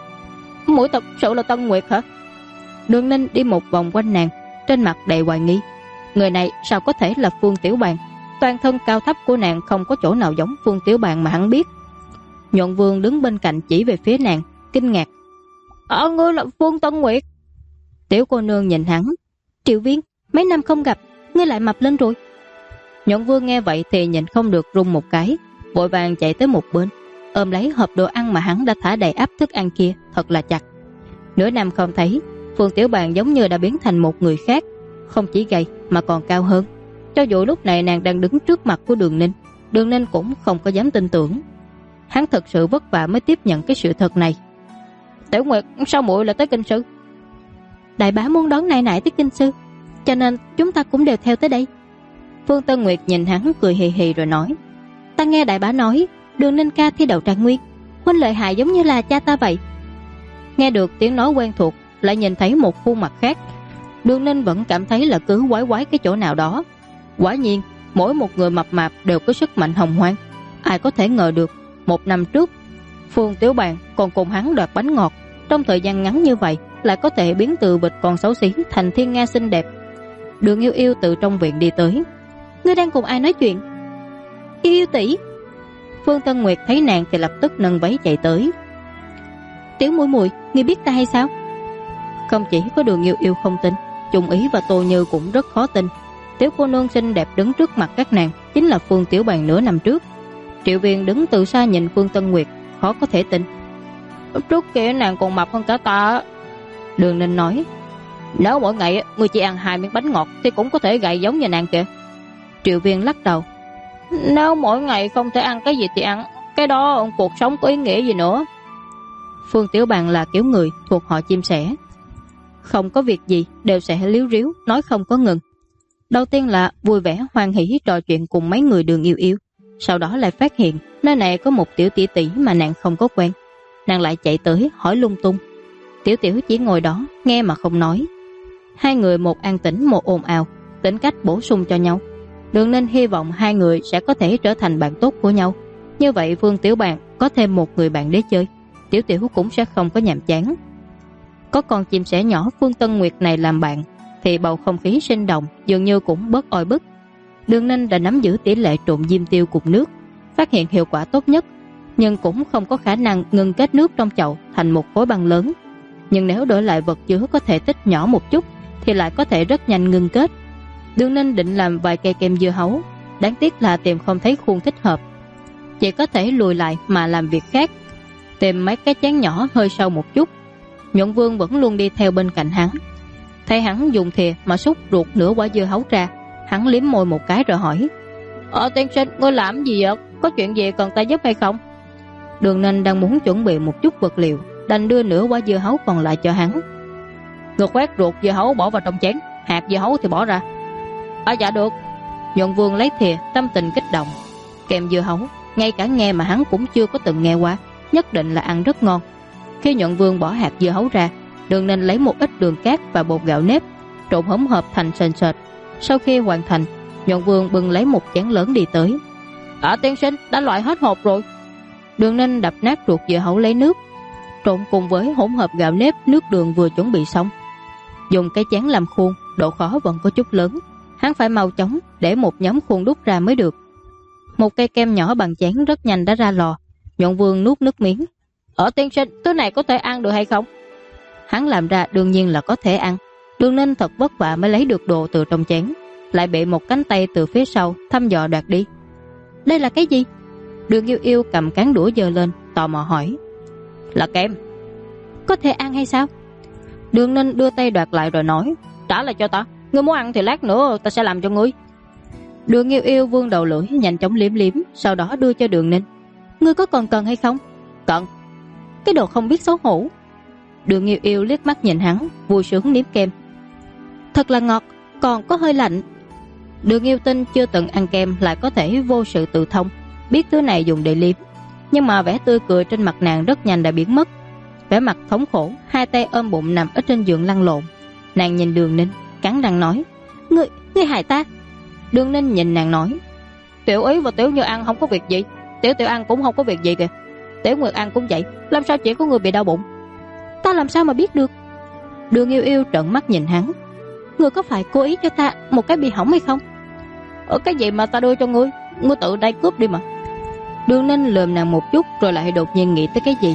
Muội thật sự là Tân Nguyệt hả? Đường Ninh đi một vòng quanh nàng, trên mặt đầy hoài nghi. Người này sao có thể là Phương Tiểu Bàn? Toàn thân cao thấp của nàng không có chỗ nào giống Phương Tiểu Bàn mà hắn biết. Nhuận Vương đứng bên cạnh chỉ về phía nàng, kinh ngạc: ngươi là Phương Tân Nguyệt? Tiểu cô nương nhìn hắn: Triệu Viên, mấy năm không gặp, ngươi lại mập lên rồi. Nhuận Vương nghe vậy thì nhìn không được run một cái, vội vàng chạy tới một bên, ôm lấy hộp đồ ăn mà hắn đã thả đầy ắp thức ăn kia thật là chặt. Nửa năm không thấy, Phương Tiểu Bàn giống như đã biến thành một người khác, không chỉ gầy mà còn cao hơn. Cho dù lúc này nàng đang đứng trước mặt của Đường Ninh, Đường Ninh cũng không có dám tin tưởng. Hắn thật sự vất vả mới tiếp nhận cái sự thật này. Tiểu Nguyệt, sao muội lại tới kinh sư? Đại bá muốn đón nại nại tới kinh sư, cho nên chúng ta cũng đều theo tới đây. Phương Tân Nguyệt nhìn hắn cười hì hì rồi nói: Ta nghe đại bá nói Đường Ninh ca thi đậu trạng nguyên, huynh lợi hại giống như là cha ta vậy. Nghe được tiếng nói quen thuộc, lại nhìn thấy một khuôn mặt khác, Đường Ninh vẫn cảm thấy là cứ quái quái cái chỗ nào đó. Quả nhiên, mỗi một người mập mạp đều có sức mạnh hồng hoang. Ai có thể ngờ được, 1 năm trước, Phương Tiểu Bàn còn cùng hắn đoạt bánh ngọt, trong thời gian ngắn như vậy lại có thể biến từ vịt con xấu xí thành thiên nga xinh đẹp. Đường Yêu Yêu từ trong viện đi tới: Ngươi đang cùng ai nói chuyện? Yêu Yêu tỷ. Phương Tân Nguyệt thấy nàng thì lập tức nâng váy chạy tới: Tiểu muội muội, ngươi biết ta hay sao? Không chỉ có Đường Yêu Yêu không tin, Trung Ý và Tô Như cũng rất khó tin. Tiểu cô nương xinh đẹp đứng trước mặt các nàng chính là Phương Tiểu Bàn nửa năm trước. Triệu Viên đứng từ xa nhìn Phương Tân Nguyệt, khó có thể tin. Trước kia nàng còn mập hơn cả ta. Đường Ninh nói: Nếu mỗi ngày ngươi chỉ ăn 2 miếng bánh ngọt thì cũng có thể gầy giống như nàng kìa. Triệu Viên lắc đầu: Nếu mỗi ngày không thể ăn cái gì thì ăn, cái đó cuộc sống có ý nghĩa gì nữa. Phương Tiểu Bàn là kiểu người thuộc họ chim sẻ, không có việc gì đều sẽ líu ríu nói không có ngừng. Đầu tiên là vui vẻ hoan hỉ trò chuyện cùng mấy người Đường Yêu Yêu, sau đó lại phát hiện nơi này có một tiểu tỷ tỷ mà nàng không có quen. Nàng lại chạy tới hỏi lung tung. Tiểu Tiểu chỉ ngồi đó nghe mà không nói. 2 người một an tĩnh một ồn ào, tính cách bổ sung cho nhau. Đường Ninh hy vọng 2 người sẽ có thể trở thành bạn tốt của nhau. Như vậy Phương Tiểu Bàn có thêm một người bạn để chơi, Tiểu Tiểu cũng sẽ không có nhàm chán. Có con chim sẻ nhỏ Phương Tân Nguyệt này làm bạn thì bầu không khí sinh động dường như cũng bớt oi bức. Đường Ninh đã nắm giữ tỷ lệ trộn diêm tiêu cùng nước, phát hiện hiệu quả tốt nhất, nhưng cũng không có khả năng ngừng kết nước trong chậu thành một khối băng lớn. Nhưng nếu đổi lại vật chứa có thể tích nhỏ một chút thì lại có thể rất nhanh ngưng kết. Đường Ninh định làm vài cây kem dưa hấu, đáng tiếc là tìm không thấy khuôn thích hợp, chỉ có thể lùi lại mà làm việc khác, tìm mấy cái chén nhỏ hơi sâu một chút. Nhuận Vương vẫn luôn đi theo bên cạnh hắn. Thấy hắn dùng thìa mà xúc ruột nửa quả dưa hấu ra, hắn liếm môi một cái rồi hỏi: Tiên sinh, ngươi làm gì vậy? Có chuyện gì cần ta giúp hay không? Đường Ninh đang muốn chuẩn bị một chút vật liệu, đành đưa nửa quả dưa hấu còn lại cho hắn. Ngươi khoét ruột dưa hấu bỏ vào trong chén, hạt dưa hấu thì bỏ ra. Dạ được. Nhuận Vương lấy thìa, tâm tình kích động. Kem dưa hấu, ngay cả nghe mà hắn cũng chưa có từng nghe qua, nhất định là ăn rất ngon. Khi Nhuận Vương bỏ hạt dưa hấu ra, Đường Ninh lấy một ít đường cát và bột gạo nếp, trộn hỗn hợp thành sền sệt. Sau khi hoàn thành, Nhuận Vương bưng lấy một chén lớn đi tới. Tiên sinh, đã loại hết hộp rồi. Đường Ninh đập nát ruột dưa hấu lấy nước, trộn cùng với hỗn hợp gạo nếp, nước đường vừa chuẩn bị xong. Dùng cái chén làm khuôn, độ khó vẫn có chút lớn, hắn phải mau chóng để một nhóm khuôn đút ra mới được. Một cây kem nhỏ bằng chén rất nhanh đã ra lò. Nhuận Vương nuốt nước miếng. Tiên sinh, thứ này có thể ăn được hay không? Hắn làm ra đương nhiên là có thể ăn. Đường Ninh thật vất vả mới lấy được đồ từ trong chén, lại bị một cánh tay từ phía sau thăm dò đoạt đi. Đây là cái gì? Đường Yêu Yêu cầm cán đũa giơ lên, tò mò hỏi. Là kem. Có thể ăn hay sao? Đường Ninh đưa tay đoạt lại rồi nói. Trả lại cho ta, ngươi muốn ăn thì lát nữa ta sẽ làm cho ngươi. Đường Yêu Yêu vươn đầu lưỡi nhanh chóng liếm liếm, sau đó đưa cho Đường Ninh. Ngươi có còn cần hay không? Cần. Cái đồ không biết xấu hổ. Đường Yêu Yêu liếc mắt nhìn hắn, vui sướng nếm kem. Thật là ngọt, còn có hơi lạnh. Đường Yêu Tinh chưa từng ăn kem lại có thể vô sự tự thông, biết thứ này dùng để liếm, nhưng mà vẻ tươi cười trên mặt nàng rất nhanh đã biến mất. Vẻ mặt thống khổ, hai tay ôm bụng nằm ở trên giường lăn lộn. Nàng nhìn Đường Ninh, cắn răng nói. Ngươi hại ta. Đường Ninh nhìn nàng nói. Tiểu Ý và Tiểu Như An không có việc gì, Tiểu Tiểu An cũng không có việc gì kìa. Tiểu Nguyệt An cũng vậy, làm sao chỉ có người bị đau bụng? Ta làm sao mà biết được? Đường Yêu Yêu trợn mắt nhìn hắn. Ngươi có phải cố ý cho ta một cái bị hỏng hay không? Cái gì mà ta đưa cho ngươi, ngươi tự đây cướp đi mà. Đường Ninh lườm nàng một chút rồi lại đột nhiên nghĩ tới cái gì.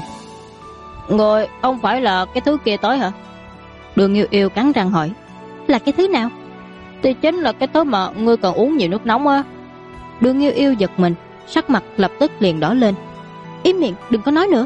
Ngươi không phải là cái thứ kia tới hả? Đường Yêu Yêu cắn răng hỏi. Là cái thứ nào? Thì chính là cái thứ mà ngươi cần uống nhiều nước nóng á. Đường Yêu Yêu giật mình, sắc mặt lập tức liền đỏ lên. Im miệng, đừng có nói nữa.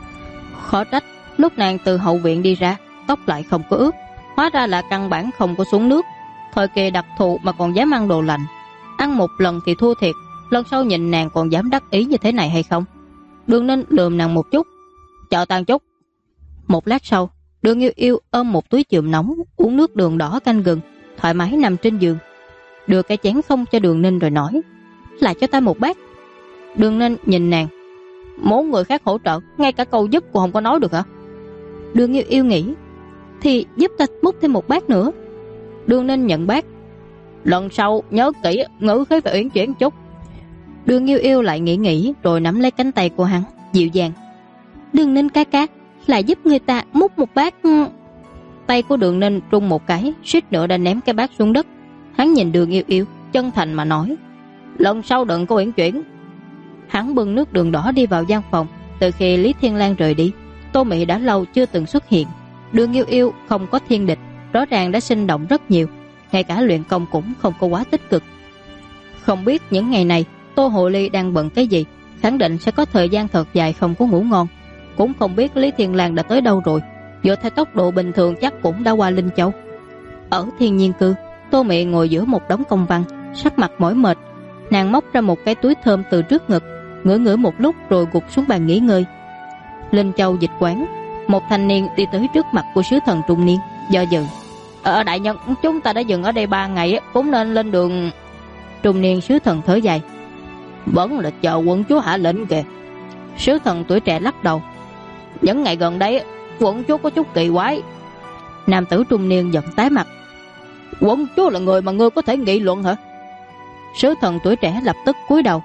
Khó trách lúc nàng từ hậu viện đi ra, tóc lại không có ướt, hóa ra là căn bản không có xuống nước. Thời kỳ đặc thù mà còn dám ăn đồ lạnh, ăn một lần thì thua thiệt, lần sau nhìn nàng còn dám đắc ý như thế này hay không? Đường Ninh lườm nàng một chút. Chờ tàn chút. Một lát sau, Đường Yêu Yêu ôm một túi chườm nóng, uống nước đường đỏ canh gừng, thoải mái nằm trên giường. Đưa cái chén không cho Đường Ninh rồi nói. Lại cho ta một bát. Đường Ninh nhìn nàng. Muốn người khác hỗ trợ, ngay cả câu giúp cũng không có nói được hả? Đường Yêu Yêu nghĩ. Thì giúp ta múc thêm một bát nữa. Đường Ninh nhận bát. Lần sau nhớ kỹ, ngữ khí phải uyển chuyển chút. Đường Yêu Yêu lại nghĩ rồi nắm lấy cánh tay của hắn, dịu dàng. Đường Ninh ca ca, lại giúp người ta múc một bát. Tay của Đường Ninh rung một cái, suýt nữa đã ném cái bát xuống đất. Hắn nhìn Đường Yêu Yêu, chân thành mà nói. Lần sau đừng có uyển chuyển. Hắn bưng nước đường đỏ đi vào gian phòng. Từ khi Lý Thiên Lang rời đi, Tô Mị đã lâu chưa từng xuất hiện. Đường Yêu Yêu không có thiên địch, rõ ràng đã sinh động rất nhiều, ngay cả luyện công cũng không có quá tích cực. Không biết những ngày này Tô Hộ Ly đang bận cái gì, khẳng định sẽ có thời gian thật dài không có ngủ ngon. Cũng không biết Lý Thiên Lang đã tới đâu rồi, dựa theo tốc độ bình thường chắc cũng đã qua Linh Châu. Ở Thiên Nhiên Cư, Tô Mị ngồi giữa một đống công văn, sắc mặt mỏi mệt. Nàng móc ra một cái túi thơm từ trước ngực, ngửi một lúc rồi gục xuống bàn nghỉ ngơi. Linh Châu dịch quán, một thanh niên đi tới trước mặt của sứ thần trung niên, do dự. Đại nhân, chúng ta đã dừng ở đây 3 ngày, cũng nên lên đường. Trung niên sứ thần thở dài. Vẫn là chờ quận chúa hạ lệnh kìa. Sứ thần tuổi trẻ lắc đầu. Những ngày gần đây quận chúa có chút kỳ quái. Nam tử trung niên giận tái mặt. Quận chúa là người mà ngươi có thể nghị luận hả? Sứ thần tuổi trẻ lập tức cúi đầu.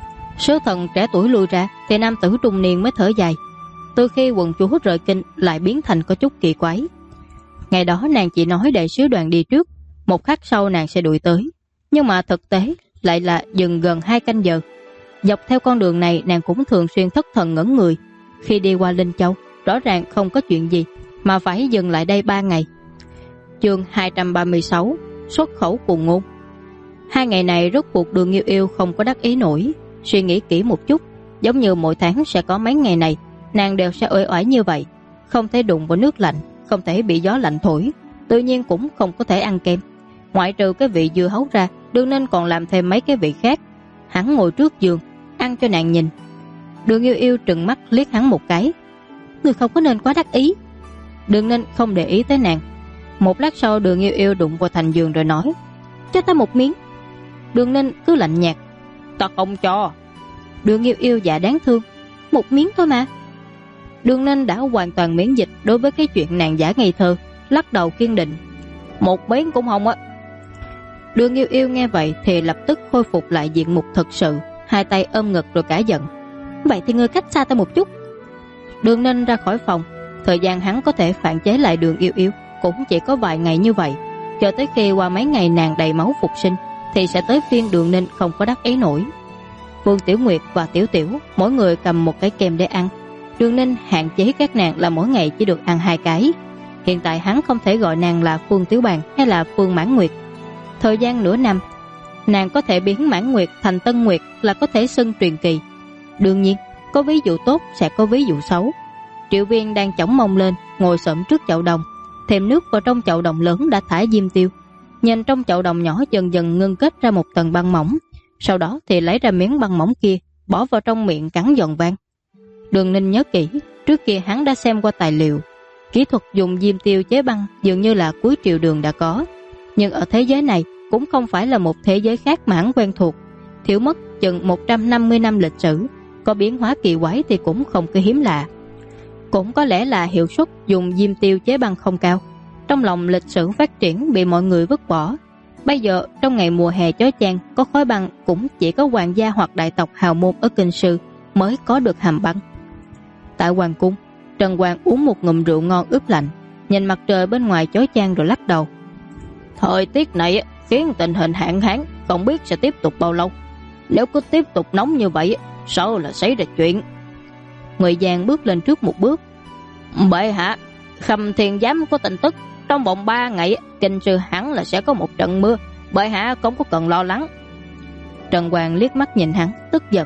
Sứ thần trẻ tuổi lui ra thì nam tử trung niên mới thở dài. Từ khi quận chúa rời kinh lại biến thành có chút kỳ quái. Ngày đó nàng chỉ nói để sứ đoàn đi trước, một khắc sau nàng sẽ đuổi tới, nhưng mà thực tế lại là dừng gần 2 canh giờ. Dọc theo con đường này nàng cũng thường xuyên thất thần ngẩn người. Khi đi qua Linh Châu, rõ ràng không có chuyện gì mà phải dừng lại đây 3 ngày. Chương 236 Xuất khẩu cùng ngôn. 2 ngày này rốt cuộc Đường Yêu Yêu không có đắc ý nổi. Suy nghĩ kỹ một chút, giống như mỗi tháng sẽ có mấy ngày này nàng đều sẽ uể oải như vậy. Không thể đụng vào nước lạnh, không thể bị gió lạnh thổi, tự nhiên cũng không có thể ăn kem. Ngoại trừ cái vị dưa hấu ra, Đường Ninh còn làm thêm mấy cái vị khác. Hắn ngồi trước giường ăn cho nàng nhìn. Đường Yêu Yêu trừng mắt liếc hắn một cái. Người không có nên quá đắc ý. Đường Ninh không để ý tới nàng. Một lát sau Đường Yêu Yêu đụng vào thành giường rồi nói, cho ta một miếng. Đường Ninh cứ lạnh nhạt, ta không cho. Đường Yêu Yêu dạ đáng thương, một miếng thôi mà. Đường Ninh đã hoàn toàn miễn dịch đối với cái chuyện nàng giả ngây thơ, lắc đầu kiên định, một miếng cũng không á. Đường Yêu Yêu nghe vậy thì lập tức khôi phục lại diện mục thật sự, hai tay ôm ngực rồi cả giận. Vậy thì ngươi cách xa ta một chút. Đường Ninh ra khỏi phòng. Thời gian hắn có thể phản chế lại Đường Yêu Yêu cũng chỉ có vài ngày như vậy. Cho tới khi qua mấy ngày nàng đầy máu phục sinh thì sẽ tới phiên Đường Ninh không có đắc ý nổi. Vương Tiểu Nguyệt và Tiểu Tiểu mỗi người cầm một cái kem để ăn. Đường Ninh hạn chế các nàng là mỗi ngày chỉ được ăn 2 cái. Hiện tại hắn không thể gọi nàng là Phương Tiểu Bàn hay là Phương Mãn Nguyệt. Thời gian nửa năm, nàng có thể biến Mãn Nguyệt thành Tân Nguyệt là có thể xưng truyền kỳ. Đương nhiên, có ví dụ tốt sẽ có ví dụ xấu. Triệu Viên đang chổng mông lên, ngồi xổm trước chậu đồng, thêm nước vào trong chậu đồng lớn đã thả diêm tiêu. Nhìn trong chậu đồng nhỏ dần dần ngưng kết ra một tầng băng mỏng, sau đó thì lấy ra miếng băng mỏng kia, bỏ vào trong miệng cắn giòn vang. Đường Ninh nhớ kỹ, trước kia hắn đã xem qua tài liệu, kỹ thuật dùng diêm tiêu chế băng dường như là cuối triều đường đã có, nhưng ở thế giới này cũng không phải là một thế giới khác mà hắn quen thuộc, thiếu mất chừng 150 năm lịch sử, có biến hóa kỳ quái thì cũng không có hiếm lạ. Cũng có lẽ là hiệu suất dùng diêm tiêu chế băng không cao, trong lòng lịch sử phát triển bị mọi người vứt bỏ. Bây giờ trong ngày mùa hè chói chang có khói băng cũng chỉ có hoàng gia hoặc đại tộc hào môn ở Kinh Sư mới có được hàm băng. Tại hoàng cung, Trần Hoàng uống một ngụm rượu ngon ướp lạnh, nhìn mặt trời bên ngoài chói chang rồi lắc đầu. Thời tiết này khiến tình hình hạn hán không biết sẽ tiếp tục bao lâu. Nếu cứ tiếp tục nóng như vậy sợ là xảy ra chuyện. Người Giang bước lên trước một bước. Bệ hạ, Khâm Thiên Giám có tin tức trong vòng 3 ngày Kinh Sư hẳn là sẽ có một trận mưa. Bệ hạ không có cần lo lắng. Trần Hoàng liếc mắt nhìn hắn tức giận.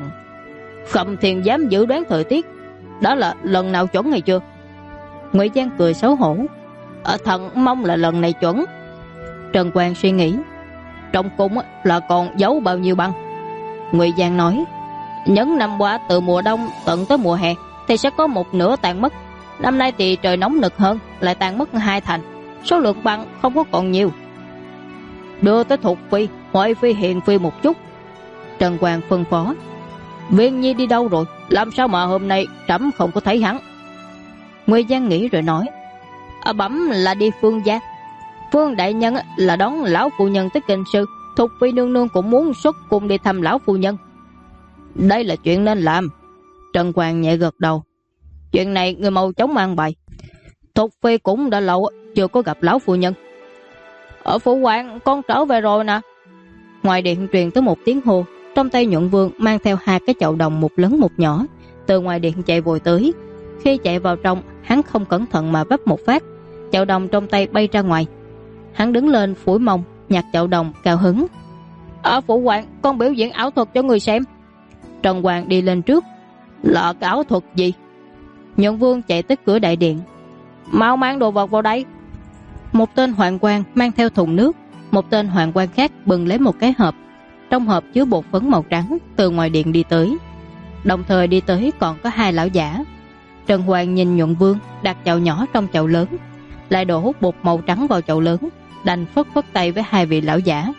Khâm Thiên Giám dự đoán thời tiết đó là lần nào chuẩn hay chưa? Ngụy Giang cười xấu hổ. Thần mong là lần này chuẩn. Trần Hoàng suy nghĩ, trong cung là còn giấu bao nhiêu băng? Ngụy Giang nói, những năm qua từ mùa đông tận tới mùa hè thì sẽ có một nửa tan mất. Năm nay thì trời nóng nực hơn, lại tan mất 2 thành, số lượng băng không có còn nhiều. Đưa tới Thục Phi, Huệ Phi, Hiền Phi một chút. Trần Hoàng phân phó. Viên Nhi đi đâu rồi? Làm sao mà hôm nay trẫm không có thấy hắn? Ngụy Giang nghĩ rồi nói, bẩm là đi Phương gia. Phương đại nhân là đón lão phu nhân tới Kinh Sư, Thục Phi nương nương cũng muốn xuất cung đi thăm lão phu nhân. Đây là chuyện nên làm. Trần Hoàng nhẹ gật đầu. Chuyện này người mau chóng an bài. Thục Phi cũng đã lâu chưa có gặp lão phu nhân. Ở phủ quan con trở về rồi nè. Ngoài điện truyền tới một tiếng hô. Trong tay Nhuận Vương mang theo 2 cái chậu đồng, một lớn một nhỏ, từ ngoài điện chạy vội tới. Khi chạy vào trong, hắn không cẩn thận mà vấp một phát, chậu đồng trong tay bay ra ngoài. Hắn đứng lên phủi mông, nhặt chậu đồng cao hứng. Ở phủ quan con biểu diễn ảo thuật cho người xem. Trần Hoàng đi lên trước. Là cái ảo thuật gì? Nhuận Vương chạy tới cửa đại điện. Mau mang đồ vật vào đây. Một tên hoạn quan mang theo thùng nước, một tên hoạn quan khác bưng lấy một cái hộp, trong hộp chứa bột phấn màu trắng, từ ngoài điện đi tới. Đồng thời đi tới còn có 2 lão giả. Trần Hoàng nhìn Nhuận Vương đặt chậu nhỏ trong chậu lớn, lại đổ hút bột màu trắng vào chậu lớn, đành phất phất tay với 2 vị lão giả.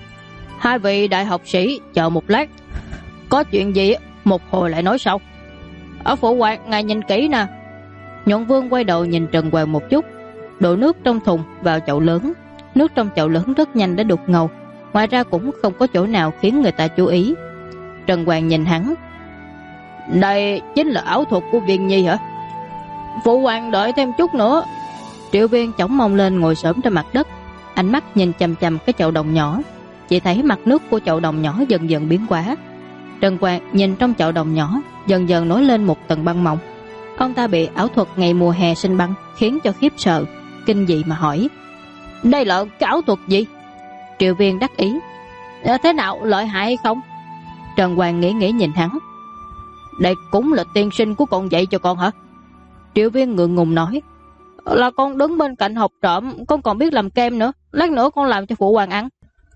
2 vị đại học sĩ chờ một lát, có chuyện gì một hồi lại nói sau. Ở phủ quan ngài nhìn kỹ nè. Nhuận Vương quay đầu nhìn Trần Hoàng một chút, đổ nước trong thùng vào chậu lớn. Nước trong chậu lớn rất nhanh đã đục ngầu, ngoài ra cũng không có chỗ nào khiến người ta chú ý. Trần Hoàng nhìn hắn. Đây chính là ảo thuật của Viên Nhi hả? Phụ hoàng đợi thêm chút nữa. Triệu Viên chổng mông lên ngồi xổm trên mặt đất, ánh mắt nhìn chằm chằm cái chậu đồng nhỏ. Chỉ thấy mặt nước của chậu đồng nhỏ dần dần biến hóa. Trần Hoàng nhìn trong chậu đồng nhỏ dần dần nổi lên một tầng băng mỏng. Ông ta bị ảo thuật ngày mùa hè sinh băng khiến cho khiếp sợ, kinh dị mà hỏi. Đây là cái ảo thuật gì? Triệu Viên đắc ý. Thế nào, lợi hại hay không? Trần Hoàng nghĩ nhìn hắn. Đây cũng là tiên sinh của con dạy cho con hả? Triệu Viên ngượng ngùng nói. Là con đứng bên cạnh học trộm, con còn biết làm kem nữa, lát nữa con làm cho phụ hoàng ăn.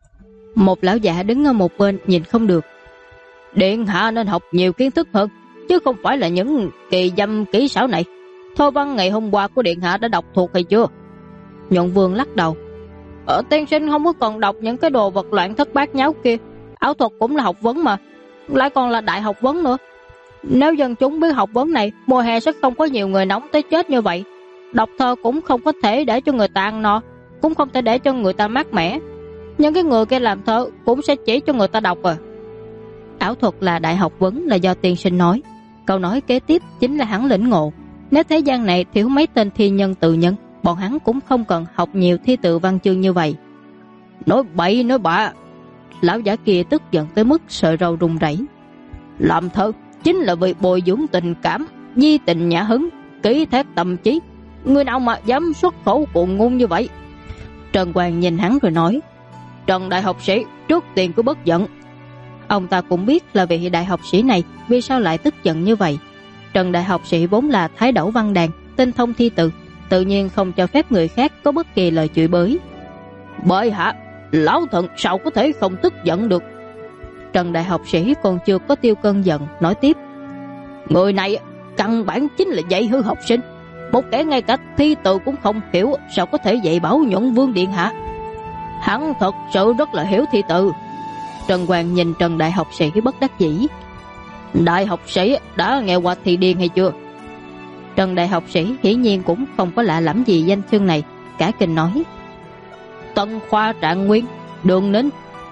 Một lão già đứng ở một bên nhìn không được. Điện hạ nên học nhiều kiến thức hơn, chứ không phải là những kỳ dâm kỹ xảo này. Thơ văn ngày hôm qua của điện hạ đã đọc thuộc hay chưa? Nhuận Vương lắc đầu. Tiên sinh không có còn đọc những cái đồ vật loạn thất bát nháo kia. Ảo thuật cũng là học vấn mà, lại còn là đại học vấn nữa. Nếu dân chúng biết học vấn này, mùa hè sẽ không có nhiều người nóng tới chết như vậy. Đọc thơ cũng không có thể để cho người ta ăn no, cũng không thể để cho người ta mát mẻ. Những cái người kia làm thơ cũng sẽ chỉ cho người ta đọc à. Ảo thuật là đại học vấn là do tiên sinh nói. Câu nói kế tiếp chính là hắn lĩnh ngộ. Nếu thế gian này thiếu mấy tên thi nhân tự nhân, bọn hắn cũng không cần học nhiều thi tự văn chương như vậy. Nói bậy nói bạ. Lão giả kia tức giận tới mức sợi râu rung rẩy. Làm thơ chính là vì bồi dưỡng tình cảm, di tình nhã hứng, kỹ thác tâm trí. Người nào mà dám xuất khẩu cuồng ngôn như vậy? Trần Hoàng nhìn hắn rồi nói. Trần đại học sĩ, trước tiên cứ bất giận. Ông ta cũng biết là vị đại học sĩ này vì sao lại tức giận như vậy. Trần đại học sĩ vốn là thái đẩu văn đàn, tinh thông thi từ, tự nhiên không cho phép người khác có bất kỳ lời chửi bới. Bởi hạ, lão thần sao có thể không tức giận được? Trần đại học sĩ còn chưa có tiêu cơn giận, nói tiếp. Người này căn bản chính là dạy hư học sinh. Một kẻ ngay cả thi từ cũng không hiểu, sao có thể dạy bảo Nhuận Vương điện hạ? Hắn thật sự rất là hiểu thi từ. Trần Hoàng nhìn Trần đại học sĩ bất đắc dĩ. Đại học sĩ đã nghe qua Thi Điên hay chưa? Trần đại học sĩ hiển nhiên cũng không có lạ lẫm gì danh xưng này, cả kinh nói. Tân Khoa Trạng Nguyên, Đường Ninh.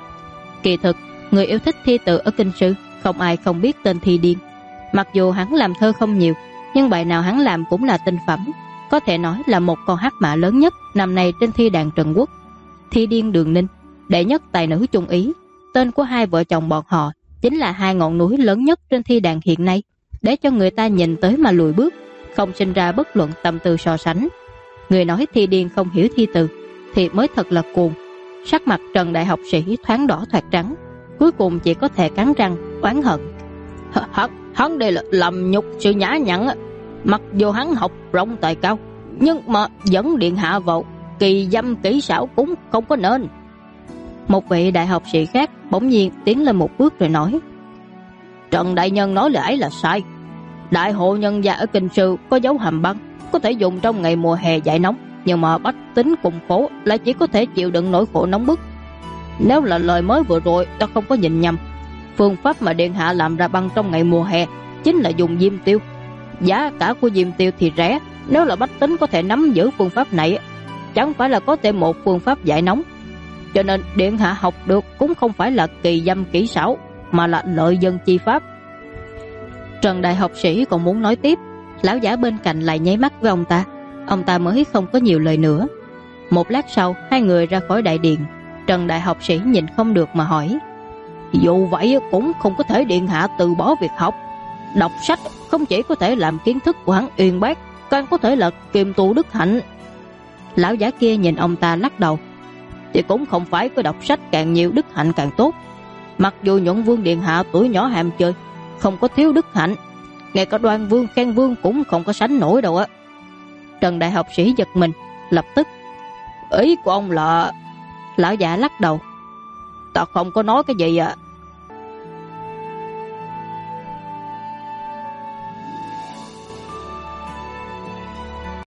Kỳ thực, người yêu thích thi từ ở kinh sư không ai không biết tên Thi Điên. Mặc dù hắn làm thơ không nhiều, nhưng bài nào hắn làm cũng là tinh phẩm, có thể nói là một con hắc mã lớn nhất năm nay trên thi đàn Trần Quốc. Thi Điên Đường Ninh, đệ nhất tài nữ Trung Ý. Tên của hai vợ chồng bọn họ chính là hai ngọn núi lớn nhất trên thi đàn hiện nay, để cho người ta nhìn tới mà lùi bước, không sinh ra bất luận tâm tư so sánh. Người nói Thi Điên không hiểu thi từ thì mới thật là cuồng. Sắc mặt Trần đại học sĩ thoáng đỏ thoạt trắng, cuối cùng chỉ có thể cắn răng oán hận. Hắn đây là làm nhục sự nhã nhặn. Mặc dù hắn học rộng tài cao, nhưng mà dẫn điện hạ vào kỳ dâm kỹ xảo cũng không có nên. Một vị đại học sĩ khác bỗng nhiên tiến lên một bước rồi nói. Trần đại nhân nói lời ấy là sai. Đại hộ nhân gia ở kinh sư có dấu hàm băng, có thể dùng trong ngày mùa hè dại nóng, nhưng mà bách tính cùng khổ lại chỉ có thể chịu đựng nỗi khổ nóng bức. Nếu là lời mới vừa rồi ta không có nhìn nhầm, phương pháp mà điện hạ làm ra băng trong ngày mùa hè chính là dùng diêm tiêu. Giá cả của diêm tiêu thì rẻ, nếu là bách tính có thể nắm giữ phương pháp này, chẳng phải là có thêm một phương pháp giải nóng. Cho nên điện hạ học được cũng không phải là kỳ dâm kỹ xảo, mà là lợi dân chi pháp. Trần đại học sĩ còn muốn nói tiếp, lão giả bên cạnh lại nháy mắt với ông ta mới không có nhiều lời nữa. Một lát sau, hai người ra khỏi đại điện. Trần đại học sĩ nhìn không được mà hỏi. Dù vậy cũng không có thể điện hạ từ bỏ việc học. Đọc sách không chỉ có thể làm kiến thức của hắn uyên bác, càng có thể là kiềm tu đức hạnh. Lão giả kia nhìn ông ta lắc đầu. Thì cũng không phải có đọc sách càng nhiều đức hạnh càng tốt. Mặc dù Nhuận Vương điện hạ tuổi nhỏ ham chơi, không có thiếu đức hạnh, ngay cả Đoan Vương Khang Vương cũng không có sánh nổi đâu á. Trần đại học sĩ giật mình, lập tức. Ý của ông là... Lão giả lắc đầu. Ta không có nói cái gì à.